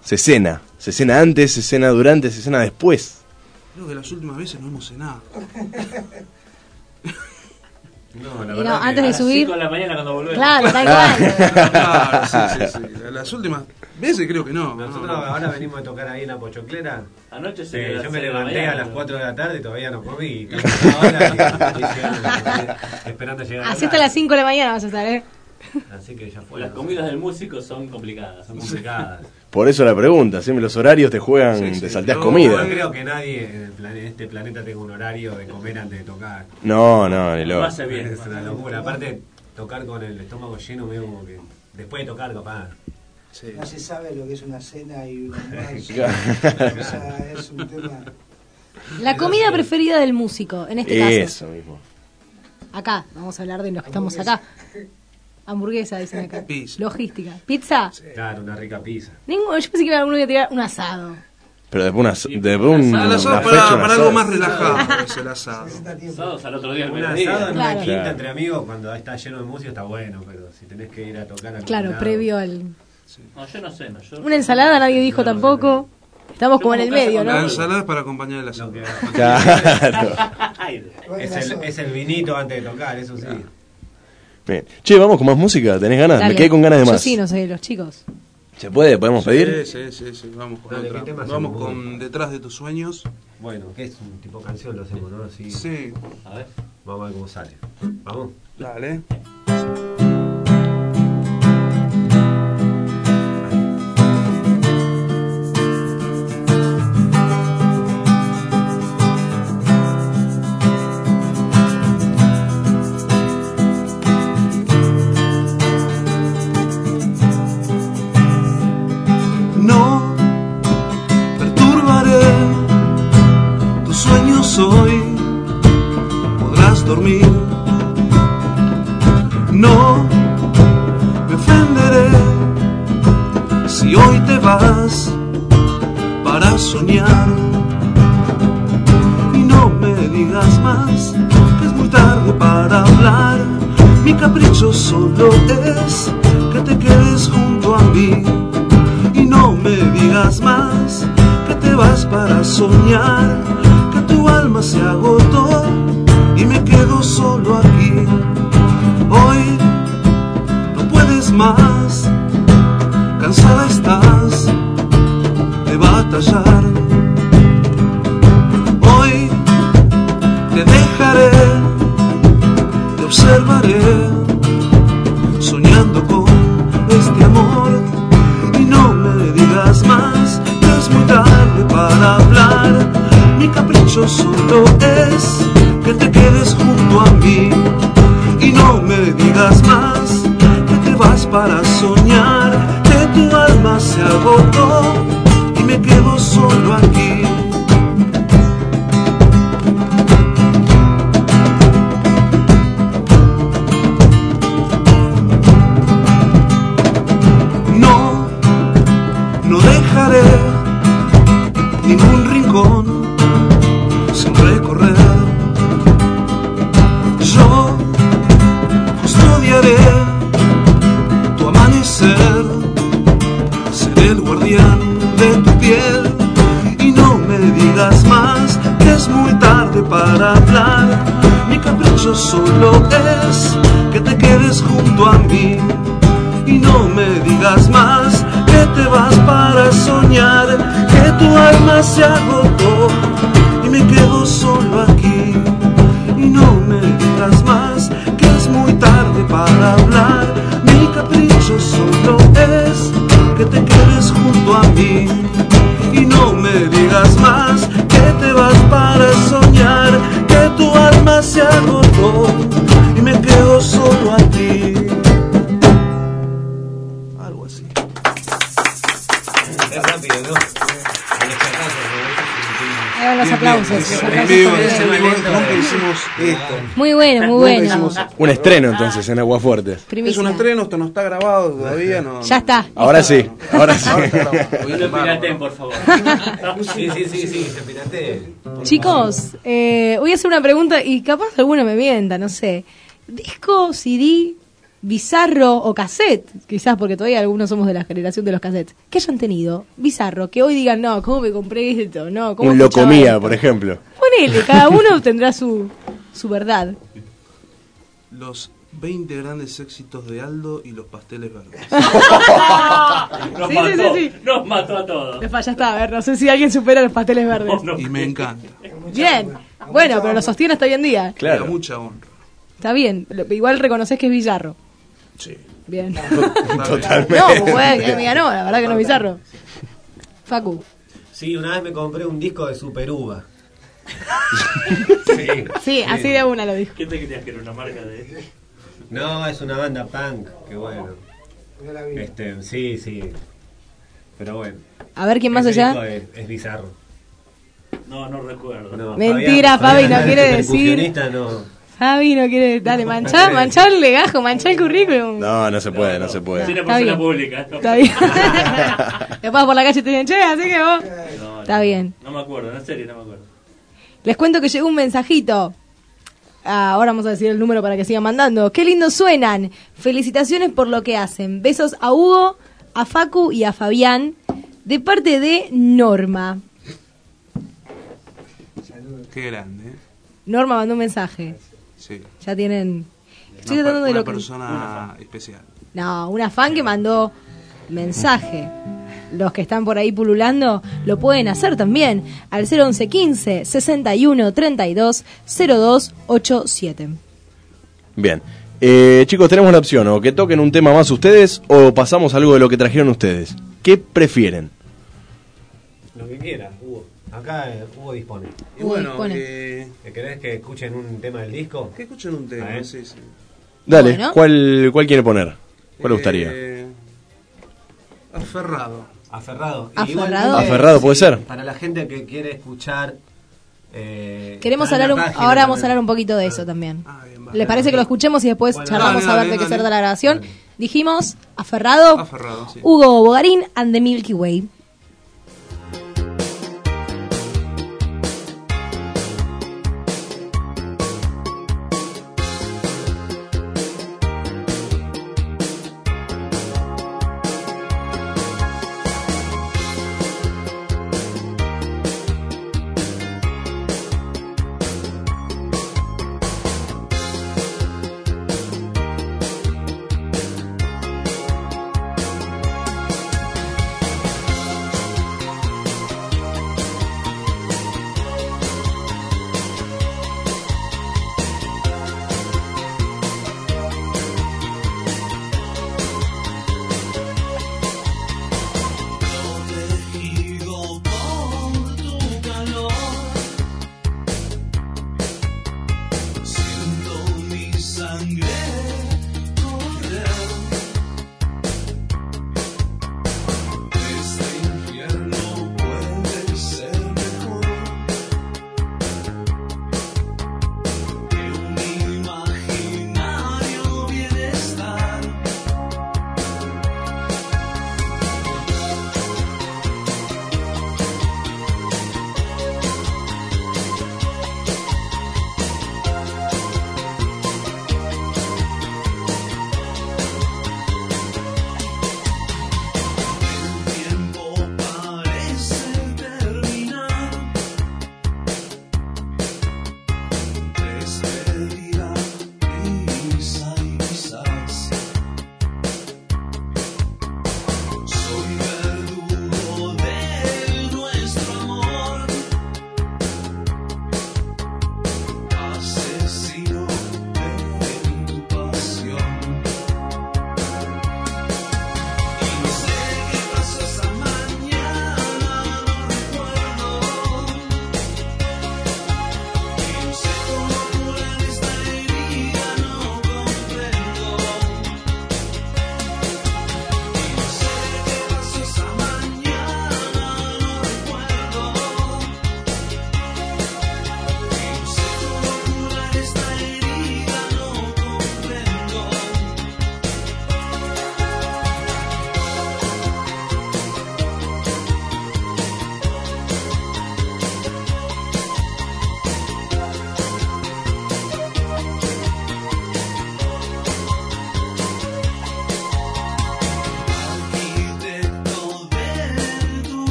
Se cena antes, se cena durante, se cena después. Creo que las últimas veces no hemos cenado. No, la Y verdad no, antes de subir. 5 de la mañana cuando volvemos. Claro, tal cual. Claro, sí. Las últimas veces creo que no. Nosotros ahora venimos a tocar ahí en la Pochoclera. Anoche yo me levanté mañana, a las 4 de la tarde y todavía no comí. Ahora esperando llegar. Así hasta las 5 de la mañana vas a estar, ¿eh? Así que ya fue. Las comidas del músico son complicadas. Por eso la pregunta, siempre los horarios te juegan, te salteas comida. No creo que nadie en este planeta tenga un horario de comer antes de tocar. No, ni loco. Lo hace bien. Es una locura. Aparte, tocar con el estómago lleno, medio como que después de tocar, capaz. Sí. No se sabe lo que es una cena y un almuerzo. O sea, es un tema. La comida preferida del músico, en este caso. Eso mismo. Acá, vamos a hablar de los que estamos acá. Hamburguesa, dicen acá. Logística. ¿Pizza? Sí. Claro, una rica pizza. Yo pensé que alguno iba a tirar un asado. Pero después un asado para algo más relajado. Es el asado. Asados al otro día. Un asado en una quinta entre amigos cuando está lleno de música está bueno, pero si tenés que ir a tocar al Claro, previo al... No, yo no sé. Una ensalada nadie dijo tampoco. Estamos como en el medio, ¿no? La ensalada es para acompañar el asado. Claro. Es el vinito antes de tocar, eso sí. Bien. Che, vamos con más música, ¿tenés ganas? Dale. Me quedé con ganas de más. Yo sí, no sé, los chicos. ¿Se puede? ¿Podemos pedir? Sí, vamos con Dale, otra. ¿qué tema Vamos hacemos? con Detrás de tus sueños. Bueno, que es un tipo canción, lo hacemos, ¿no? Así. Sí. A ver, vamos a ver cómo sale. Vamos. Dale. No perturbaré tus sueños hoy, podrás dormir. No me ofenderé si hoy te vas para soñar. Y no me digas más que es muy tarde para hablar. Mi capricho solo es que te quedes junto a mí. Y no me digas más que te vas para soñar, que tu alma se agotó y me quedo solo aquí. Hoy no puedes más, cansada estás de batallar. Hoy te dejaré, te observaré, soñando con este amor. No me digas más, que es muy tarde para hablar. Mi capricho solo es que te quedes junto a mí. Y no me digas más, que te vas para soñar, que tu alma se agotó y me quedo solo aquí. No dejaré ningún rincón sin recorrer. Yo custodiaré tu amanecer, seré el guardián de tu piel. Y no me digas más que es muy tarde para hablar. Mi capricho solo es que te quedes junto a mí. Y no me digas más que te vas para soñar, que tu alma se agotó y me quedo solo aquí. Y no me digas más que es muy tarde para hablar. Mi capricho solo es que te quedes junto a mí. Y no me digas más que te vas para soñar, que tu alma se agotó y me quedo solo aquí. Es rápido, ¿no? Ahí van los aplausos. Muy bueno, muy bueno. Un estreno entonces en Aguafuerte. Es un estreno, esto no está grabado todavía. No, ya está. Ahora sí, ahora sí. No lo pirateen, por favor. Sí, se pirateen. Chicos, voy a hacer una pregunta y capaz alguno me mienta, no sé. ¿Disco, CD bizarro o cassette, quizás porque todavía algunos somos de la generación de los cassettes, que hayan tenido bizarro, que hoy digan, no, ¿cómo me compré esto? No, ¿cómo un Locomía, por ejemplo. Ponele, cada uno tendrá su verdad. Los 20 grandes éxitos de Aldo y los pasteles verdes. Sí. Nos mató a todos. Ya está, a ver, no sé si alguien supera los pasteles verdes. Y me encanta. Bien, bueno, pero lo sostiene hasta hoy en día. Claro. Mucha honra. Está bien, igual reconoces que es bizarro. Sí. Bien. Totalmente. No, pues puede que me diga, no, la verdad que no es bizarro. Facu. Sí, una vez me compré un disco de Super Uva. Sí, así de una lo dijo. ¿Qué te creías que era una marca de...? No, es una banda punk, que bueno. Sí. Pero bueno. A ver quién más ese allá. disco es bizarro. No recuerdo. No, mentira, Fabi no quiere decir. No. Fabi no quiere. Dale, manchar el legajo, manchar el currículum. No se puede. Sí, una persona pública. Está bien. Después por la calle te dicen, che, así que vos. Está bien. No me acuerdo, en serio no me acuerdo. Les cuento que llegó un mensajito. Ahora vamos a decir el número para que sigan mandando. Qué lindo suenan. Felicitaciones por lo que hacen. Besos a Hugo, a Facu y a Fabián. De parte de Norma. Qué grande, ¿eh? Norma mandó un mensaje. Sí. Ya tienen... Estoy tratando de una lo que... persona especial. No, una fan que mandó mensaje. Los que están por ahí pululando lo pueden hacer también al 011 15 61 32 02 87. Bien. Chicos, tenemos la opción, o que toquen un tema más ustedes o pasamos algo de lo que trajeron ustedes. ¿Qué prefieren? Lo que quiera, Hugo. Acá Hugo dispone. Y bueno, ¿querés que escuchen un tema del disco? Que escuchen un tema, sí. Dale, Bueno. ¿cuál quiere poner? ¿Cuál le gustaría? Aferrado. Aferrado puede ser. Para la gente que quiere escuchar. Queremos hablar ahora vamos a hablar un poquito de eso también. ¿Les parece que lo escuchemos y después charlamos a ver de qué se trata la grabación? Dijimos, Aferrado, sí. Hugo Bogarín and the Milky Way.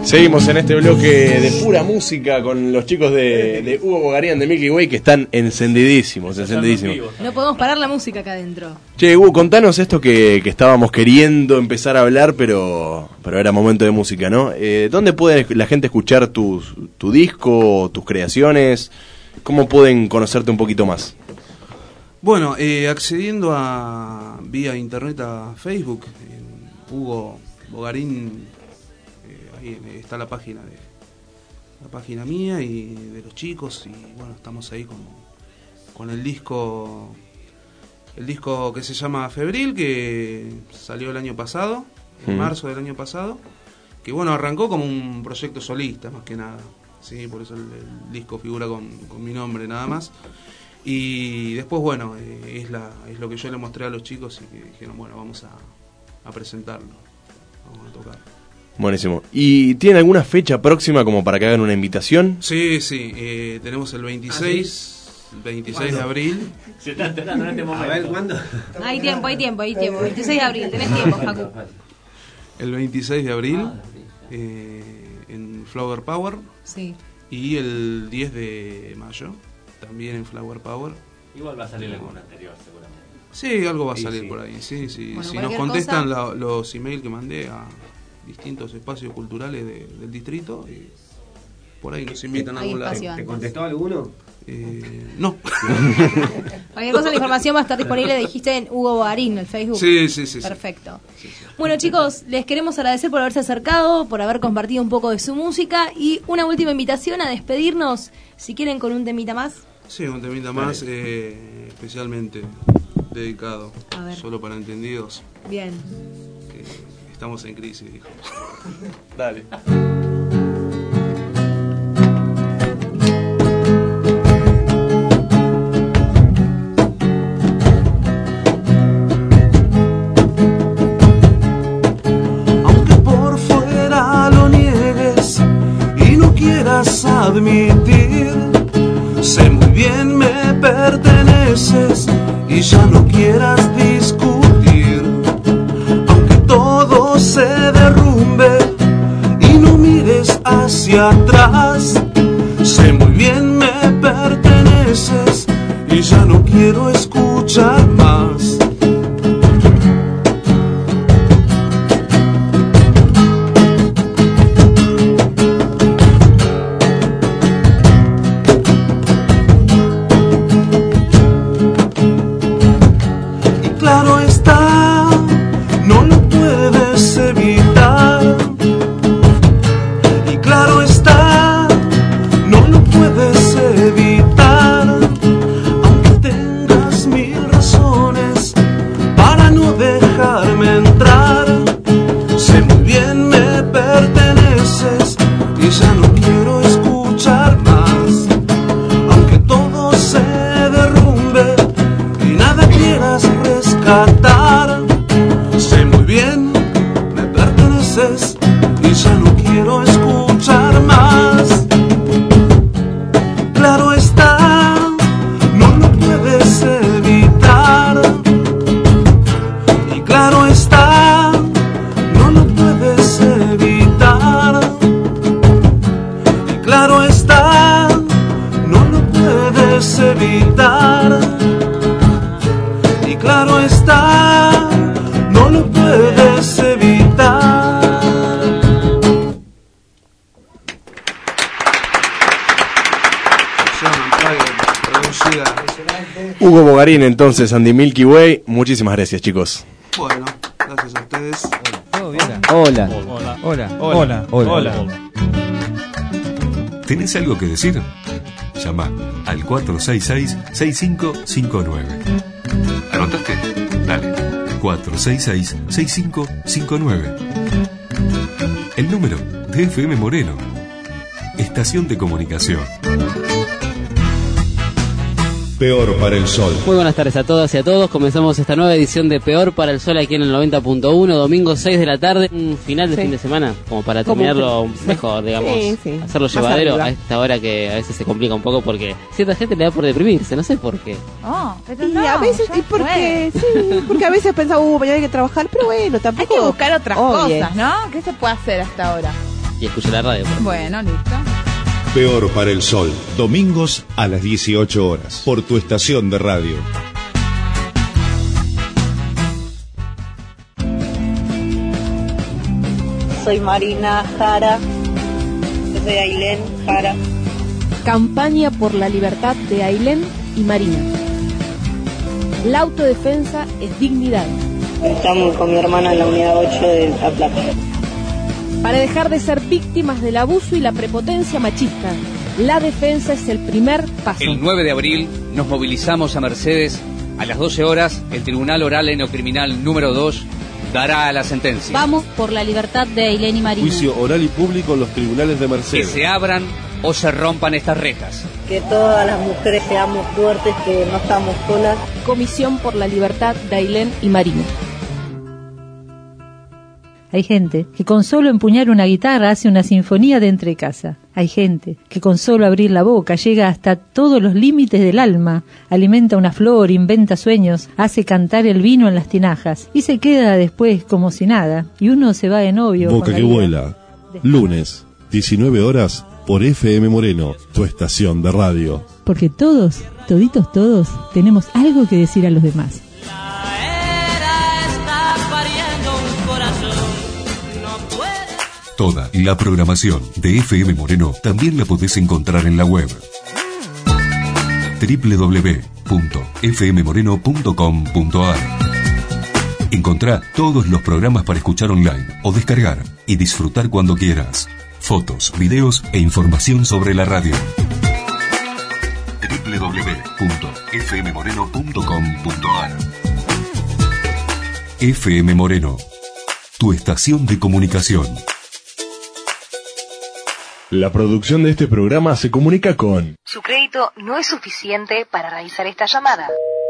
Seguimos en este bloque de pura música con los chicos de Hugo Bogarín de Milky Way que están encendidísimos. No podemos parar la música acá adentro. Che, Hugo, contanos esto que estábamos queriendo empezar a hablar, pero era momento de música, ¿no? ¿Dónde puede la gente escuchar tu disco, tus creaciones? ¿Cómo pueden conocerte un poquito más? Bueno, accediendo vía internet a Facebook, en Hugo Bogarín, ahí está la página mía y de los chicos, y bueno, estamos ahí con el disco que se llama Febril, que salió el año pasado, en marzo del año pasado, que bueno, arrancó como un proyecto solista más que nada, sí, por eso el disco figura con mi nombre nada más. Y después, bueno, es lo que yo le mostré a los chicos y que dijeron, bueno, vamos a presentarlo, vamos a tocar. Buenísimo. ¿Y tienen alguna fecha próxima como para que hagan una invitación? Sí, tenemos el 26 de abril. Se está enterando en este momento. A ver, ¿cuándo? Hay tiempo. 26 de abril, tenés tiempo, Facu. El 26 de abril, en Flower Power. Sí. Y el 10 de mayo. También en Flower Power. Igual va a salir alguna anterior, seguramente. Sí, algo va a salir por ahí. Sí. Bueno, si nos contestan los emails que mandé a distintos espacios culturales del distrito, y por ahí nos invitan a algún lado. ¿Te contestó alguno? No. Cualquier cosa, la información va a estar disponible, dijiste, en Hugo Bogarín, el Facebook. Sí. Perfecto. Sí. Bueno, chicos, les queremos agradecer por haberse acercado, por haber compartido un poco de su música, y una última invitación a despedirnos, si quieren, con un temita más. Sí, un temita más, especialmente dedicado solo para entendidos. Bien. Estamos en crisis, dijo. Dale. Aunque por fuera lo niegues y no quieras admitir, sé muy bien me perteneces y ya no quieras discutir. Aunque todo se derrumbe y no mires hacia atrás, sé muy bien me perteneces y ya no quiero escuchar más. Claro está, no lo puedes evitar. Y claro está, no lo puedes evitar. Aunque tengas mil razones para no dejarme entrar, sé muy bien me perteneces y ya no quiero escuchar más. Aunque todo se derrumbe y nada quieras rescatar, sé muy bien me perteneces y ya no quiero escuchar más. Claro está, no lo puedes evitar. Y claro está, no lo puedes evitar. Y claro está, no lo puedes evitar. Y claro está, no lo puedes evitar. Hugo Bogarín, entonces, Andy Milky Way. Muchísimas gracias, chicos. Bueno, gracias a ustedes. Hola. ¿Tenés algo que decir? Llama al 466-6559. ¿Anotaste? Dale. 466-6559. El número de FM Moreno. Estación de comunicación. Peor para el Sol. Muy buenas tardes a todas y a todos. Comenzamos esta nueva edición de Peor para el Sol aquí en el 90.1, domingo 6 de la tarde, un final de fin de semana, como para terminarlo mejor, digamos, hacerlo más llevadero arriba. A esta hora que a veces se complica un poco porque cierta gente le da por deprimirse, no sé por qué. Pero y a veces, porque a veces pensaba, mañana hay que trabajar, pero bueno, tampoco. Hay que buscar otras cosas, ¿no? ¿Qué se puede hacer hasta ahora? y escuche la radio. Bueno, listo. Peor para el Sol, domingos a las 18 horas, por tu estación de radio. Soy Marina Jara, yo soy Ailén Jara. Campaña por la libertad de Ailén y Marina. La autodefensa es dignidad. Estamos con mi hermana en la unidad 8 de La Plata. Para dejar de ser víctimas del abuso y la prepotencia machista, la defensa es el primer paso. El 9 de abril nos movilizamos a Mercedes. A las 12 horas, el Tribunal Oral Enocriminal número 2 dará la sentencia. Vamos por la libertad de Ailén y Marina. Juicio oral y público en los tribunales de Que Mercedes. se abran o se rompan estas rejas. Que todas las mujeres seamos fuertes, que no estamos solas. Comisión por la libertad de Ailén y Marina. Hay gente que con solo empuñar una guitarra hace una sinfonía de entrecasa. Hay gente que con solo abrir la boca llega hasta todos los límites del alma, alimenta una flor, inventa sueños, hace cantar el vino en las tinajas y se queda después como si nada. Y uno se va de novio. Boca que vuela. Lunes, 19 horas, por FM Moreno, tu estación de radio. Porque todos, toditos todos, tenemos algo que decir a los demás. Toda la programación de FM Moreno también la podés encontrar en la web www.fmmoreno.com.ar. Encontrá todos los programas para escuchar online o descargar y disfrutar cuando quieras. Fotos, videos e información sobre la radio. www.fmmoreno.com.ar. FM Moreno, tu estación de comunicación. La producción de este programa se comunica con... Su crédito no es suficiente para realizar esta llamada.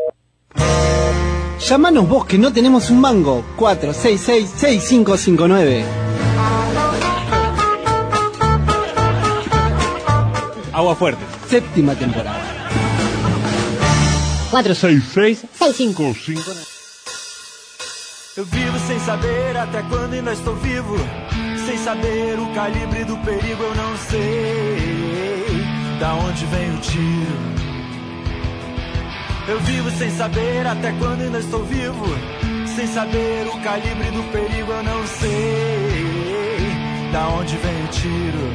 Llámanos vos que no tenemos un mango. 466-6559. Agua Fuerte. 7ª temporada. 466-6559. Eu vivo sem saber até quando ainda estou vivo. Sem saber o calibre do perigo, eu não sei da onde vem o tiro. Eu vivo sem saber até quando ainda estou vivo. Sem saber o calibre do perigo, eu não sei da onde vem o tiro.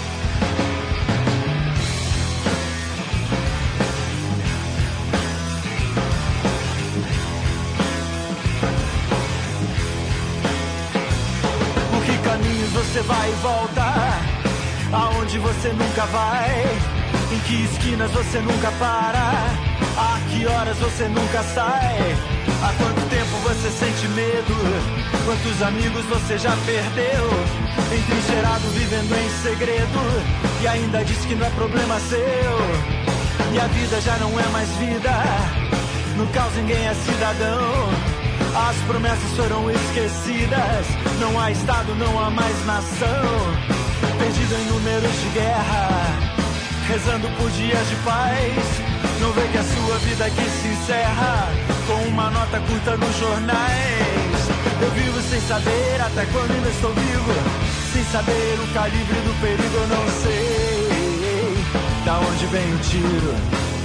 Você vai e volta, aonde você nunca vai, em que esquinas você nunca para, a que horas você nunca sai, há quanto tempo você sente medo, quantos amigos você já perdeu, entrincheirado vivendo em segredo, e ainda diz que não é problema seu, e a vida já não é mais vida, no caos ninguém é cidadão. As promessas foram esquecidas. Não há Estado, não há mais nação. Perdido em números de guerra, rezando por dias de paz. Não vê que a sua vida aqui se encerra com uma nota curta nos jornais. Eu vivo sem saber até quando ainda estou vivo. Sem saber o calibre do perigo, eu não sei da onde vem o tiro.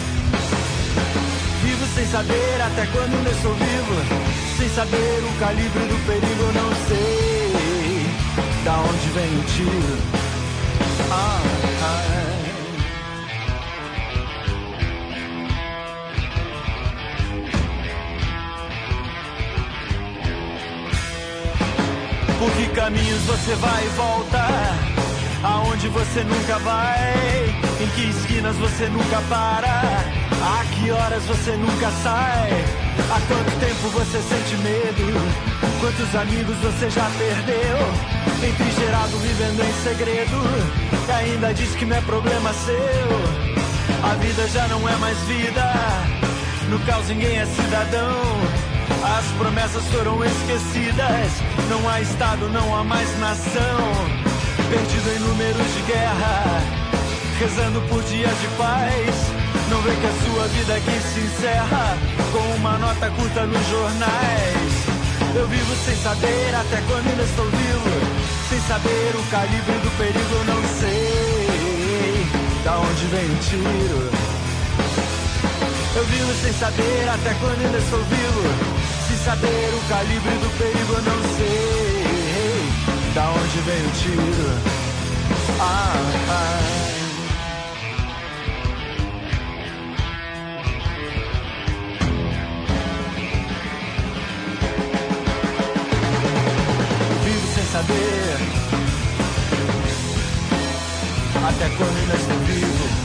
Vivo sem saber até quando ainda estou vivo. Sem saber o calibre do perigo, eu não sei da onde vem o tiro. Por que caminhos você vai e volta? Aonde você nunca vai? Em que esquinas você nunca para? A que horas você nunca sai? Há quanto tempo você sente medo? Quantos amigos você já perdeu? Entrincheirado vivendo em segredo, e ainda diz que não é problema seu. A vida já não é mais vida, no caos ninguém é cidadão. As promessas foram esquecidas, não há Estado, não há mais nação. Perdido em números de guerra, rezando por dias de paz. Não vê que a sua vida aqui se encerra com uma nota curta nos jornais. Eu vivo sem saber até quando ainda estou vivo. sem saber o calibre do perigo, não sei da onde vem o tiro. Eu vivo sem saber até quando ainda estou vivo. Sem saber o calibre do perigo, eu não sei da onde vem o tiro. Eu vivo sem saber até quando ainda estou vivo.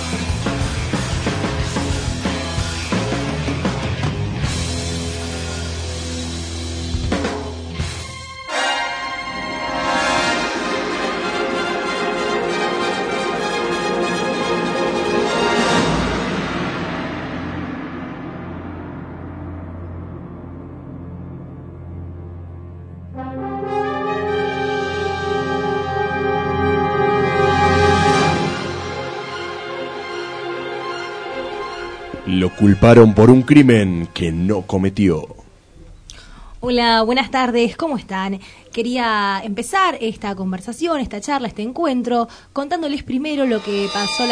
Lo culparon por un crimen que no cometió. Hola, buenas tardes, ¿cómo están? Quería empezar esta conversación, esta charla, este encuentro, contándoles primero lo que pasó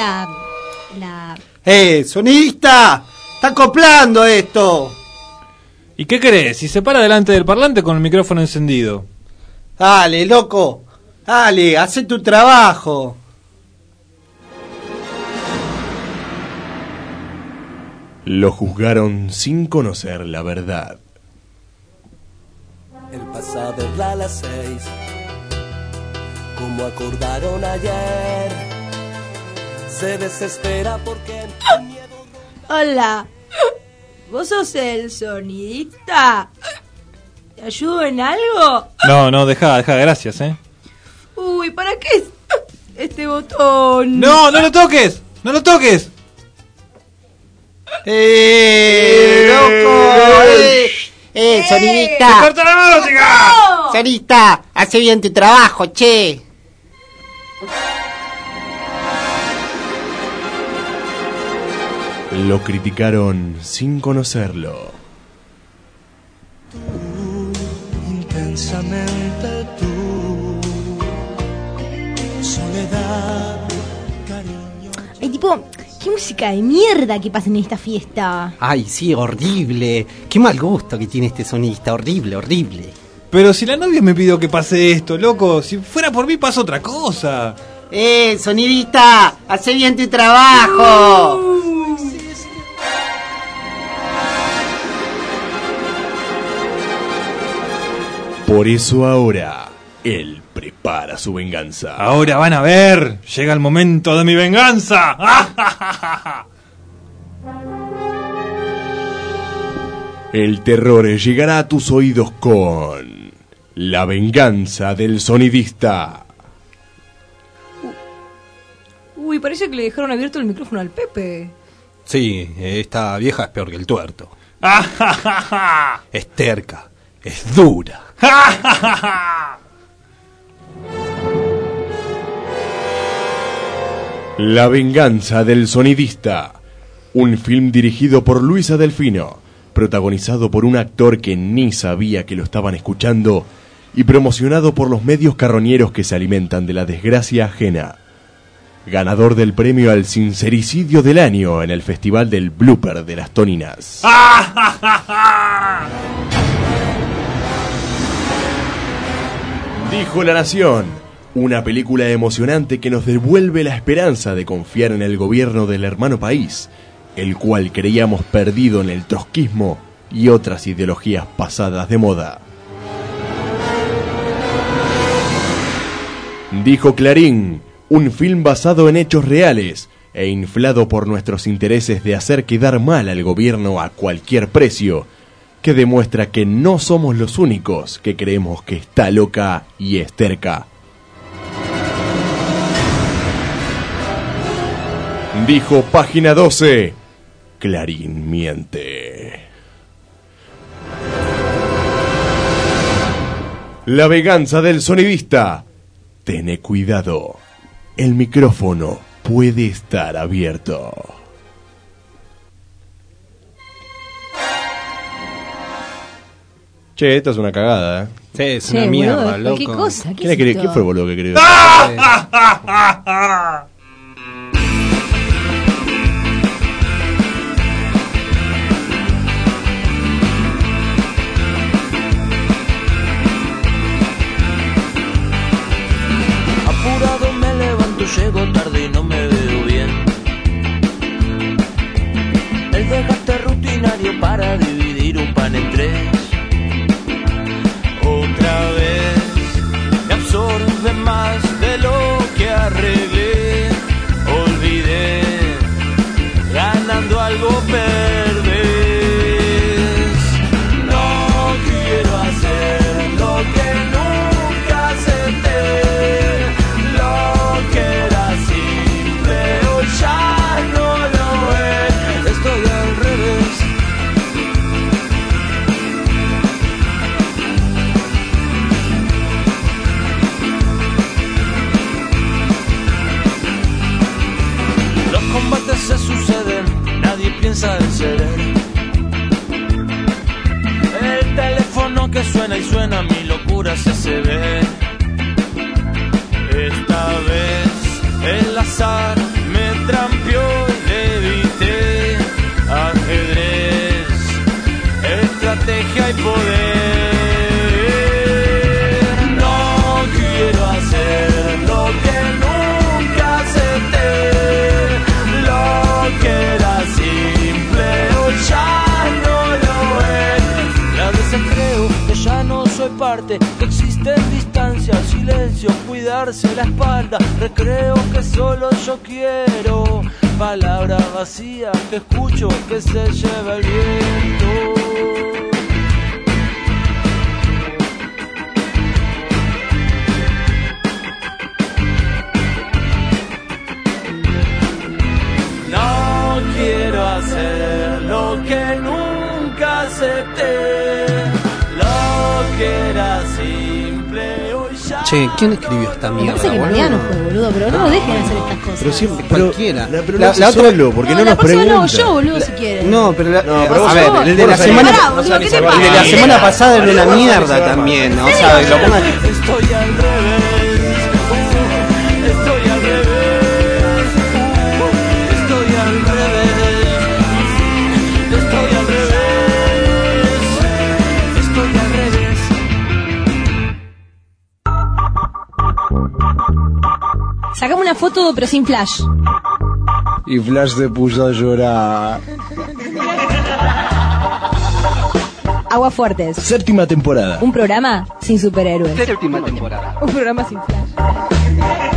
¡Sonidista! ¡Está acoplando esto! ¿Y qué querés? Si se para delante del parlante con el micrófono encendido. Dale, loco. Dale, haz tu trabajo. Lo juzgaron sin conocer la verdad. El pasado es las 6, como acordaron ayer. Se desespera porque... Hola, ¿vos sos el sonidista? ¿Te ayudo en algo? No, deja, gracias, Uy, ¿para qué es este botón? ¡No lo toques! ¡No lo toques! ¡Loco! ¡Sonidista! ¡Se corta la música! ¡No! ¡Sonidista! ¡Hace bien tu trabajo, che! Lo criticaron sin conocerlo. Tú, intensamente tú, soledad, cariño. Ay, tipo, qué música de mierda que pasa en esta fiesta. Ay, sí, horrible. Qué mal gusto que tiene este sonidista, horrible, horrible. Pero si la novia me pidió que pase esto, loco, si fuera por mí pasa otra cosa. Sonidista, hace bien tu trabajo. Por eso ahora, él prepara su venganza. Ahora van a ver, llega el momento de mi venganza. El terror llegará a tus oídos con La venganza del sonidista. Uy, parece que le dejaron abierto el micrófono al Pepe. Sí, esta vieja es peor que el tuerto. Es terca, es dura. La venganza del sonidista. Un film dirigido por Luisa Delfino, protagonizado por un actor que ni sabía que lo estaban escuchando y promocionado por los medios carroñeros que se alimentan de la desgracia ajena. Ganador del premio al sincericidio del año en el Festival del Blooper de las Toninas. Dijo La Nación, una película emocionante que nos devuelve la esperanza de confiar en el gobierno del hermano país, el cual creíamos perdido en el trotskismo y otras ideologías pasadas de moda. Dijo Clarín, un film basado en hechos reales e inflado por nuestros intereses de hacer quedar mal al gobierno a cualquier precio, que demuestra que no somos los únicos que creemos que está loca y es terca. Dijo Página 12, Clarín miente. La venganza del sonidista. Tené cuidado, el micrófono puede estar abierto. Che, esta es una cagada, Sí, es una mierda, boludo, loco. ¿Qué cosa? ¿Quién fue el boludo que escribió? Apurado me levanto, llego tarde y no me veo bien. El desgaste rutinario para dividir un pan en tres. Otra vez me absorbe más de lo que arreglé. Olvidé, ganando algo perdés. No quiero hacer lo que nunca acepté. Lo que era simple hoy ya no lo es. Estoy al revés. Los combates se suceden, nadie piensa en ceder. El teléfono que suena y suena, mi locura se ve. Esta vez el azar me trampeó y evité. Ajedrez, estrategia y poder. No quiero hacer lo que nunca acepté. Lo que era simple hoy ya no lo es. La descreo que ya no soy parte, que existen distancia, silencio, cuidarse la espalda. Recreo que solo yo quiero, palabra vacía que escucho que se lleva el viento. No quiero hacer lo que nunca acepté. Lo que era simple hoy ya. Che, ¿quién escribió esta Me mierda? parece que Mariano fue, boludo, pero no lo dejen hacer estas cosas. Pero siempre, cualquiera. Pero la otra solo, porque no nos la próxima pregunta. lo hago yo, boludo, si quieren. No, pero pero a ver, el de la semana, el de la semana pasada era una mierda también, ¿no? ¿Sabes? Lo pongan. Estoy al revés. Estoy al revés. Estoy al revés. Estoy al revés. Estoy al revés. Sacame una foto, pero sin flash. Y Flash se puso a llorar. Aguafuertes. Séptima temporada. Un programa sin superhéroes. Séptima temporada. Un programa sin flash.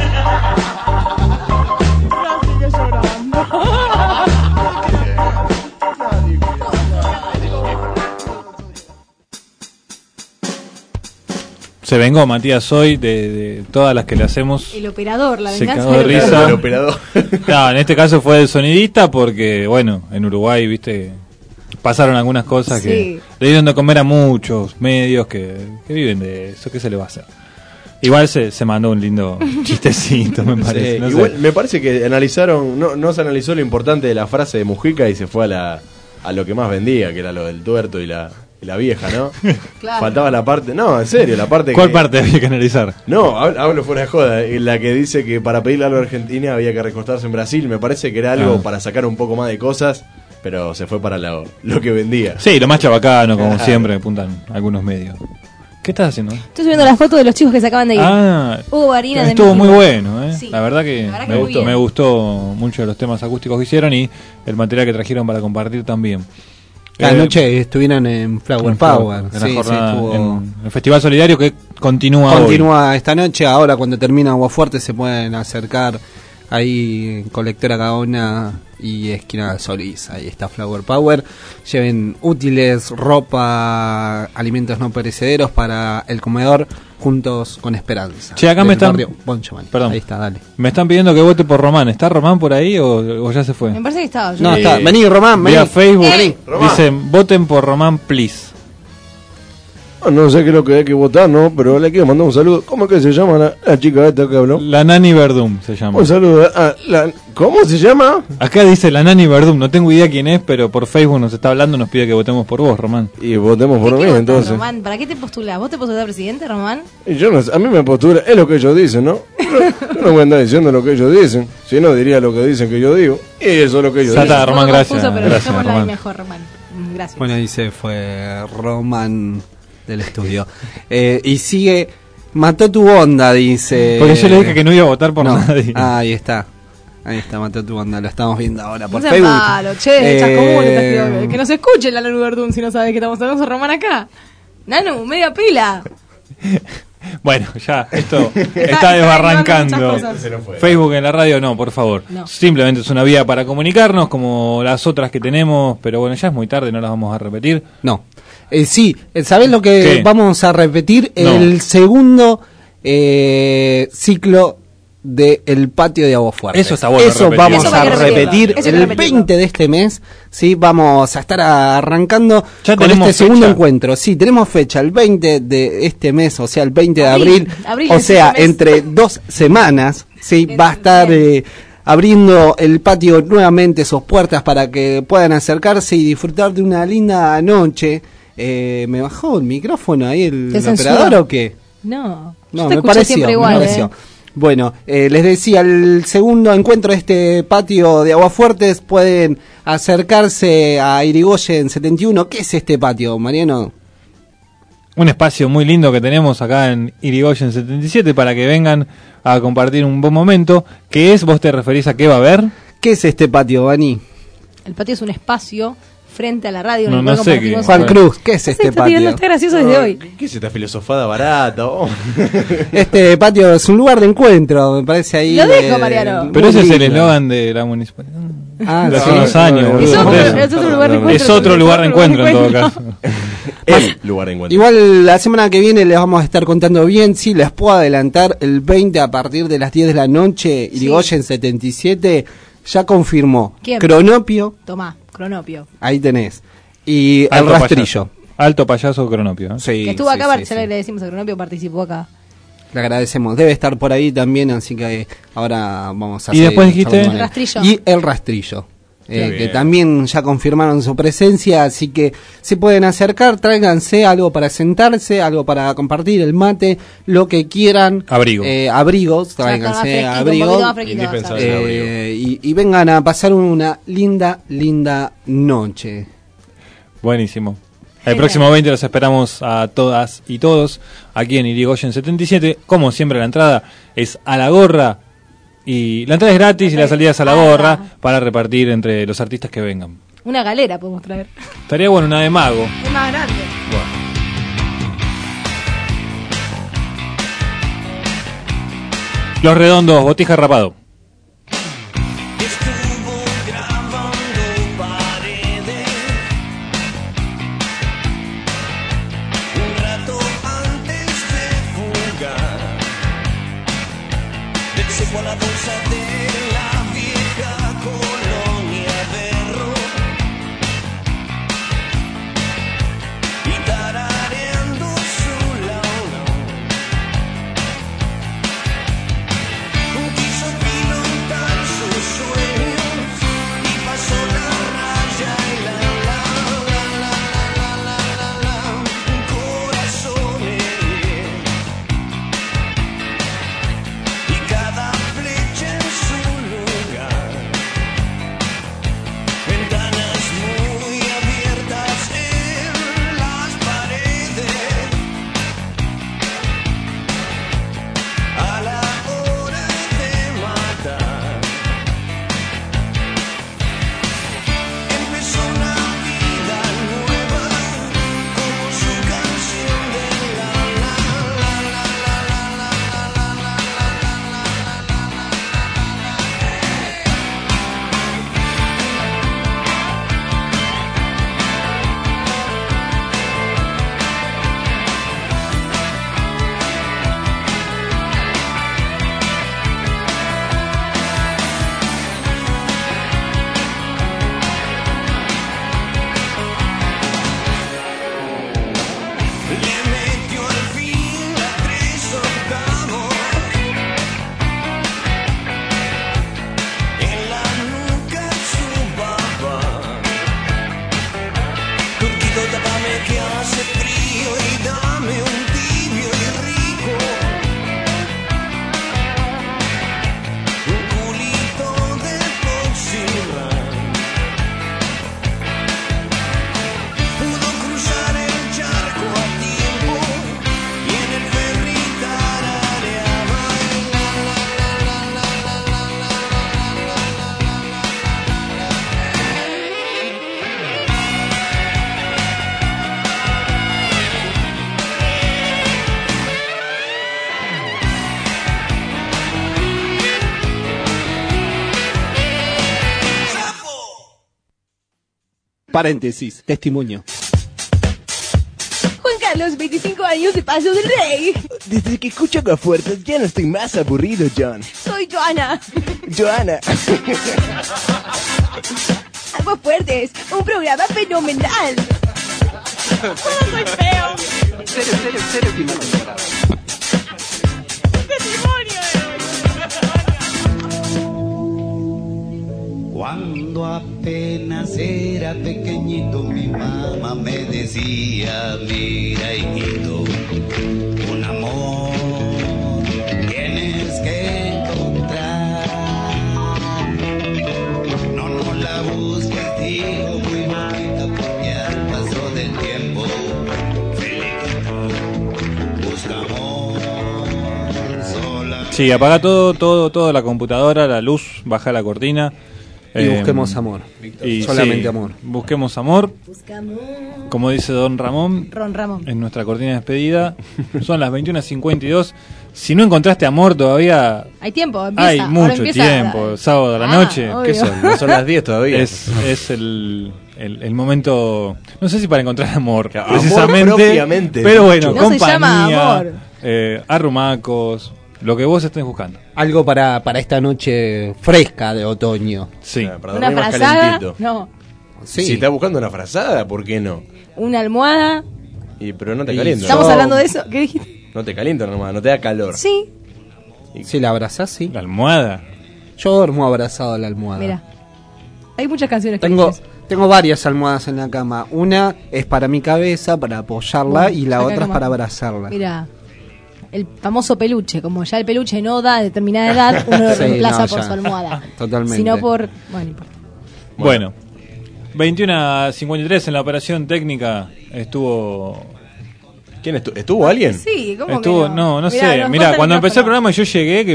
Se vengó Matías hoy de todas las que le hacemos. El operador, la Se venganza cagó de del risa. El operador. No, en este caso fue el sonidista porque, bueno, en Uruguay, viste, pasaron algunas cosas Sí. que le dieron de comer a muchos medios que viven de eso. ¿Qué se le va a hacer? Igual se mandó un lindo chistecito, me parece. Sí, no sé. igual me parece que analizaron, no se analizó lo importante de la frase de Mujica y se fue a lo que más vendía, que era lo del tuerto y la vieja, ¿no? Claro. Faltaba la parte, no, en serio, la parte ¿Cuál parte había que analizar? No, hablo fuera de joda, la que dice que para pedirle algo a Argentina había que recostarse en Brasil, me parece que era algo para sacar un poco más de cosas, pero se fue para lo que vendía. Sí, lo más chabacano, como Claro. siempre, apuntan algunos medios. ¿Qué estás haciendo? Estoy subiendo las fotos de los chicos que se acaban de ir. Hugo Barina de estuvo muy México. bueno, ¿eh? Sí, la verdad que muy bien. me gustó mucho los temas acústicos que hicieron y el material que trajeron para compartir también. Anoche estuvieron en Flower Power. En la jornada, en el Festival Solidario que continúa esta noche. Ahora cuando termina Aguafuerte se pueden acercar ahí en Colectora Gaona y esquina Solís. Ahí está Flower Power. Lleven útiles, ropa, alimentos no perecederos para el comedor juntos con esperanza. Che, acá me están... Perdón. Ahí está, dale. Me están pidiendo que vote por Román. ¿Está Román por ahí o ya se fue? Me parece que estaba. No, está. Vení, Román, vení. Vía Facebook Vení. dicen, voten por Román, please. No sé qué es lo que hay que votar, ¿no? Pero le quiero mandar un saludo. ¿Cómo es que se llama la chica esta que habló? La Nani Verdum se llama. Un saludo a ¿cómo se llama? Acá dice la Nani Verdum, no tengo idea quién es, pero por Facebook nos está hablando, nos pide que votemos por vos, Román. Y votemos por mí, entonces. Román, ¿para qué te postulás? ¿Vos te postulás a presidente, Román? Y yo no sé, a mí me postula, es lo que ellos dicen, ¿no? Yo no voy a andar diciendo lo que ellos dicen, si no diría lo que dicen que yo digo, y eso es lo que ellos dicen. Está, Román, gracias. Confuso, pero gracias, Román. Román. Mejor, Román. Gracias. Bueno, ahí se fue Román del estudio. Y sigue, mató tu onda, dice. Porque yo le dije que no iba a votar por nadie. Ahí está, mató tu onda, lo estamos viendo ahora por no Facebook. Malo, che, que nos escuche la Nanu Verdún si no sabe que estamos hablando de Román acá. Nanu, media pila. Bueno, ya, esto está desbarrancando. Facebook en la radio, no, por favor. No. Simplemente es una vía para comunicarnos, como las otras que tenemos, pero bueno, ya es muy tarde, no las vamos a repetir. No. Sí, ¿sabés lo que vamos a repetir? No. El segundo ciclo del patio de Aguafuerte. Eso está bueno. Eso vamos a repetir el 20 de este mes. Sí, vamos a estar arrancando ya con este fecha. segundo encuentro. Sí, tenemos fecha, el 20 de este mes, o sea, el 20 de abril. O sea, entre 2 semanas, sí, va a estar abriendo el patio nuevamente sus puertas para que puedan acercarse y disfrutar de una linda noche. ¿Me bajó el micrófono ahí el operador o qué? No, me pareció, igual, me pareció. Bueno, les decía, el segundo encuentro de este patio de Aguafuertes, pueden acercarse a Irigoyen 71. ¿Qué es este patio, Mariano? Un espacio muy lindo que tenemos acá en Irigoyen 77 para que vengan a compartir un buen momento. ¿Qué es? ¿Vos te referís a qué va a haber? ¿Qué es este patio, Vani? El patio es un espacio frente a la radio. No sé qué. Juan Cruz, ¿qué es este patio? Está gracioso desde hoy. ¿Qué es esta filosofada barata? Este patio es un lugar de encuentro, me parece ahí. Lo dejo, Mariano. Pero ese es el eslogan de la municipalidad. De hace unos años. Es otro lugar de encuentro en todo caso. El lugar de encuentro. Igual la semana que viene les vamos a estar contando bien. Sí, les puedo adelantar, el 20 a partir de las 10 de la noche, Irigoyen 77 ya confirmó. ¿Quién? Cronopio. Tomá, Cronopio. Ahí tenés. Y Alto el rastrillo. Payaso. Alto payaso Cronopio. Sí, que estuvo acá, sí. le decimos a Cronopio, participó acá. Le agradecemos. Debe estar por ahí también, así que ahora vamos a ¿Y después dijiste? El rastrillo. Y el rastrillo. Que también ya confirmaron su presencia, así que se pueden acercar, tráiganse algo para sentarse, algo para compartir, el mate, lo que quieran. Abrigos, tráiganse abrigos. Y vengan a pasar una linda noche. Buenísimo. El próximo 20 los esperamos a todas y todos aquí en Irigoyen 77. Como siempre, la entrada es a la gorra. Y la entrada es gratis y la salida es a la gorra para repartir entre los artistas que vengan. Una galera podemos traer. Estaría bueno una de mago. Es más grande. Bueno. Los Redondos, Botija Rapado. Cada flecha en su Paréntesis, testimonio. Juan Carlos, 25 años de Paso del Rey. Desde que escucho Aguafuertes ya no estoy más aburrido, John. Soy Joana. Joana. Aguafuertes, un programa fenomenal. ¡Oh, muy feo! Serio, primera temporada. Cuando apenas era pequeñito, mi mamá me decía, mira, hijito, un amor tienes que encontrar. No la busques, digo, muy bonita, porque al paso del tiempo, Felipito, busca amor sola. Sí, apaga todo, la computadora, la luz, baja la cortina. Y busquemos amor, Víctor. Solamente amor. Busquemos amor. Como dice Don Ramón. Ron Ramón. En nuestra cortina de despedida. Son las 21:52. Si no encontraste amor todavía. Hay tiempo, empieza. Hay mucho tiempo. Sábado a la noche. ¿Qué son? No son las 10 todavía. Es el momento. No sé si para encontrar amor. Amor precisamente. Propiamente. Pero bueno, no compañía. Se llama amor. Arrumacos. Lo que vos estés buscando. Algo para esta noche fresca de otoño. Sí. Para una dormir más frazada. calentito. No. Sí. Si estás buscando una frazada, ¿por qué no? Una almohada. Pero no te calienta. ¿Estamos hablando de eso? ¿Qué dijiste? No te calienta nomás, no te da calor. Sí. Si la abrazás, sí. La almohada. Yo duermo abrazado a la almohada. Mira. Hay muchas canciones que Tengo varias almohadas en la cama. Una es para mi cabeza, para apoyarla, y la otra es para abrazarla. Mira. El famoso peluche, como ya el peluche no da a determinada edad, uno lo reemplaza por su almohada. Totalmente. Sino por... Bueno, no importa. Bueno, 21:53 en la operación técnica estuvo... ¿Quién estuvo? ¿Estuvo alguien? Sí, ¿cómo estuvo, que no? No sé. Mirá, cuando empecé el programa yo llegué,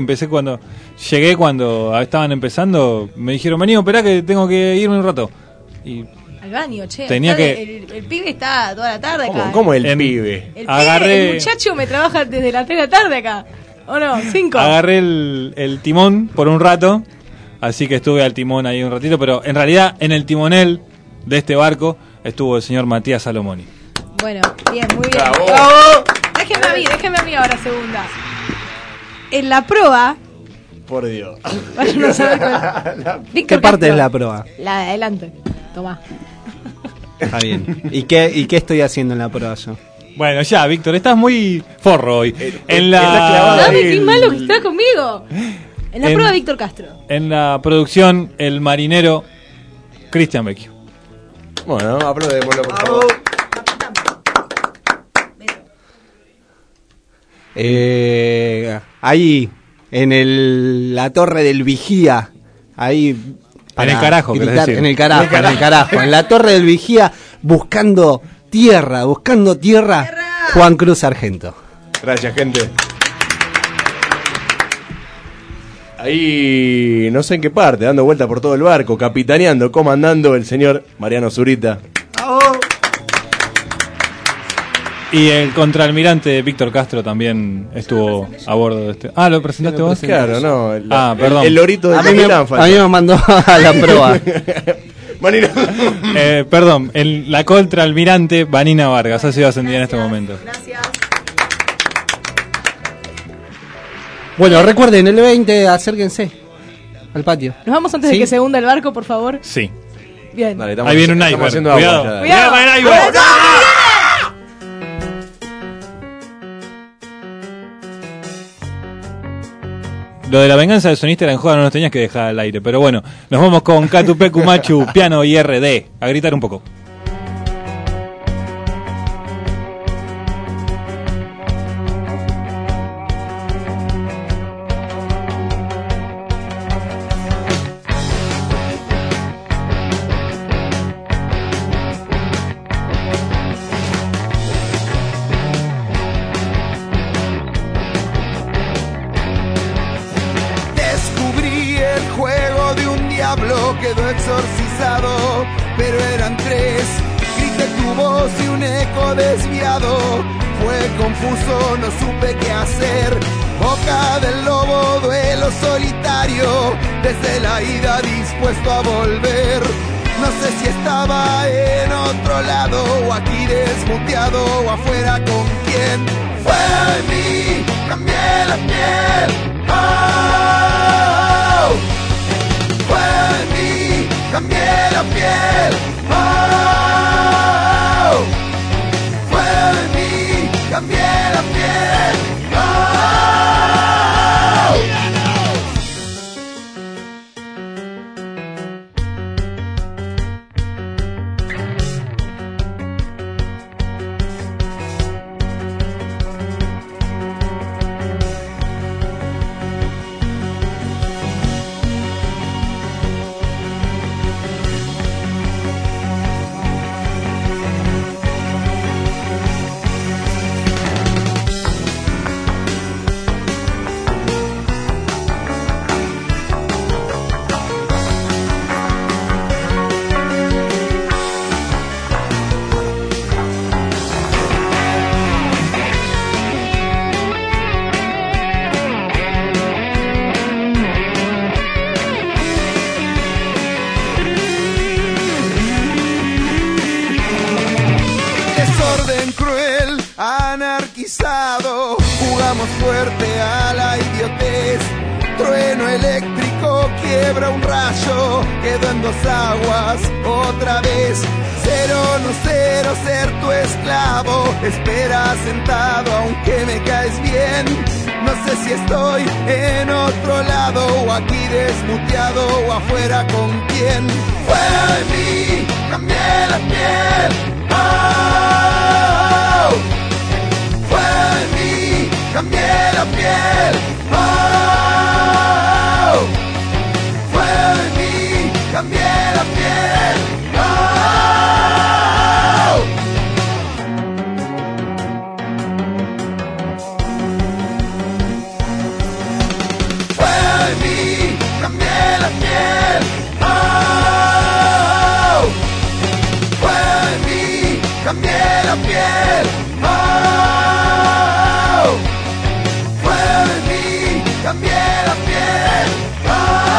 cuando estaban empezando, me dijeron, vení, operá que tengo que irme un rato. Y al baño, che. Tenía que... el pibe está toda la tarde acá. ¿Cómo el pibe? El muchacho me trabaja desde las 3 de la tarde acá. ¿O no? 5. Agarré el timón por un rato, así que estuve al timón ahí un ratito, pero en realidad en el timonel de este barco estuvo el señor Matías Salomoni. Bueno, bien, muy bien. ¡Bravo! Déjeme a mí ahora segunda. En la proa... Por Dios. Vayan a saber ¿Qué parte es la proa? La de adelante. Tomá. Está bien. ¿Y qué estoy haciendo en la proa yo? Bueno, ya, Víctor, estás muy forro hoy. Qué malo que estás conmigo. En la prueba, Víctor Castro. En la producción, el marinero Cristian Vecchio. Bueno, aplaudémoslo, por favor. Ahí, en la torre del vigía, ahí... En el carajo, gritar, en el carajo, en la torre del vigía, buscando tierra, Juan Cruz Sargento. Gracias, gente. Ahí, no sé en qué parte, dando vuelta por todo el barco, capitaneando, comandando el señor Mariano Zurita. Y el contraalmirante Víctor Castro también estuvo a bordo de este. ¿Lo presentaste vos? Claro, no. Perdón. El lorito de a mí me mandó a la proa. Perdón, la contraalmirante Vanina Vargas ha sido ascendida en este momento. Gracias. Bueno, recuerden, el 20, acérquense al patio. ¿Nos vamos antes de que se hunda el barco, por favor? Sí. Bien. Dale, ahí viene un iceberg. Cuidado con el iceberg. Lo de la venganza del sonista era en joda, no nos tenías que dejar al aire. Pero bueno, nos vamos con Catupecu Machu, piano y RD. A gritar un poco. Quedó exorcizado, pero eran 3. Grité tu voz y un eco desviado. Fue confuso, no supe qué hacer. Boca del lobo, duelo solitario. Desde la ida dispuesto a volver. No sé si estaba en otro lado o aquí desmuteado o afuera con quién. Fuera de mí, cambié la piel. Oh, fuera de mí, cambié la piel. Oh, fuera de mí, cambié la piel. Oh. Jugamos fuerte a la idiotez. Trueno eléctrico, quiebra un rayo, quedo en dos aguas otra vez. Cero, no cero, ser tu esclavo. Espera sentado aunque me caes bien. No sé si estoy en otro lado o aquí desmuteado o afuera con quién. Fuera de mí, cambié la piel. Oh, fuera de mí, cambié la piel. Oh, fuera de mí, cambié la piel. Oh. Fuera de mí, cambié la piel. Oh, fuera de mí, cambié la piel. Oh, fuera de mí, cambié la piel. Oh.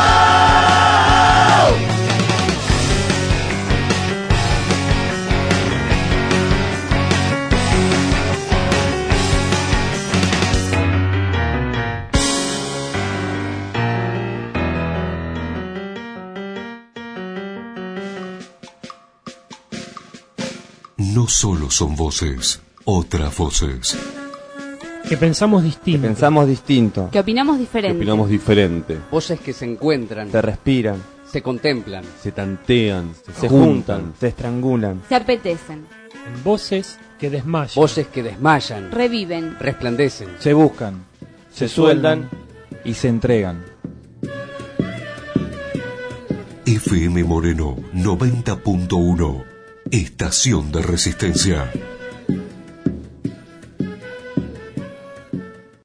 No solo son voces, otras voces. Que pensamos distinto. Que pensamos distinto. Que opinamos diferente. Que opinamos diferente. Voces que se encuentran. Se respiran. Se contemplan. Se tantean. Se juntan. Se estrangulan. Se apetecen. En voces que desmayan. Voces que desmayan. Reviven. Resplandecen. Se buscan. Se sueldan y se entregan. FM Moreno 90.1. Estación de Resistencia.